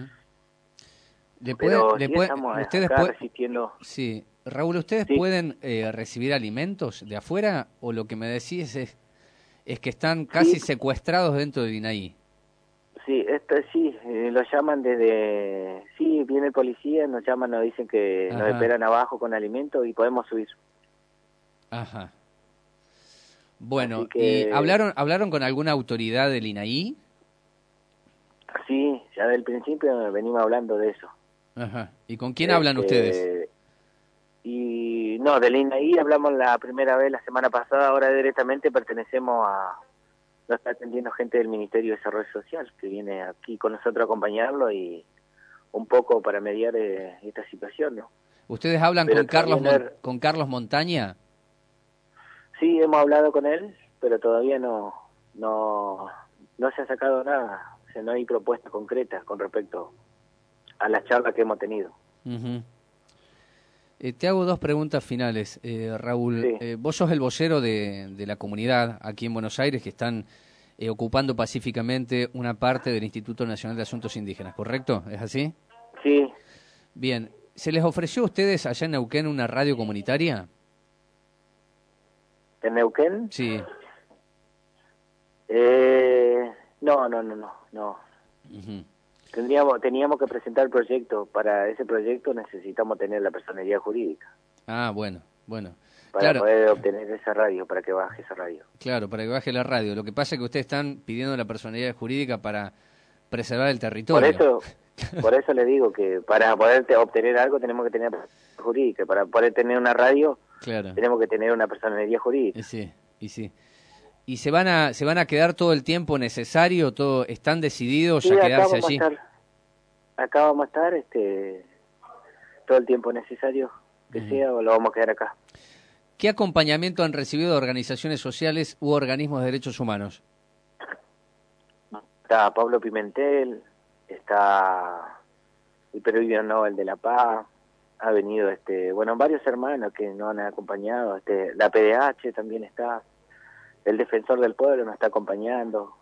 S12: Pero sí estamos acá resistiendo.
S9: Sí, Raúl, ¿ustedes pueden recibir alimentos de afuera o lo que me decís es que están casi secuestrados dentro de INAI?
S12: Sí, lo llaman desde... Sí, viene el policía, nos llaman, nos dicen que nos esperan abajo con alimentos y podemos subir.
S9: Ajá. Bueno,
S12: que...
S9: ¿y hablaron con alguna autoridad del INAI?
S12: Sí, ya del principio venimos hablando de eso.
S9: Ajá. ¿Y con quién hablan ustedes?
S12: Y no, del INAI hablamos la primera vez la semana pasada, ahora directamente pertenecemos a... Nos está atendiendo gente del Ministerio de Desarrollo Social, que viene aquí con nosotros a acompañarlo y un poco para mediar esta situación, ¿no?
S9: ¿Ustedes hablan con Carlos Montaña?
S12: Sí, hemos hablado con él, pero todavía no se ha sacado nada. O sea, no hay propuesta concreta con respecto a la charla que hemos tenido.
S9: Te hago dos preguntas finales, Raúl.
S12: Sí.
S9: Vos sos el vocero de la comunidad aquí en Buenos Aires que están ocupando pacíficamente una parte del Instituto Nacional de Asuntos Indígenas, ¿correcto? ¿Es así?
S12: Sí.
S9: Bien. ¿Se les ofreció a ustedes allá en Neuquén una radio comunitaria?
S12: ¿En Neuquén?
S9: Sí.
S12: No. Teníamos que presentar el proyecto. Para ese proyecto necesitamos tener la personería jurídica.
S9: Ah, bueno.
S12: Para poder obtener esa radio, para que baje esa radio.
S9: Claro, para que baje la radio. Lo que pasa es que ustedes están pidiendo la personería jurídica para preservar el territorio.
S12: Por eso le digo que para poder obtener algo tenemos que tener jurídica. Para poder tener una radio, tenemos que tener una personería jurídica.
S9: Sí. ¿Y se van a quedar todo el tiempo necesario? ¿Están decididos a quedarse allí?
S12: Acá vamos a estar todo el tiempo necesario que sea, o lo vamos a quedar acá.
S9: ¿Qué acompañamiento han recibido de organizaciones sociales u organismos de derechos humanos?
S12: Está Pablo Pimentel, está el Premio Nobel de la Paz, ha venido varios hermanos que nos han acompañado, la PDH también está, el Defensor del Pueblo nos está acompañando,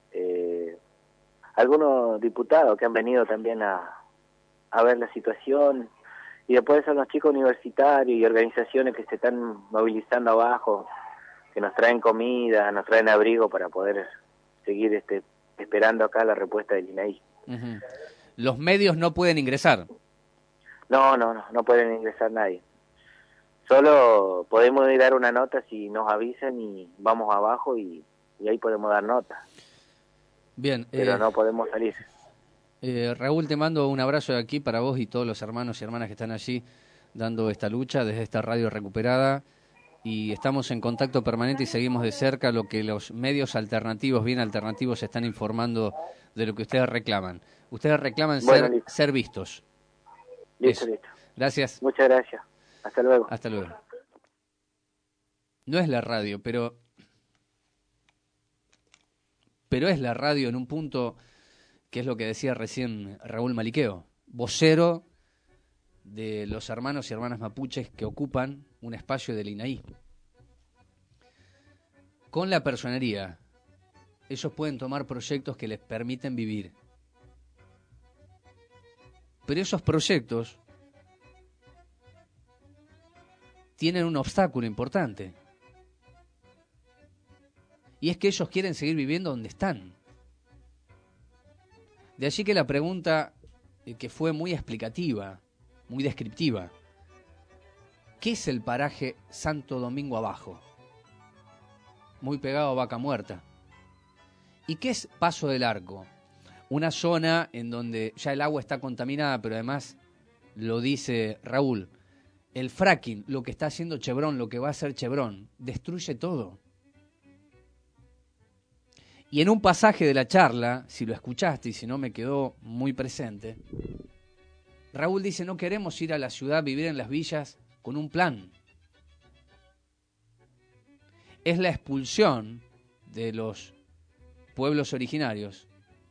S12: algunos diputados que han venido también a ver la situación, y después son los chicos universitarios y organizaciones que se están movilizando abajo, que nos traen comida, nos traen abrigo para poder seguir esperando acá la respuesta del INAI.
S9: ¿Los medios no pueden ingresar?
S12: No pueden ingresar nadie. Solo podemos ir a dar una nota si nos avisan y vamos abajo y ahí podemos dar nota.
S9: Bien.
S12: Pero no podemos salir.
S9: Raúl, te mando un abrazo de aquí para vos y todos los hermanos y hermanas que están allí dando esta lucha desde esta radio recuperada, y estamos en contacto permanente y seguimos de cerca lo que los medios alternativos, bien alternativos, están informando de lo que ustedes reclaman. Ustedes reclaman ser vistos.
S12: Listo.
S9: Gracias.
S12: Muchas gracias. Hasta luego.
S9: Hasta luego. No es la radio, pero es la radio en un punto que es lo que decía recién Raúl Maliqueo, vocero de los hermanos y hermanas mapuches que ocupan un espacio del INAI. Con la personería, ellos pueden tomar proyectos que les permiten vivir. Pero esos proyectos tienen un obstáculo importante. Y es que ellos quieren seguir viviendo donde están. De allí que la pregunta, que fue muy explicativa, muy descriptiva: ¿qué es el paraje Santo Domingo Abajo? Muy pegado a Vaca Muerta. ¿Y qué es Paso del Arco? Una zona en donde ya el agua está contaminada, pero además, lo dice Raúl, el fracking, lo que está haciendo Chevron, lo que va a hacer Chevron, destruye todo. Y en un pasaje de la charla, si lo escuchaste y si no me quedó muy presente, Raúl dice: no queremos ir a la ciudad, vivir en las villas con un plan. Es la expulsión de los pueblos originarios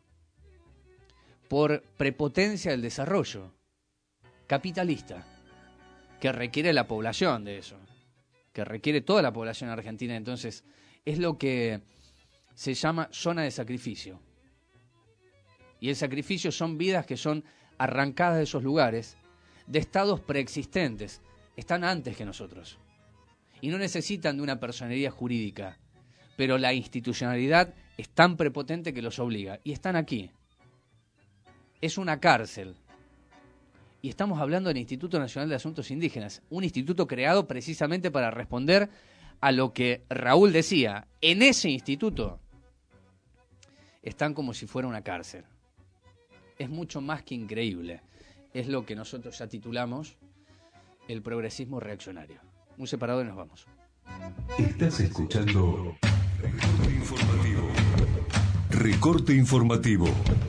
S9: por prepotencia del desarrollo capitalista, que requiere la población de eso, que requiere toda la población argentina. Entonces, es lo que se llama zona de sacrificio. Y el sacrificio son vidas que son arrancadas de esos lugares, de estados preexistentes, están antes que nosotros. Y no necesitan de una personería jurídica, pero la institucionalidad es tan prepotente que los obliga. Y están aquí. Es una cárcel. Y estamos hablando del Instituto Nacional de Asuntos Indígenas, un instituto creado precisamente para responder a lo que Raúl decía. En ese instituto están como si fuera una cárcel. Es mucho más que increíble. Es lo que nosotros ya titulamos el progresismo reaccionario. Un separador y nos vamos.
S1: Estás escuchando Recorte Informativo. Recorte Informativo.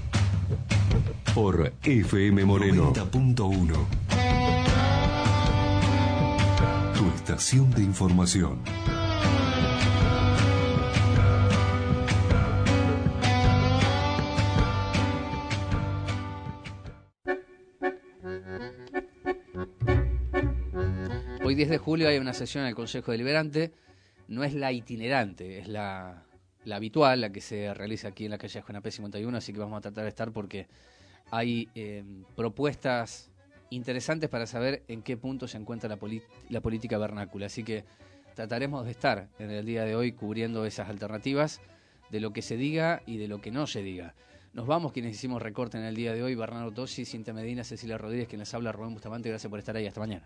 S1: Por FM Moreno 90.1. Tu estación de información.
S9: Hoy 10 de julio hay una sesión en el Consejo Deliberante. No es la itinerante, es la habitual, la que se realiza aquí en la calle Juanapé 51, así que vamos a tratar de estar porque hay propuestas interesantes para saber en qué punto se encuentra la política vernácula. Así que trataremos de estar en el día de hoy cubriendo esas alternativas de lo que se diga y de lo que no se diga. Nos vamos, quienes hicimos recorte en el día de hoy: Bernardo Tosi, Cintia Medina, Cecilia Rodríguez, quien les habla, Rubén Bustamante. Gracias por estar ahí. Hasta mañana.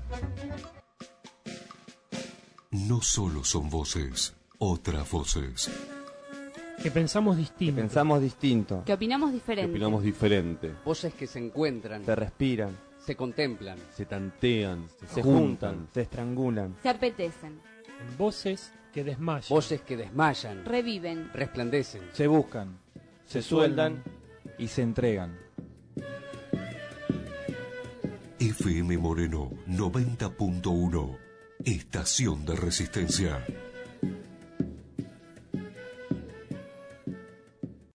S1: No solo son voces, otras voces.
S18: Que pensamos distinto.
S19: Que opinamos diferente.
S20: Voces que se encuentran.
S18: Se respiran.
S20: Se contemplan.
S18: Se tantean. Se juntan. Se estrangulan.
S19: Se apetecen.
S18: Voces que desmayan.
S20: Voces que desmayan.
S19: Reviven.
S20: Resplandecen.
S18: Se buscan. Se sueldan. Y se entregan.
S1: FM Moreno 90.1. Estación de Resistencia.